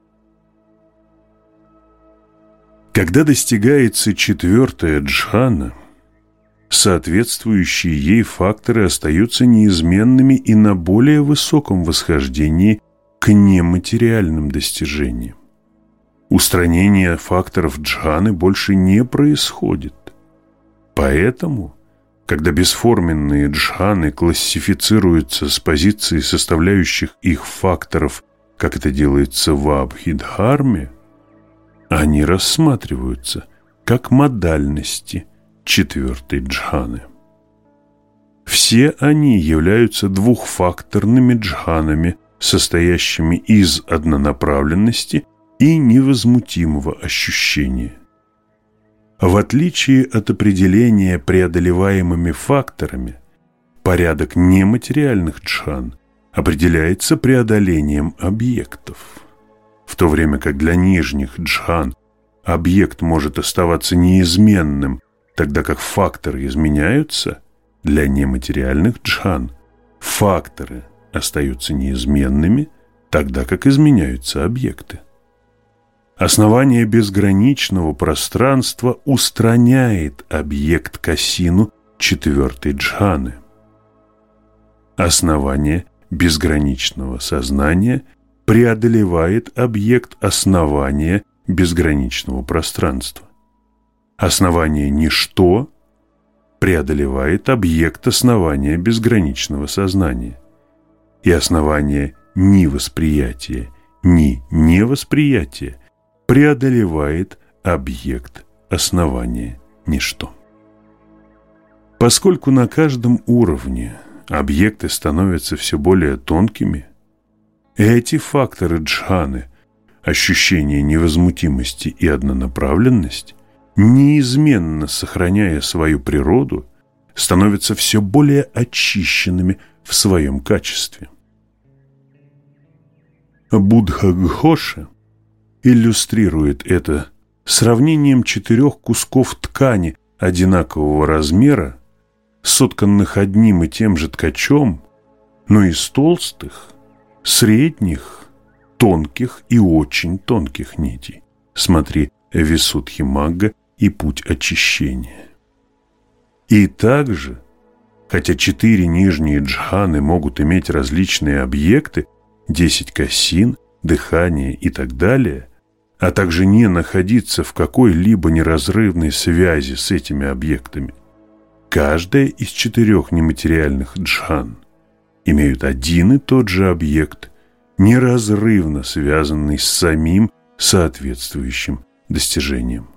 Когда достигается 4-я джхана, соответствующие ей факторы остаются неизменными и на более высоком восхождении к нематериальным достижениям. Устранение факторов джханы больше не происходит. Поэтому, когда бесформенные джханы классифицируются с позиции составляющих их факторов, как это делается в Абхидхарме, они рассматриваются как модальности 4-й джханы. Все они являются двухфакторными джханами, состоящими из однонаправленности и невозмутимого ощущения. В отличие от определения преодолеваемыми факторами, порядок нематериальных джхан определяется преодолением объектов, в то время как для нижних джхан объект может оставаться неизменным, тогда как факторы изменяются. Для нематериальных джхан факторы остаются неизменными, тогда как изменяются объекты. Основание безграничного пространства устраняет объект касину четвертой джханы. Основание безграничного сознания преодолевает объект основания безграничного пространства. Основание ничто преодолевает объект основания безграничного сознания. И основание ни восприятия, ни невосприятия преодолевает объект основания ничто. Поскольку на каждом уровне объекты становятся все более тонкими, эти факторы джханы, ощущение невозмутимости и однонаправленность, неизменно сохраняя свою природу, становятся все более очищенными в своем качестве. Буддха-гхоша иллюстрирует это сравнением 4 кусков ткани одинакового размера, сотканных одним и тем же ткачом, но из толстых, средних, тонких и очень тонких нитей. Смотри Висудхимагга и путь очищения. И также, хотя 4 нижние джханы могут иметь различные объекты, 10 касин, дыхание и так далее, а также не находиться в какой-либо неразрывной связи с этими объектами, каждая из 4 нематериальных джхан имеют один и тот же объект, неразрывно связанный с самим соответствующим достижением.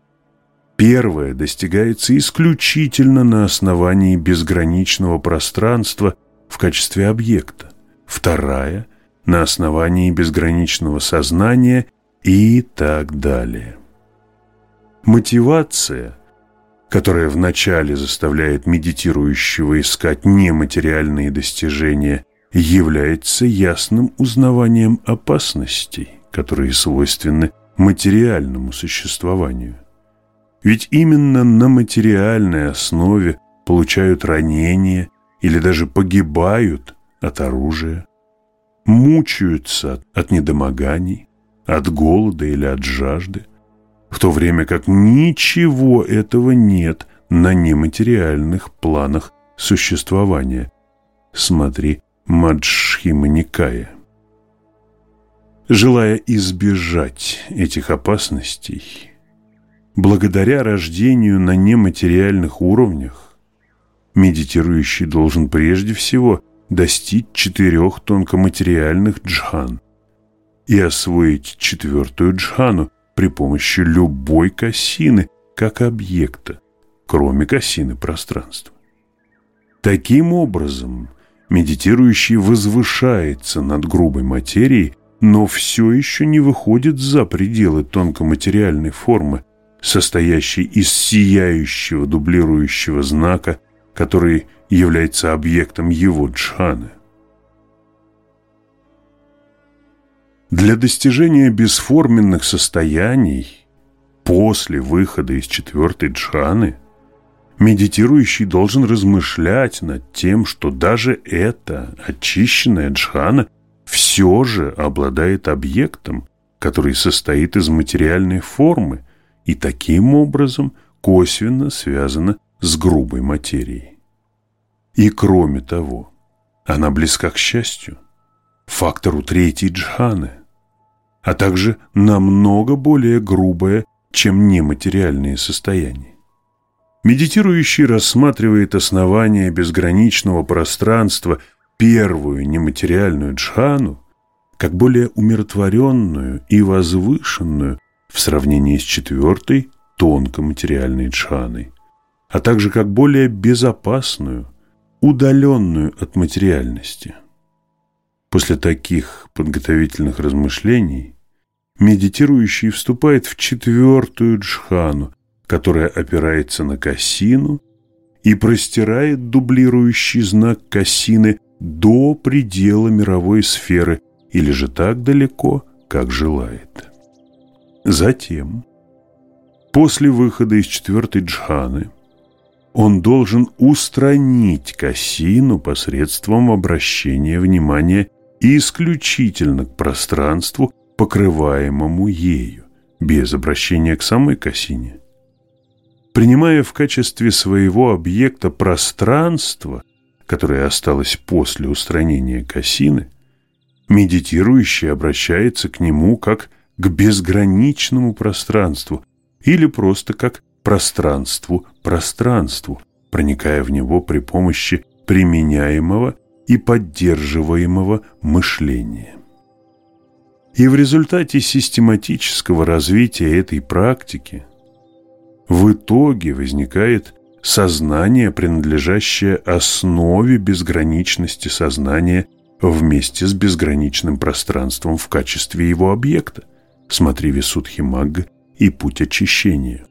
Первое достигается исключительно на основании безграничного пространства в качестве объекта, вторая – на основании безграничного сознания и так далее. Мотивация, которая вначале заставляет медитирующего искать нематериальные достижения, является ясным узнаванием опасностей, которые свойственны материальному существованию. Ведь именно на материальной основе получают ранения или даже погибают от оружия, мучаются от недомоганий, от голода или от жажды, в то время как ничего этого нет на нематериальных планах существования. Смотри Маджхима Никая. Желая избежать этих опасностей, благодаря рождению на нематериальных уровнях, медитирующий должен прежде всего достичь 4 тонкоматериальных джхан и освоить 4-ю джхану при помощи любой касины как объекта, кроме касины пространства. Таким образом, медитирующий возвышается над грубой материей, но все еще не выходит за пределы тонкоматериальной формы, состоящей из сияющего дублирующего знака, который является объектом его джханы. Для достижения бесформенных состояний после выхода из 4-й джханы медитирующий должен размышлять над тем, что даже эта очищенная джхана все же обладает объектом, который состоит из материальной формы и таким образом косвенно связана с грубой материей. И кроме того, она близка к счастью, фактору 3-й джханы, а также намного более грубая, чем нематериальные состояния. Медитирующий рассматривает основание безграничного пространства, 1-ю нематериальную джхану, как более умиротворенную и возвышенную в сравнении с 4-й тонкоматериальной джханой, а также как более безопасную, удаленную от материальности. После таких подготовительных размышлений медитирующий вступает в 4-ю джхану, которая опирается на касину и простирает дублирующий знак касины до предела мировой сферы или же так далеко, как желает. Затем, после выхода из 4-й джханы, он должен устранить касину посредством обращения внимания исключительно к пространству, покрываемому ею, без обращения к самой косине. Принимая в качестве своего объекта пространство, которое осталось после устранения косины, медитирующий обращается к нему как к безграничному пространству или просто как к пространству, проникая в него при помощи применяемого и поддерживаемого мышления. И в результате систематического развития этой практики в итоге возникает сознание, принадлежащее основе безграничности сознания вместе с безграничным пространством в качестве его объекта. Смотри Висудхимагга и путь очищения.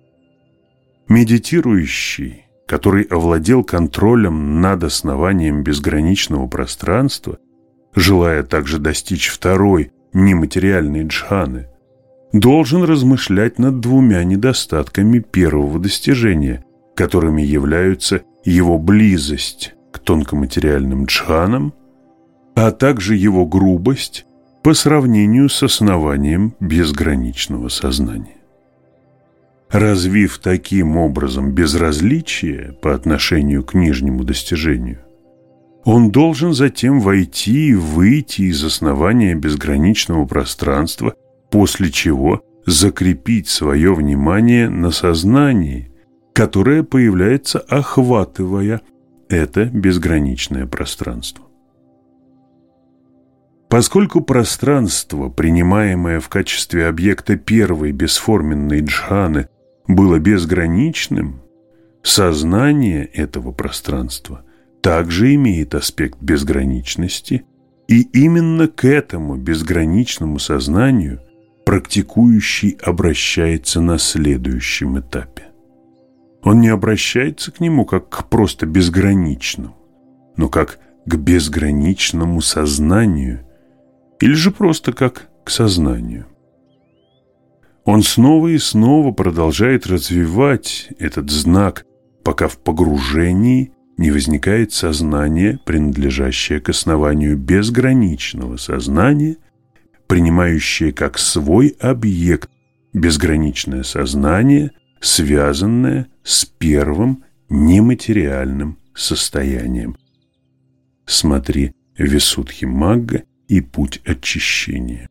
Медитирующий, который овладел контролем над основанием безграничного пространства, желая также достичь второй нематериальной джханы, должен размышлять над двумя недостатками первого достижения, которыми являются его близость к тонкоматериальным джханам, а также его грубость по сравнению с основанием безграничного сознания. Развив таким образом безразличие по отношению к нижнему достижению, он должен затем войти и выйти из основания безграничного пространства, после чего закрепить свое внимание на сознании, которое появляется, охватывая это безграничное пространство. Поскольку пространство, принимаемое в качестве объекта первой бесформенной джханы, было безграничным, сознание этого пространства также имеет аспект безграничности, и именно к этому безграничному сознанию практикующий обращается на следующем этапе. Он не обращается к нему как к просто безграничному, но как к безграничному сознанию, или же просто как к сознанию. Он снова и снова продолжает развивать этот знак, пока в погружении не возникает сознание, принадлежащее к основанию безграничного сознания, принимающее как свой объект безграничное сознание, связанное с первым нематериальным состоянием. Смотри Висудхимагга и путь очищения.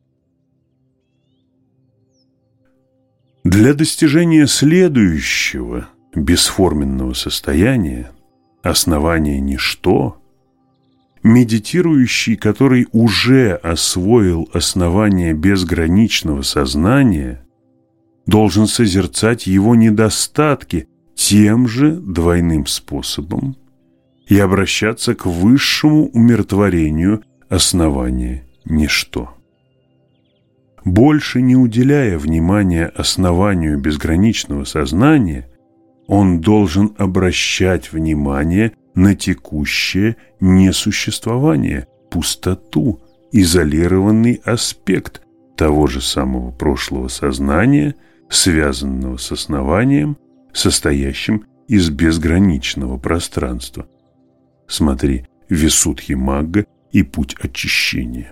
Для достижения следующего бесформенного состояния, основания ничто, медитирующий, который уже освоил основание безграничного сознания, должен созерцать его недостатки тем же двойным способом и обращаться к высшему умиротворению основания ничто. Больше не уделяя внимания основанию безграничного сознания, он должен обращать внимание на текущее несуществование, пустоту, изолированный аспект того же самого прошлого сознания, связанного с основанием, состоящим из безграничного пространства. Смотри Висудхимагга и путь очищения.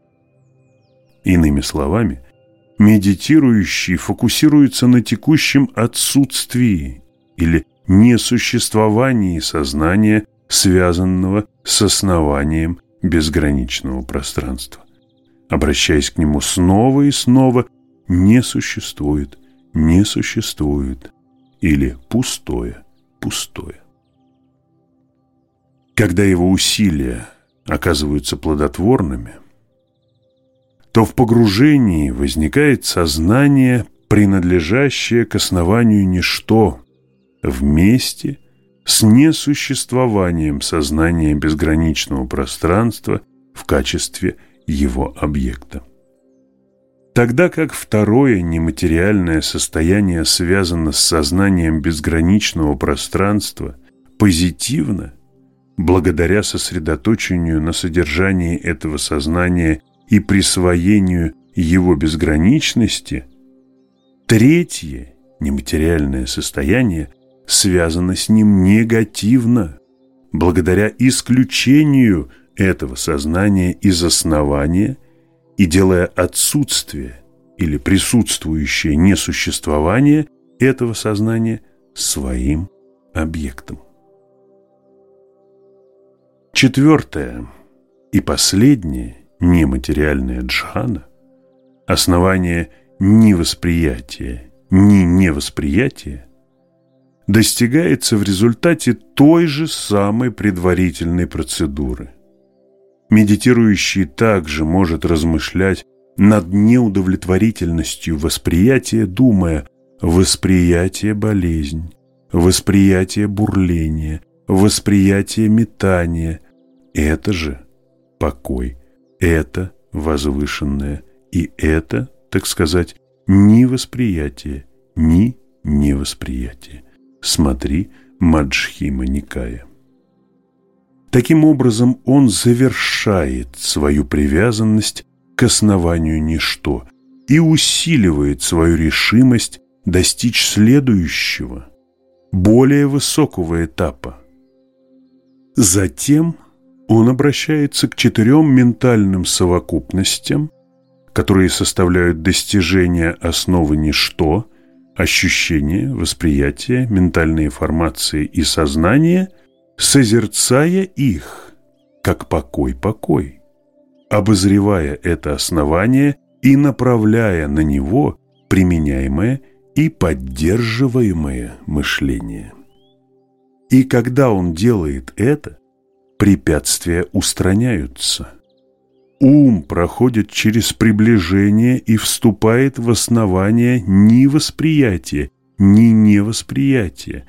Иными словами, медитирующий фокусируется на текущем отсутствии или несуществовании сознания, связанного с основанием безграничного пространства. Обращаясь к нему снова и снова, не существует, или пустое. Когда его усилия оказываются плодотворными, то в погружении возникает сознание, принадлежащее к основанию ничто, вместе с несуществованием сознания безграничного пространства в качестве его объекта. Тогда как второе нематериальное состояние связано с сознанием безграничного пространства позитивно, благодаря сосредоточению на содержании этого сознания и присвоению его безграничности, третье нематериальное состояние связано с ним негативно, благодаря исключению этого сознания из основания и делая отсутствие или присутствующее несуществование этого сознания своим объектом. Четвертое и последнее нематериальное джхана, основание ни восприятия, ни невосприятия, достигается в результате той же самой предварительной процедуры. Медитирующий также может размышлять над неудовлетворительностью восприятия, думая: восприятие – болезнь, восприятие – бурление, восприятие – метание. Это же покой, это возвышенное, и это, так сказать, ни восприятие, ни невосприятие. Смотри Маджхима Никая. Таким образом, он завершает свою привязанность к основанию ничто и усиливает свою решимость достичь следующего, более высокого этапа. Затем он обращается к 4 ментальным совокупностям, которые составляют достижение основы ничто, ощущение, восприятие, ментальные формации и сознание, созерцая их, как покой, обозревая это основание и направляя на него применяемое и поддерживаемое мышление. И когда он делает это, препятствия устраняются. Ум проходит через приближение и вступает в основание ни восприятия, ни невосприятия.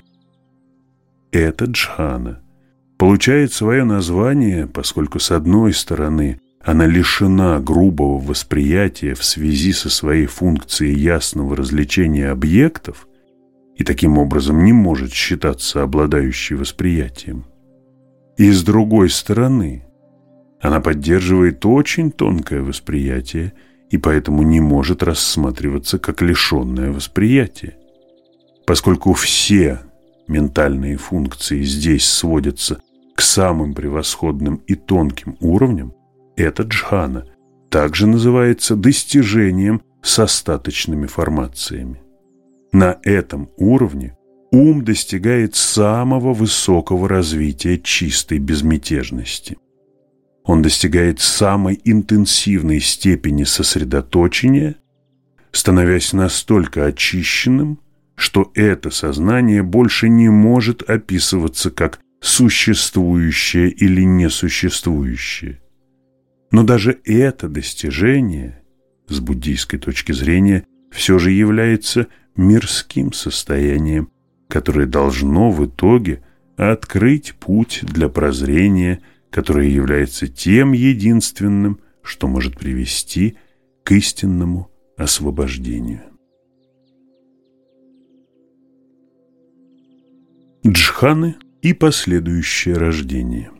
Эта джхана получает свое название, поскольку, с одной стороны, она лишена грубого восприятия в связи со своей функцией ясного развлечения объектов и таким образом не может считаться обладающей восприятием. И с другой стороны, она поддерживает очень тонкое восприятие и поэтому не может рассматриваться как лишенное восприятия. Поскольку все ментальные функции здесь сводятся к самым превосходным и тонким уровням, эта джхана также называется достижением с остаточными формациями. На этом уровне ум достигает самого высокого развития чистой безмятежности. Он достигает самой интенсивной степени сосредоточения, становясь настолько очищенным, что это сознание больше не может описываться как существующее или несуществующее. Но даже это достижение, с буддийской точки зрения, все же является мирским состоянием, которое должно в итоге открыть путь для прозрения, которое является тем единственным, что может привести к истинному освобождению. Джханы и последующее рождение.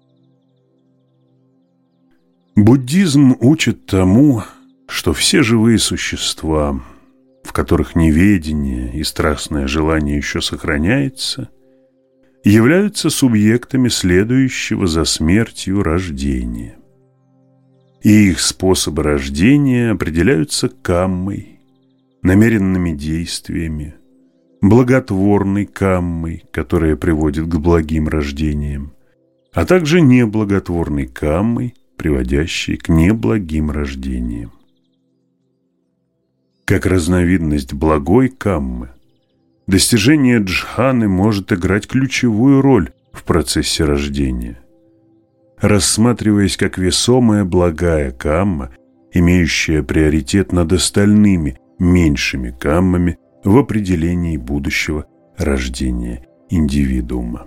Буддизм учит тому, что все живые существа, в которых неведение и страстное желание еще сохраняется, являются субъектами следующего за смертью рождения. И их способы рождения определяются каммой, намеренными действиями, благотворной каммой, которая приводит к благим рождениям, а также неблаготворной каммой, приводящей к неблагим рождениям. Как разновидность благой каммы, достижение джханы может играть ключевую роль в процессе рождения. Рассматриваясь как весомая благая камма, имеющая приоритет над остальными меньшими каммами в определении будущего рождения индивидуума.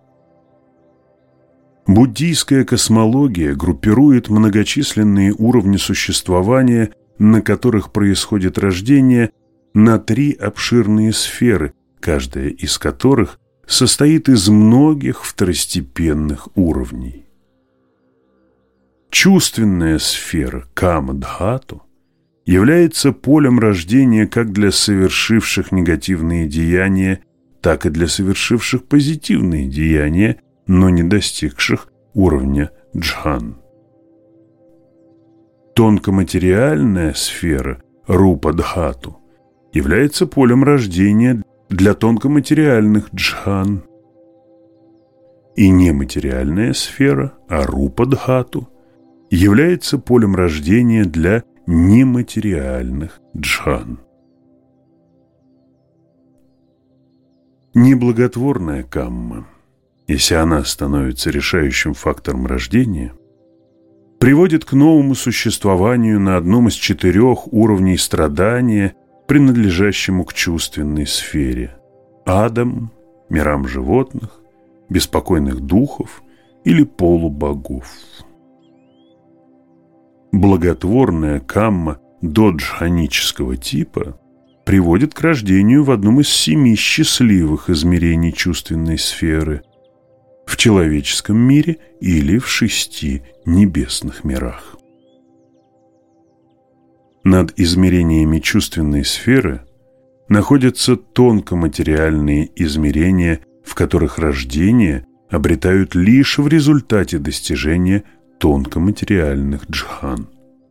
Буддийская космология группирует многочисленные уровни существования, на которых происходит рождение, на 3 обширные сферы, каждая из которых состоит из многих второстепенных уровней. Чувственная сфера Кама-Дхату является полем рождения как для совершивших негативные деяния, так и для совершивших позитивные деяния, но не достигших уровня джхан. Тонкоматериальная сфера Рупа-Дхату, является полем рождения для тонкоматериальных джхан. И нематериальная сфера, Арупа-Дхату, является полем рождения для нематериальных джхан. Неблаготворная камма, если она становится решающим фактором рождения, приводит к новому существованию на одном из 4 уровней страдания, принадлежащему к чувственной сфере – адам, мирам животных, беспокойных духов или полубогов. Благотворная камма доджханического типа приводит к рождению в одном из 7 счастливых измерений чувственной сферы – в человеческом мире или в 6 небесных мирах. Над измерениями чувственной сферы находятся тонкоматериальные измерения, в которых рождение обретают лишь в результате достижения тонкоматериальных джхан.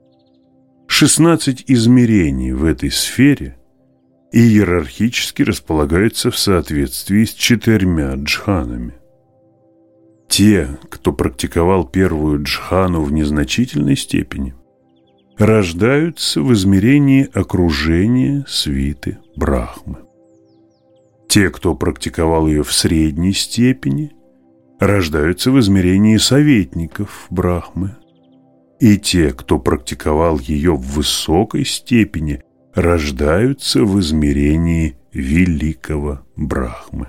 16 измерений в этой сфере иерархически располагаются в соответствии с 4 джханами. Те, кто практиковал первую джхану в незначительной степени, рождаются в измерении окружения свиты Брахмы. Те, кто практиковал ее в средней степени, рождаются в измерении советников Брахмы. И те, кто практиковал ее в высокой степени, рождаются в измерении великого Брахмы.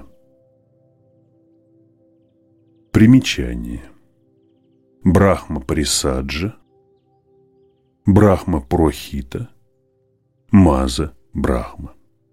Примечание. Брахма-Парисаджа, Брахма-Прохита, Маза-Брахма.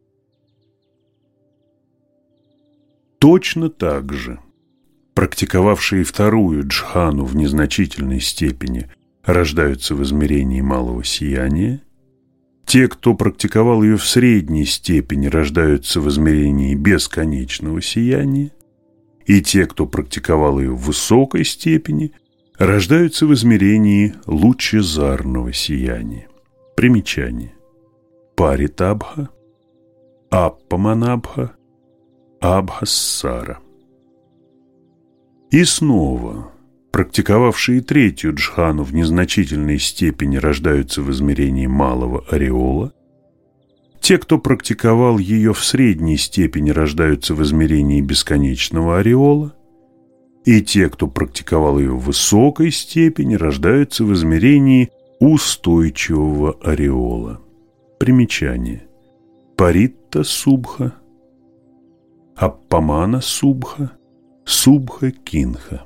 Точно так же практиковавшие вторую джхану в незначительной степени рождаются в измерении малого сияния, те, кто практиковал ее в средней степени, рождаются в измерении бесконечного сияния, и те, кто практиковал ее в высокой степени, рождаются в измерении лучезарного сияния. Примечание. Паритабха, Аппаманабха, Абхассара. И снова, практиковавшие третью джхану в незначительной степени, рождаются в измерении малого ореола. Те, кто практиковал ее в средней степени, рождаются в измерении бесконечного ореола. И те, кто практиковал ее в высокой степени, рождаются в измерении устойчивого ореола. Примечание. Паритта Субха, Аппамана Субха, Субха Кинха.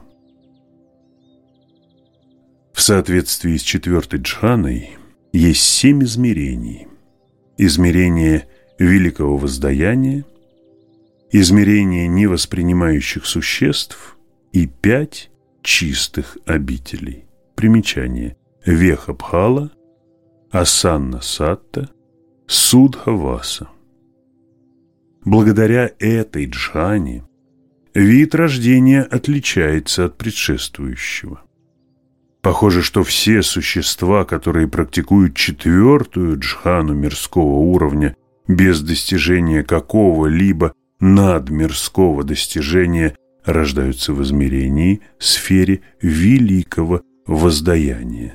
В соответствии с 4-й джханой есть 7 измерений. Измерение великого воздаяния, измерение невоспринимающих существ и 5 чистых обителей. Примечание. Вехабхала, Асанна Сатта, Судхаваса. Благодаря этой джхане вид рождения отличается от предшествующего. Похоже, что все существа, которые практикуют 4-ю джхану мирского уровня без достижения какого-либо надмирского достижения, рождаются в измерении, сфере великого воздаяния.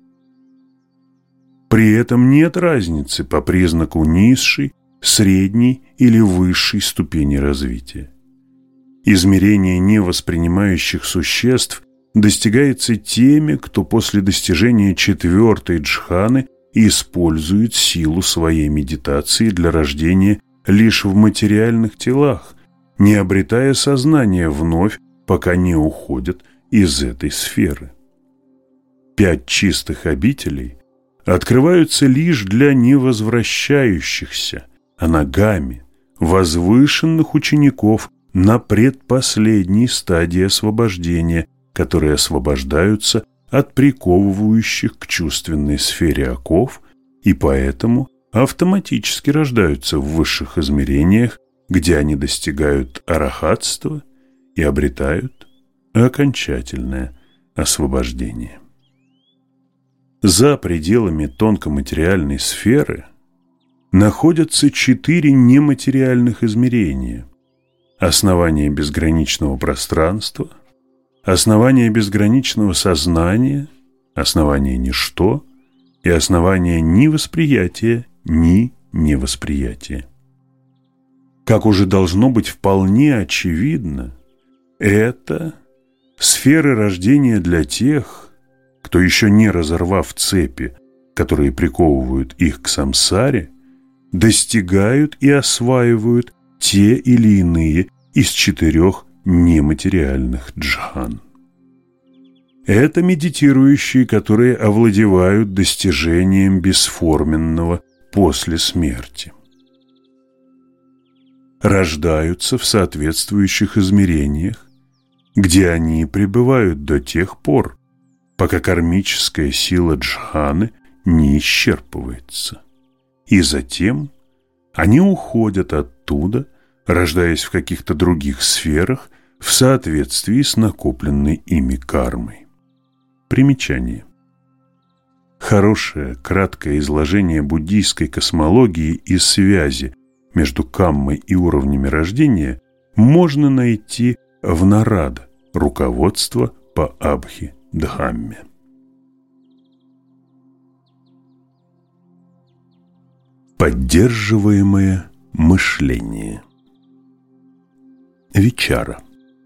При этом нет разницы по признаку низшей, средней или высшей ступени развития. Измерение невоспринимающих существ достигается теми, кто после достижения 4-й джханы использует силу своей медитации для рождения лишь в материальных телах, не обретая сознания вновь, пока не уходят из этой сферы. 5 чистых обителей открываются лишь для невозвращающихся, анагами, возвышенных учеников на предпоследней стадии освобождения, которые освобождаются от приковывающих к чувственной сфере оков и поэтому автоматически рождаются в высших измерениях, где они достигают арахатства и обретают окончательное освобождение. За пределами тонкоматериальной сферы находятся 4 нематериальных измерения: основание безграничного пространства, основание безграничного сознания, основание ничто и основание ни восприятия, ни невосприятия. Как уже должно быть вполне очевидно, это сферы рождения для тех, кто, еще не разорвав цепи, которые приковывают их к самсаре, достигают и осваивают те или иные из 4 нематериальных джхан. Это медитирующие, которые овладевают достижением бесформенного после смерти. Рождаются в соответствующих измерениях, где они пребывают до тех пор, пока кармическая сила джханы не исчерпывается. И затем они уходят оттуда, рождаясь в каких-то других сферах в соответствии с накопленной ими кармой. Примечание. Хорошее, краткое изложение буддийской космологии и связи между каммой и уровнями рождения можно найти в Нарада, руководство по Абхидхамме. Поддерживаемое мышление. Вичара.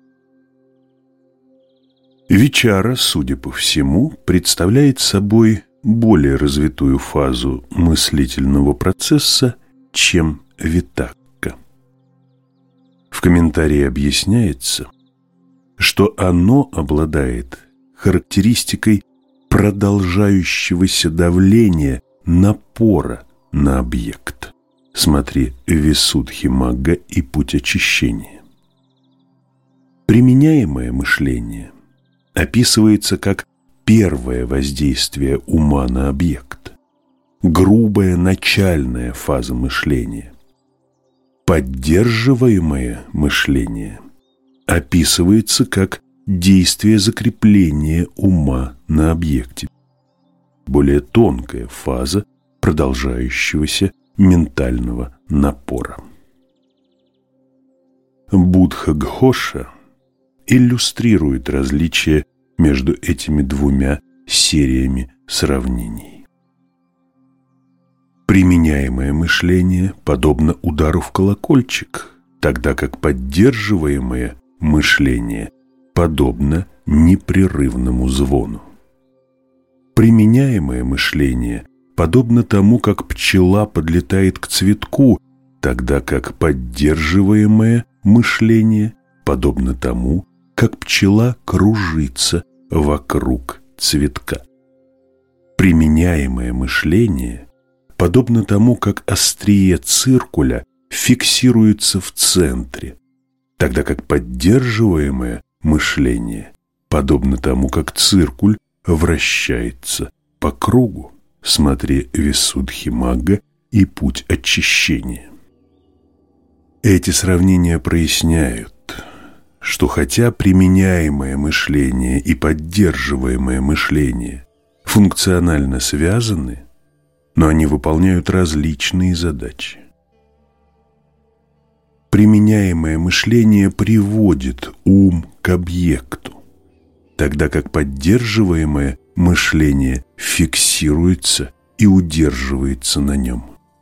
Вичара, судя по всему, представляет собой более развитую фазу мыслительного процесса, чем витакка. В комментарии объясняется, что оно обладает характеристикой продолжающегося давления, напора на объект. Смотри Висудхимагга и Путь очищения. Применяемое мышление описывается как первое воздействие ума на объект, грубая начальная фаза мышления. Поддерживаемое мышление описывается как действие закрепления ума на объекте, более тонкая фаза продолжающегося ментального напора. Буддха-гхоша иллюстрирует различия между этими двумя сериями сравнений. Применяемое мышление подобно удару в колокольчик, тогда как поддерживаемое мышление подобно непрерывному звону. Применяемое мышление подобно тому, как пчела подлетает к цветку, тогда как поддерживаемое мышление подобно тому, как пчела кружится вокруг цветка. Применяемое мышление подобно тому, как острие циркуля фиксируется в центре, тогда как поддерживаемое мышление подобно тому, как циркуль вращается по кругу. Смотри Висудхимагга и Путь очищения. Эти сравнения проясняют, что хотя применяемое мышление и поддерживаемое мышление функционально связаны, но они выполняют различные задачи. Применяемое мышление приводит ум к объекту, тогда как поддерживаемое мышление фиксируется и удерживается на нем.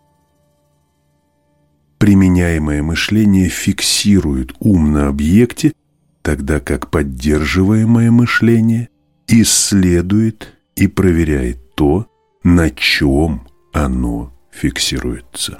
Применяемое мышление фиксирует ум на объекте, тогда как поддерживаемое мышление исследует и проверяет то, на чем оно фиксируется.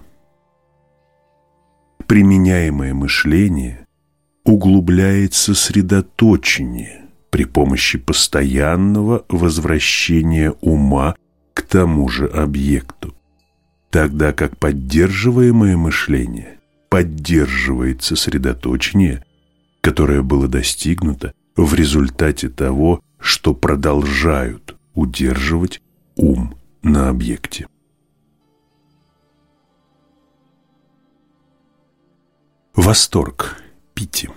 Применяемое мышление углубляет сосредоточение при помощи постоянного возвращения ума к тому же объекту, тогда как поддерживаемое мышление поддерживает сосредоточение, которое было достигнуто в результате того, что продолжают удерживать ум на объекте. Восторг, пити.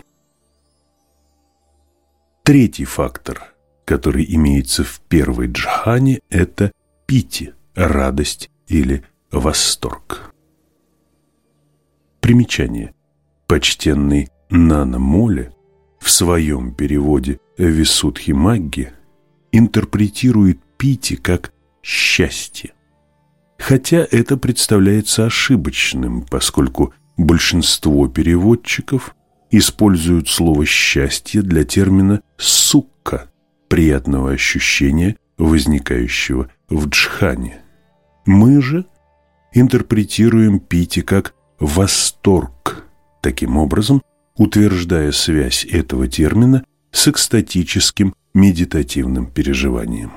Третий фактор, который имеется в первой джхане, это пити, радость или восторг. Примечание. Почтенный Нана Моле в своем переводе Висудхи-Магги интерпретирует пити как «счастье». Хотя это представляется ошибочным, поскольку большинство переводчиков используют слово «счастье» для термина «сукка» – приятного ощущения, возникающего в джхане. Мы же интерпретируем пити как «восторг», таким образом утверждая связь этого термина с экстатическим медитативным переживанием.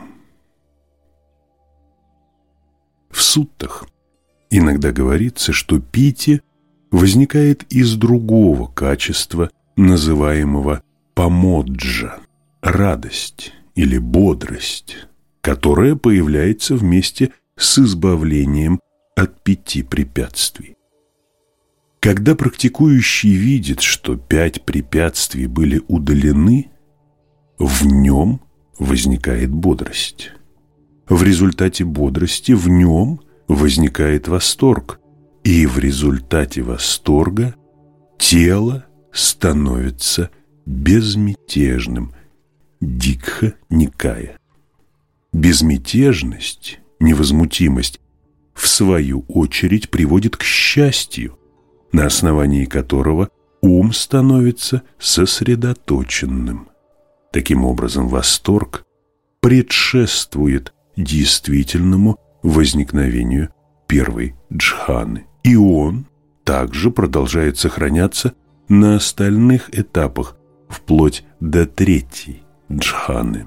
В суттах иногда говорится, что пити возникает из другого качества, называемого памоджа – радость или бодрость, которая появляется вместе с избавлением от 5 препятствий. Когда практикующий видит, что 5 препятствий были удалены, в нем возникает бодрость. В результате бодрости в нем возникает восторг, и в результате восторга тело становится безмятежным. Дикха Никая. Безмятежность, невозмутимость, в свою очередь приводит к счастью, на основании которого ум становится сосредоточенным. Таким образом, восторг предшествует действительному возникновению первой джханы, и он также продолжает сохраняться на остальных этапах, вплоть до 3-й джханы.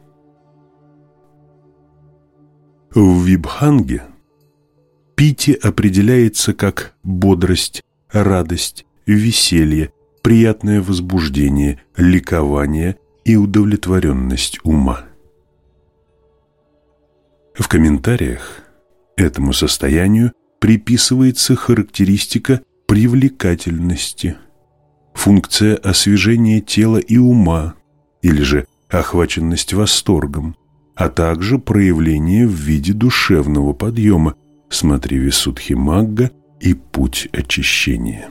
В Вибханге пити определяется как бодрость, радость, веселье, приятное возбуждение, ликование и удовлетворенность ума. В комментариях этому состоянию приписывается характеристика привлекательности, функция освежения тела и ума, или же охваченность восторгом, а также проявление в виде душевного подъема, смотри Висудхи-Магга и Путь очищения.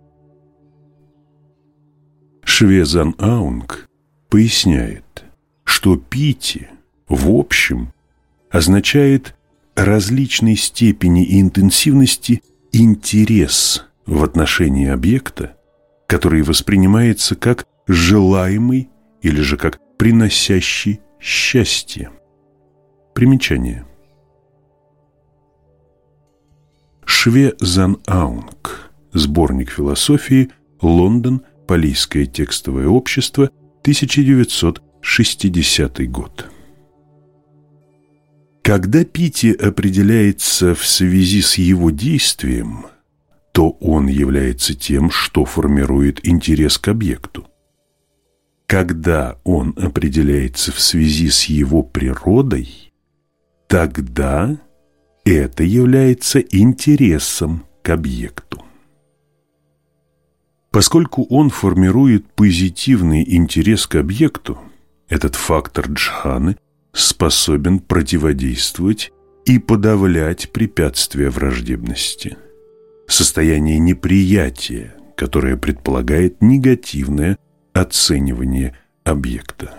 Шве-Зан Аунг поясняет, что пити в общем означает различной степени и интенсивности интерес в отношении объекта, который воспринимается как желаемый или же как приносящий счастье. Примечание. Шве-Зан Аунг. Сборник философии. Лондон. Палийское текстовое общество. 1960 год. Когда пити определяется в связи с его действием, то он является тем, что формирует интерес к объекту. Когда он определяется в связи с его природой, тогда это является интересом к объекту. Поскольку он формирует позитивный интерес к объекту, этот фактор джханы способен противодействовать и подавлять препятствия враждебности. Состояние неприятия, которое предполагает негативное оценивание объекта.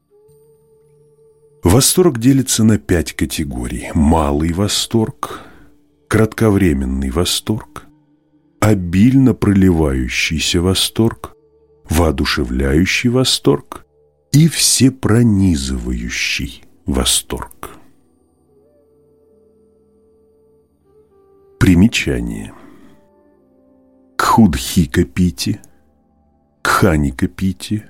Восторг делится на 5 категорий: малый восторг, кратковременный восторг, обильно проливающийся восторг, воодушевляющий восторг и всепронизывающий восторг. Примечание. Кхудхика пити, кханика пити,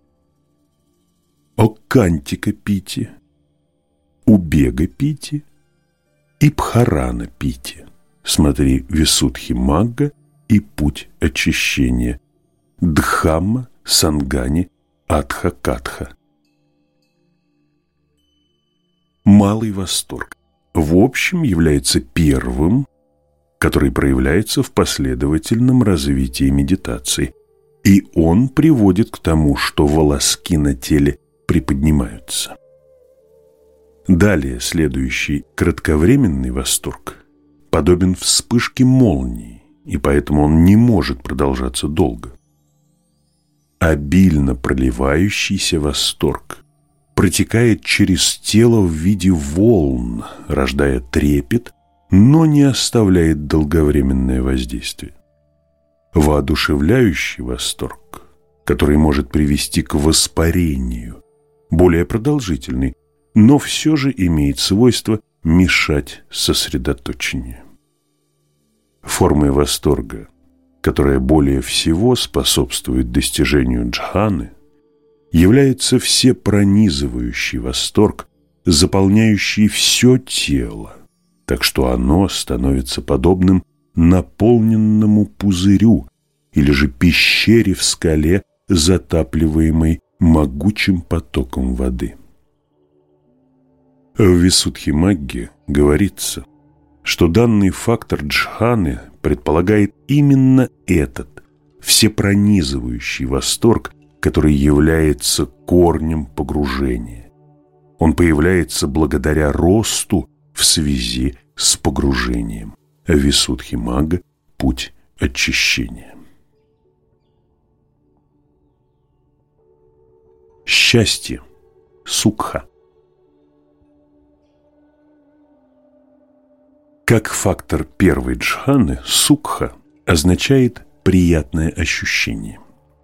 оккантика пити, убега пити и пхарана пити. Смотри Висудхи-Магга и Путь очищения. Дхамма, Сангани, Адха-Катха. Малый восторг в общем является первым, который проявляется в последовательном развитии медитации, и он приводит к тому, что волоски на теле приподнимаются. Далее следующий кратковременный восторг подобен вспышке молнии, и поэтому он не может продолжаться долго. Обильно проливающийся восторг протекает через тело в виде волн, рождая трепет, но не оставляет долговременное воздействие. Воодушевляющий восторг, который может привести к воспарению, более продолжительный, но все же имеет свойство мешать сосредоточению. Формой восторга, которая более всего способствует достижению джханы, является всепронизывающий восторг, заполняющий все тело, так что оно становится подобным наполненному пузырю или же пещере в скале, затапливаемой могучим потоком воды. В Висудхимагге говорится, что данный фактор джханы предполагает именно этот всепронизывающий восторг, который является корнем погружения. Он появляется благодаря росту в связи с погружением. Висудхимагга – путь очищения. Счастье – сукха. Как фактор первой джханы, сукха означает приятное ощущение.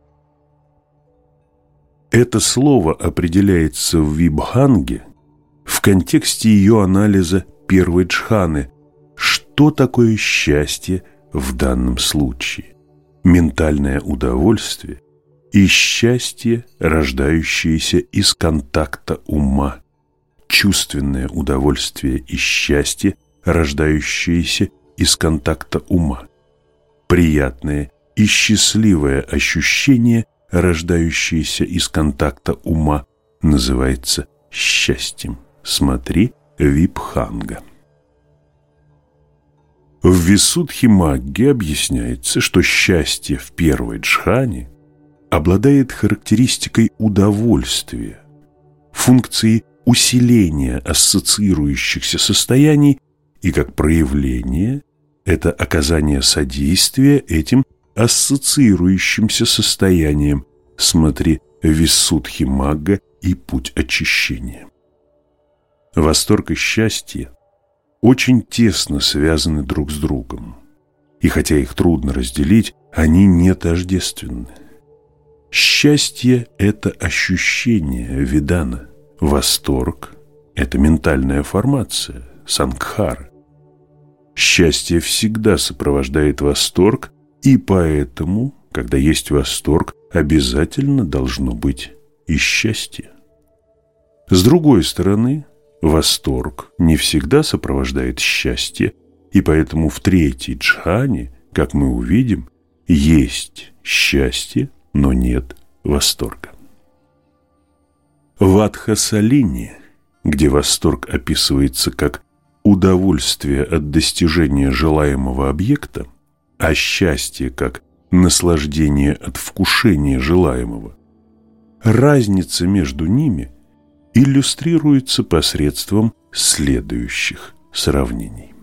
Это слово определяется в Вибханге в контексте ее анализа первой джханы. Что такое счастье в данном случае? Ментальное удовольствие и счастье, рождающееся из контакта ума. Чувственное удовольствие и счастье, рождающееся из контакта ума. Приятное и счастливое ощущение, рождающееся из контакта ума, называется счастьем. Смотри Вибханга. В Висудхимагге объясняется, что счастье в первой джхане обладает характеристикой удовольствия, функцией усиления ассоциирующихся состояний, и как проявление – это оказание содействия этим ассоциирующимся состояниям. Смотри Висудхимагга и путь очищения. Восторг и счастье очень тесно связаны друг с другом, и хотя их трудно разделить, они не тождественны. Счастье – это ощущение видана, восторг – это ментальная формация, сангхара. Счастье всегда сопровождает восторг, и поэтому, когда есть восторг, обязательно должно быть и счастье. С другой стороны, восторг не всегда сопровождает счастье, и поэтому в третьей джхане, как мы увидим, есть счастье, но нет восторга. В Адхасалине, где восторг описывается как удовольствие от достижения желаемого объекта, а счастье как наслаждение от вкушения желаемого, разница между ними иллюстрируется посредством следующих сравнений.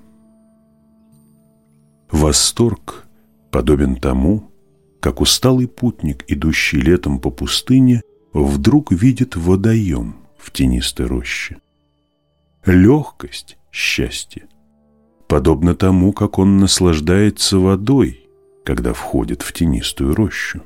Восторг подобен тому, как усталый путник, идущий летом по пустыне, вдруг видит водоем в тенистой роще. Легкость – счастье, подобно тому, как он наслаждается водой, когда входит в тенистую рощу.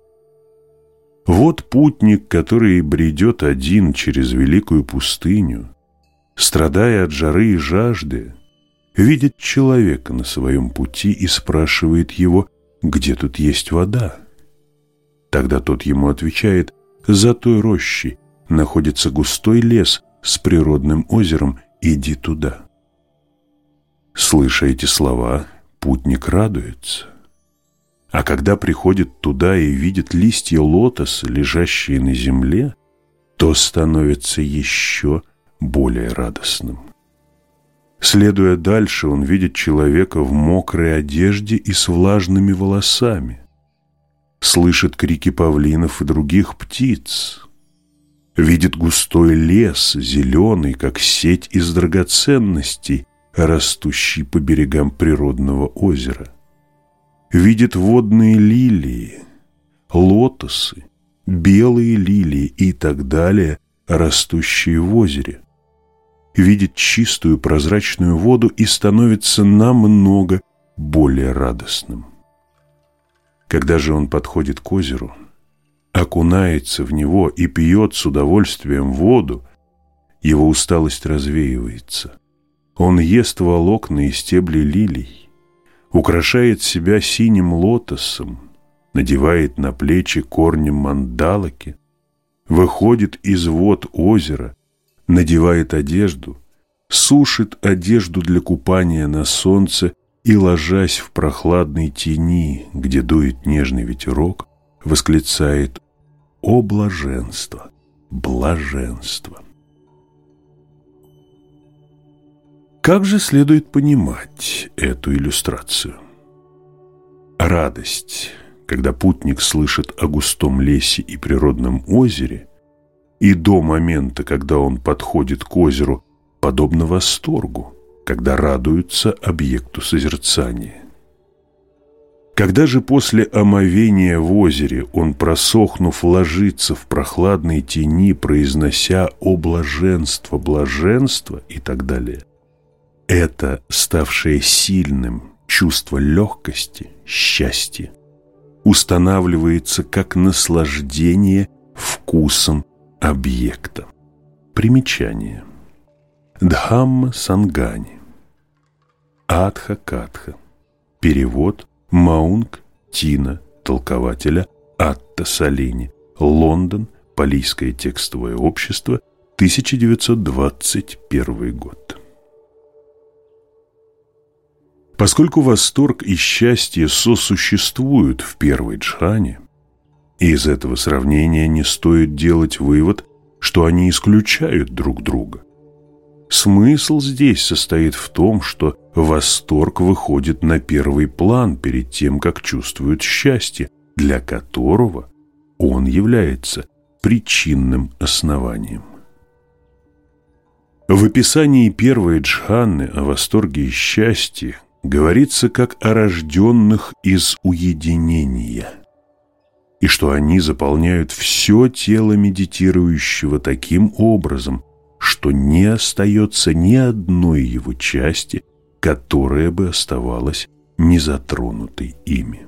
Вот путник, который бредет один через великую пустыню, страдая от жары и жажды, видит человека на своем пути и спрашивает его, где тут есть вода. Тогда тот ему отвечает: за той рощей находится густой лес с природным озером, иди туда. Слыша эти слова, путник радуется. А когда приходит туда и видит листья лотоса, лежащие на земле, то становится еще более радостным. Следуя дальше, он видит человека в мокрой одежде и с влажными волосами, слышит крики павлинов и других птиц, видит густой лес, зеленый, как сеть из драгоценностей, растущий по берегам природного озера. видит водные лилии, лотосы, белые лилии и так далее, растущие в озере. Видит чистую прозрачную воду и становится намного более радостным. Когда же он подходит к озеру, окунается в него и пьет с удовольствием воду, его усталость развеивается. Он ест волокна и стебли лилий, украшает себя синим лотосом, надевает на плечи корни мандалаки, выходит из вод озера, надевает одежду, сушит одежду для купания на солнце и, ложась в прохладной тени, где дует нежный ветерок, восклицает: «О блаженство! Блаженство!» Как же следует понимать эту иллюстрацию? Радость, когда путник слышит о густом лесе и природном озере, и до момента, когда он подходит к озеру, подобно восторгу, когда радуются объекту созерцания. Когда же после омовения в озере он, просохнув, ложится в прохладной тени, произнося «О блаженство, блаженство» и так далее, это ставшее сильным чувство легкости, счастья, устанавливается как наслаждение вкусом объекта. Примечание. Дхамма Сангани. Адха-катха. Перевод Маунг Тина, толкователя Атта Салини. Лондон. Палийское текстовое общество. 1921 год. Поскольку восторг и счастье сосуществуют в первой джхане, из этого сравнения не стоит делать вывод, что они исключают друг друга. Смысл здесь состоит в том, что восторг выходит на первый план перед тем, как чувствует счастье, для которого он является причинным основанием. В описании первой джханы о восторге и счастье говорится как о рожденных из уединения, и что они заполняют все тело медитирующего таким образом, что не остается ни одной его части, которая бы оставалась незатронутой ими.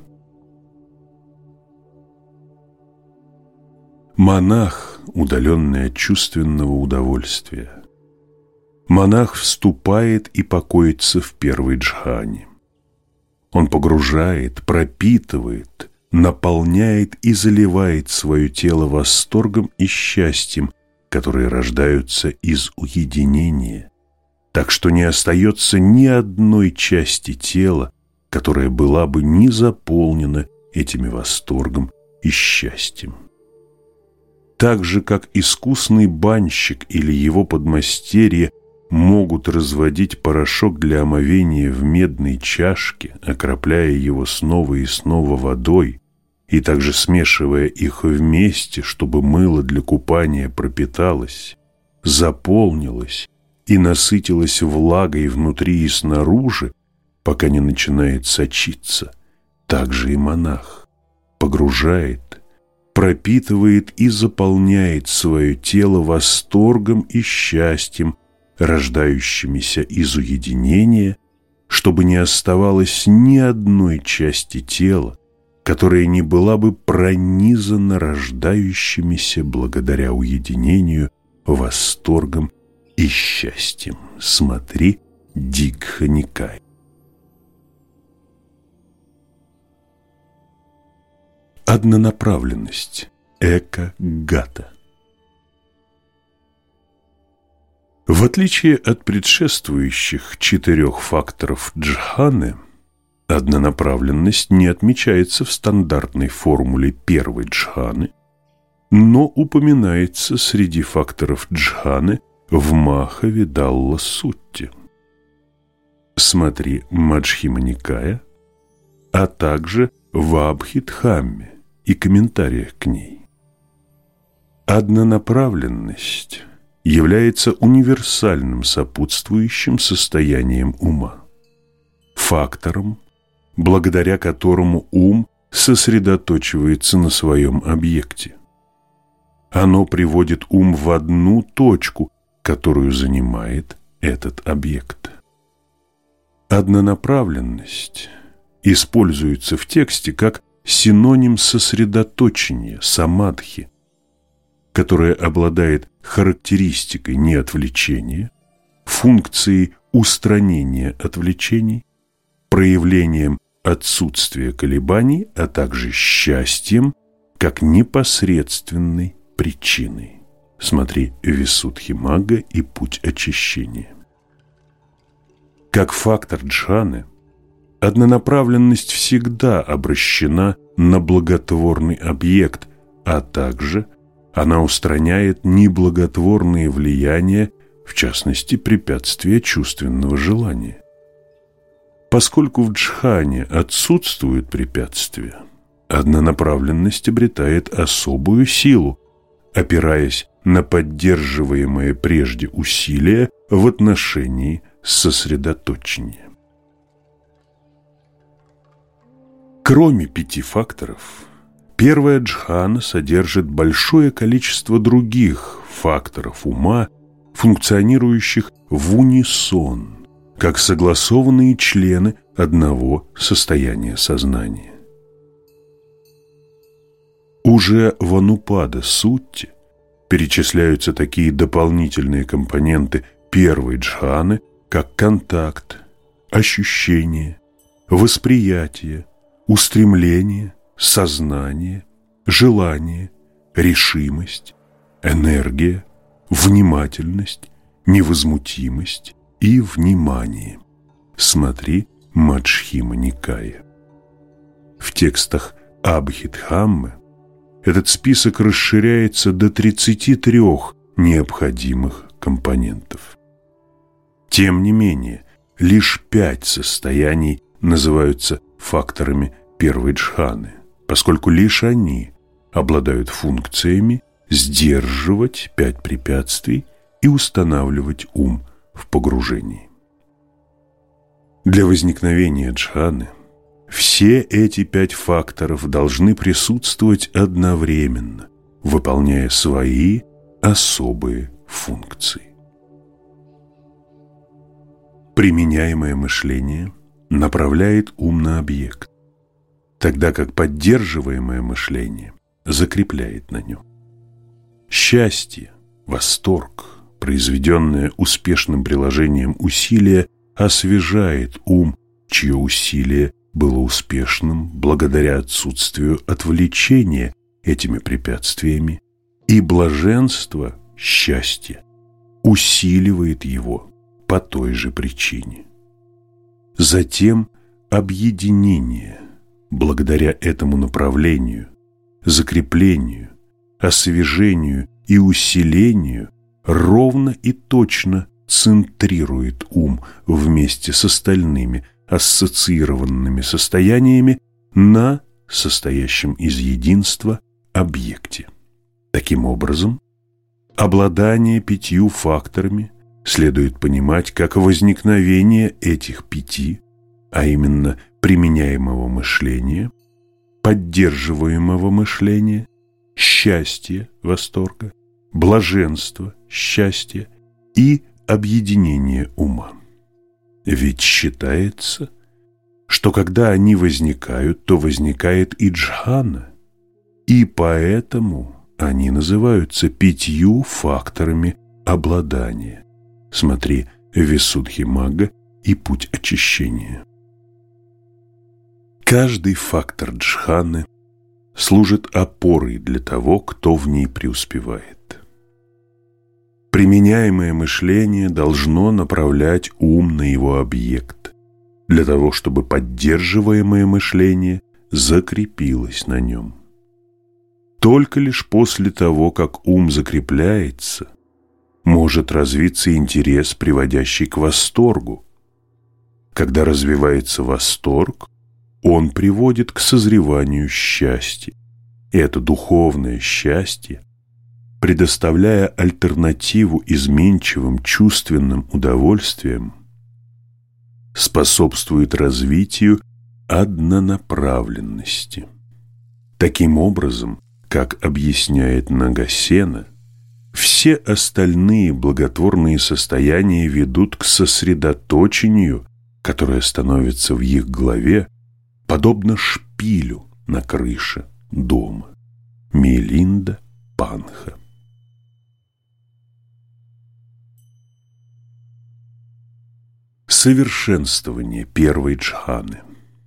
Монах, удаленный от чувственного удовольствия, монах вступает и покоится в первой джхане. Он погружает, пропитывает, наполняет и заливает свое тело восторгом и счастьем, которые рождаются из уединения, так что не остается ни одной части тела, которая была бы не заполнена этими восторгом и счастьем. Так же, как искусный банщик или его подмастерье могут разводить порошок для омовения в медной чашке, окропляя его снова и снова водой, и также смешивая их вместе, чтобы мыло для купания пропиталось, заполнилось и насытилось влагой внутри и снаружи, пока не начинает сочиться, так же и монах погружает, пропитывает и заполняет свое тело восторгом и счастьем, рождающимися из уединения, чтобы не оставалось ни одной части тела, которая не была бы пронизана рождающимися благодаря уединению восторгом и счастьем. Смотри Дигха Никай. Однонаправленность. Эка-гата. В отличие от предшествующих 4 факторов джханы, однонаправленность не отмечается в стандартной формуле первой джханы, но упоминается среди факторов джханы в Маха-видалла-сутте. Смотри Маджхима Никая, а также в Абхидхамме и комментариях к ней. Однонаправленность является универсальным сопутствующим состоянием ума, фактором, благодаря которому ум сосредоточивается на своем объекте. Оно приводит ум в одну точку, которую занимает этот объект. Однонаправленность используется в тексте как синоним сосредоточения, самадхи, которое обладает характеристикой неотвлечения, функцией устранения отвлечений, проявлением отсутствия колебаний, а также счастьем как непосредственной причиной. Смотри Висудхимагга и Путь очищения. Как фактор джханы, однонаправленность всегда обращена на благотворный объект, а также она устраняет неблаготворные влияния, в частности, препятствия чувственного желания. Поскольку в джхане отсутствуют препятствия, однонаправленность обретает особую силу, опираясь на поддерживаемые прежде усилия в отношении сосредоточения. Кроме 5 факторов, первая джхана содержит большое количество других факторов ума, функционирующих в унисон, как согласованные члены одного состояния сознания. Уже в Анупада-сутте перечисляются такие дополнительные компоненты первой джханы, как контакт, ощущение, восприятие, устремление, сознание, желание, решимость, энергия, внимательность, невозмутимость и внимание. Смотри Маджхима Никая. В текстах Абхидхаммы этот список расширяется до 33 необходимых компонентов. Тем не менее, лишь 5 состояний называются факторами первой джханы, поскольку лишь они обладают функциями сдерживать 5 препятствий и устанавливать ум в погружении. Для возникновения джханы все эти 5 факторов должны присутствовать одновременно, выполняя свои особые функции. Применяемое мышление направляет ум на объект, тогда как поддерживаемое мышление закрепляет на нем. Счастье, восторг, произведенное успешным приложением усилия, освежает ум, чье усилие было успешным благодаря отсутствию отвлечения этими препятствиями, и блаженство, счастье, усиливает его по той же причине. Затем объединение, благодаря этому направлению, закреплению, освежению и усилению, ровно и точно центрирует ум вместе с остальными ассоциированными состояниями на состоящем из единства объекте. Таким образом, обладание 5 факторами следует понимать как возникновение этих 5, а именно применяемого мышления, поддерживаемого мышления, счастья, восторга, блаженства, счастья и объединения ума. Ведь считается, что когда они возникают, то возникает и джхана, и поэтому они называются 5 факторами обладания. Смотри Висудхимагга и Путь очищения. Каждый фактор джханы служит опорой для того, кто в ней преуспевает. Применяемое мышление должно направлять ум на его объект, для того, чтобы поддерживаемое мышление закрепилось на нем. Только лишь после того, как ум закрепляется, может развиться интерес, приводящий к восторгу. Когда развивается восторг, он приводит к созреванию счастья. И это духовное счастье, предоставляя альтернативу изменчивым чувственным удовольствиям, способствует развитию однонаправленности. Таким образом, как объясняет Нагасена, все остальные благотворные состояния ведут к сосредоточению, которое становится в их голове подобно шпилю на крыше дома. Милинда Панха. Совершенствование первой джханы.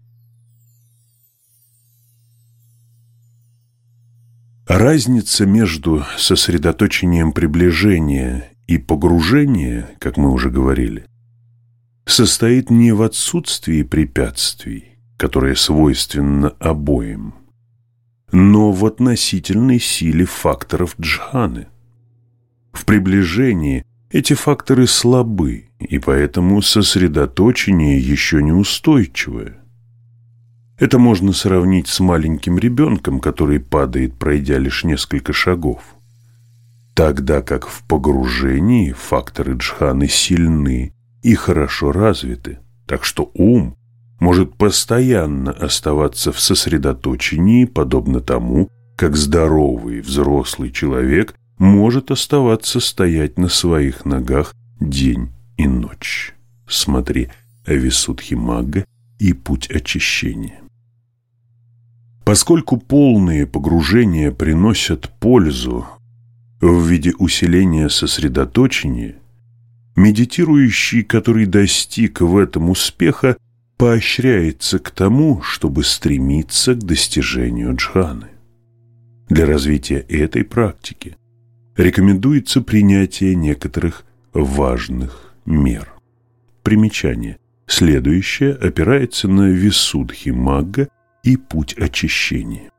Разница между сосредоточением приближения и погружения, как мы уже говорили, состоит не в отсутствии препятствий, которые свойственны обоим, но в относительной силе факторов джханы. В приближении эти факторы слабы, и поэтому сосредоточение еще неустойчивое. Это можно сравнить с маленьким ребенком, который падает, пройдя лишь несколько шагов. Тогда как в погружении факторы джханы сильны и хорошо развиты, так что ум может постоянно оставаться в сосредоточении, подобно тому, как здоровый взрослый человек может оставаться стоять на своих ногах день и ночь. Смотри Висудхимагга и Путь очищения. Поскольку полные погружения приносят пользу в виде усиления сосредоточения, медитирующий, который достиг в этом успеха, поощряется к тому, чтобы стремиться к достижению джханы. Для развития этой практики рекомендуется принятие некоторых важных мер. Примечание. Следующее опирается на Висудхимагга и Путь очищения.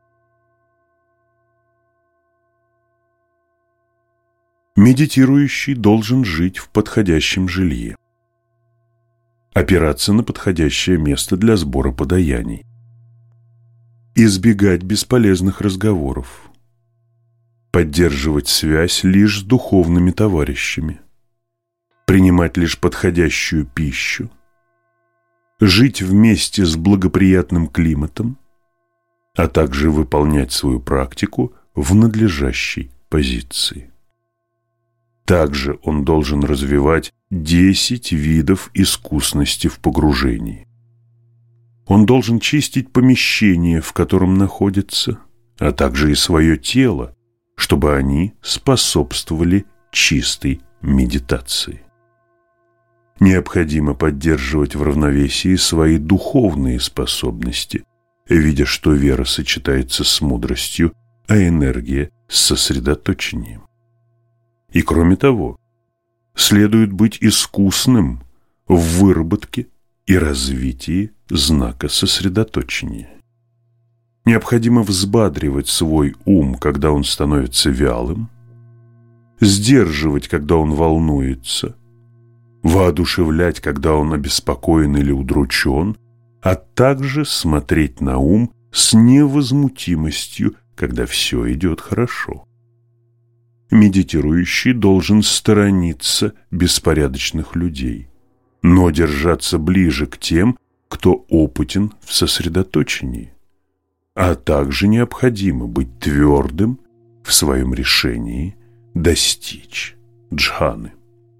Медитирующий должен жить в подходящем жилье, опираться на подходящее место для сбора подаяний, избегать бесполезных разговоров, поддерживать связь лишь с духовными товарищами, принимать лишь подходящую пищу, жить вместе с благоприятным климатом, а также выполнять свою практику в надлежащей позиции. Также он должен развивать 10 видов искусности в погружении. Он должен чистить помещение, в котором находится, а также и свое тело, чтобы они способствовали чистой медитации. Необходимо поддерживать в равновесии свои духовные способности, видя, что вера сочетается с мудростью, а энергия с сосредоточением. И кроме того, следует быть искусным в выработке и развитии знака сосредоточения. Необходимо взбадривать свой ум, когда он становится вялым, сдерживать, когда он волнуется, воодушевлять, когда он обеспокоен или удручен, а также смотреть на ум с невозмутимостью, когда все идет хорошо. Медитирующий должен сторониться беспорядочных людей, но держаться ближе к тем, кто опытен в сосредоточении, а также необходимо быть твердым в своем решении достичь джханы.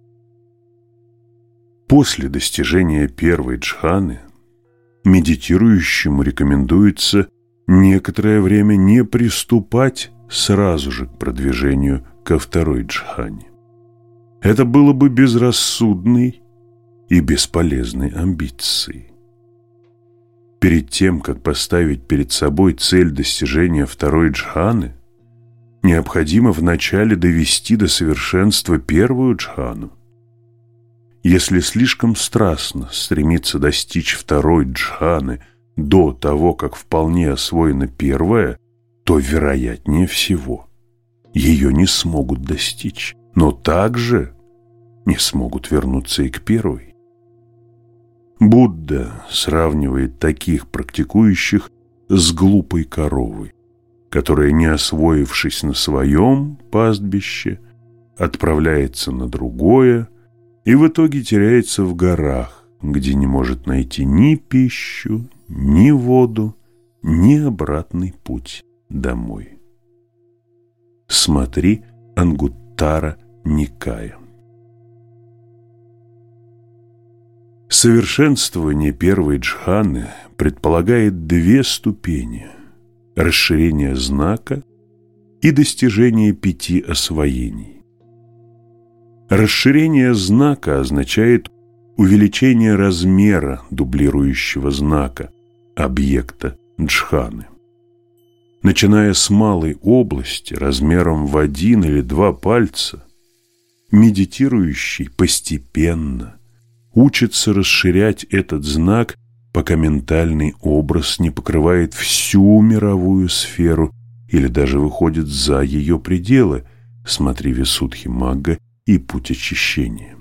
После достижения первой джханы медитирующему рекомендуется некоторое время не приступать сразу же к продвижению ко второй джхане. Это было бы безрассудной и бесполезной амбицией. Перед тем, как поставить перед собой цель достижения второй джханы, необходимо вначале довести до совершенства первую джхану. Если слишком страстно стремиться достичь второй джханы до того, как вполне освоена первая, то, вероятнее всего, ее не смогут достичь, но также не смогут вернуться и к первой. Будда сравнивает таких практикующих с глупой коровой, которая, не освоившись на своем пастбище, отправляется на другое и в итоге теряется в горах, где не может найти ни пищу, ни воду, ни обратный путь домой. Смотри Ангуттара Никая. Совершенствование первой джханы предполагает две ступени – расширение знака и достижение 5 освоений. Расширение знака означает увеличение размера дублирующего знака, объекта джханы. Начиная с малой области размером в 1 или 2 пальца, медитирующий постепенно учится расширять этот знак, пока ментальный образ не покрывает всю мировую сферу или даже выходит за ее пределы. Смотри Висудхи-магга и путь очищения.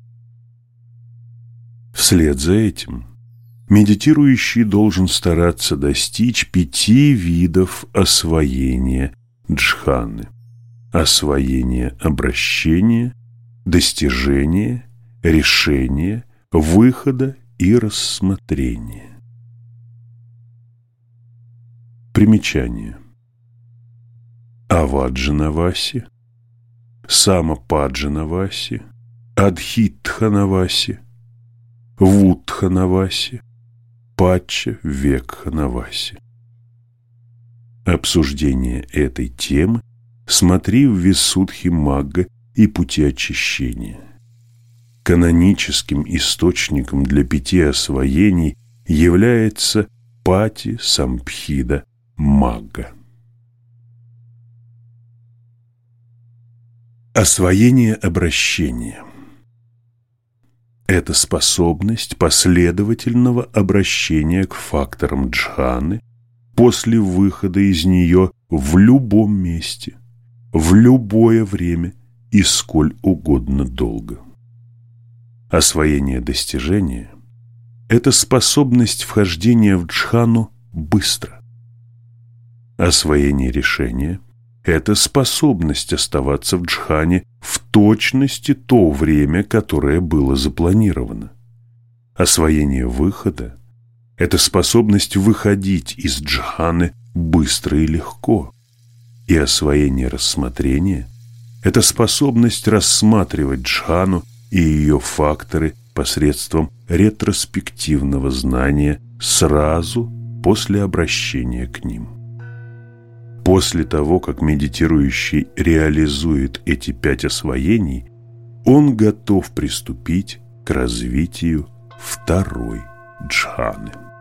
Вслед за этим медитирующий должен стараться достичь 5 видов освоения джханы: освоение обращения, достижения, решения, выхода и рассмотрения. Примечание. Аваджанаваси, Самападжанаваси, Адхитханаваси, Вудханаваси, Пачча-Векханаваси. Обсуждение этой темы смотри в Висудхи-магга и пути очищения. Каноническим источником для 5 освоений является Пати-Самбхида-магга. Освоение обращения – это способность последовательного обращения к факторам джханы после выхода из нее в любом месте, в любое время и сколь угодно долго. Освоение достижения – это способность вхождения в джхану быстро. Освоение решения – это способность оставаться в джхане в точности то время, которое было запланировано. Освоение выхода – это способность выходить из джханы быстро и легко. И освоение рассмотрения – это способность рассматривать джхану и ее факторы посредством ретроспективного знания сразу после обращения к ним. После того, как медитирующий реализует эти 5 освоений, он готов приступить к развитию второй джханы.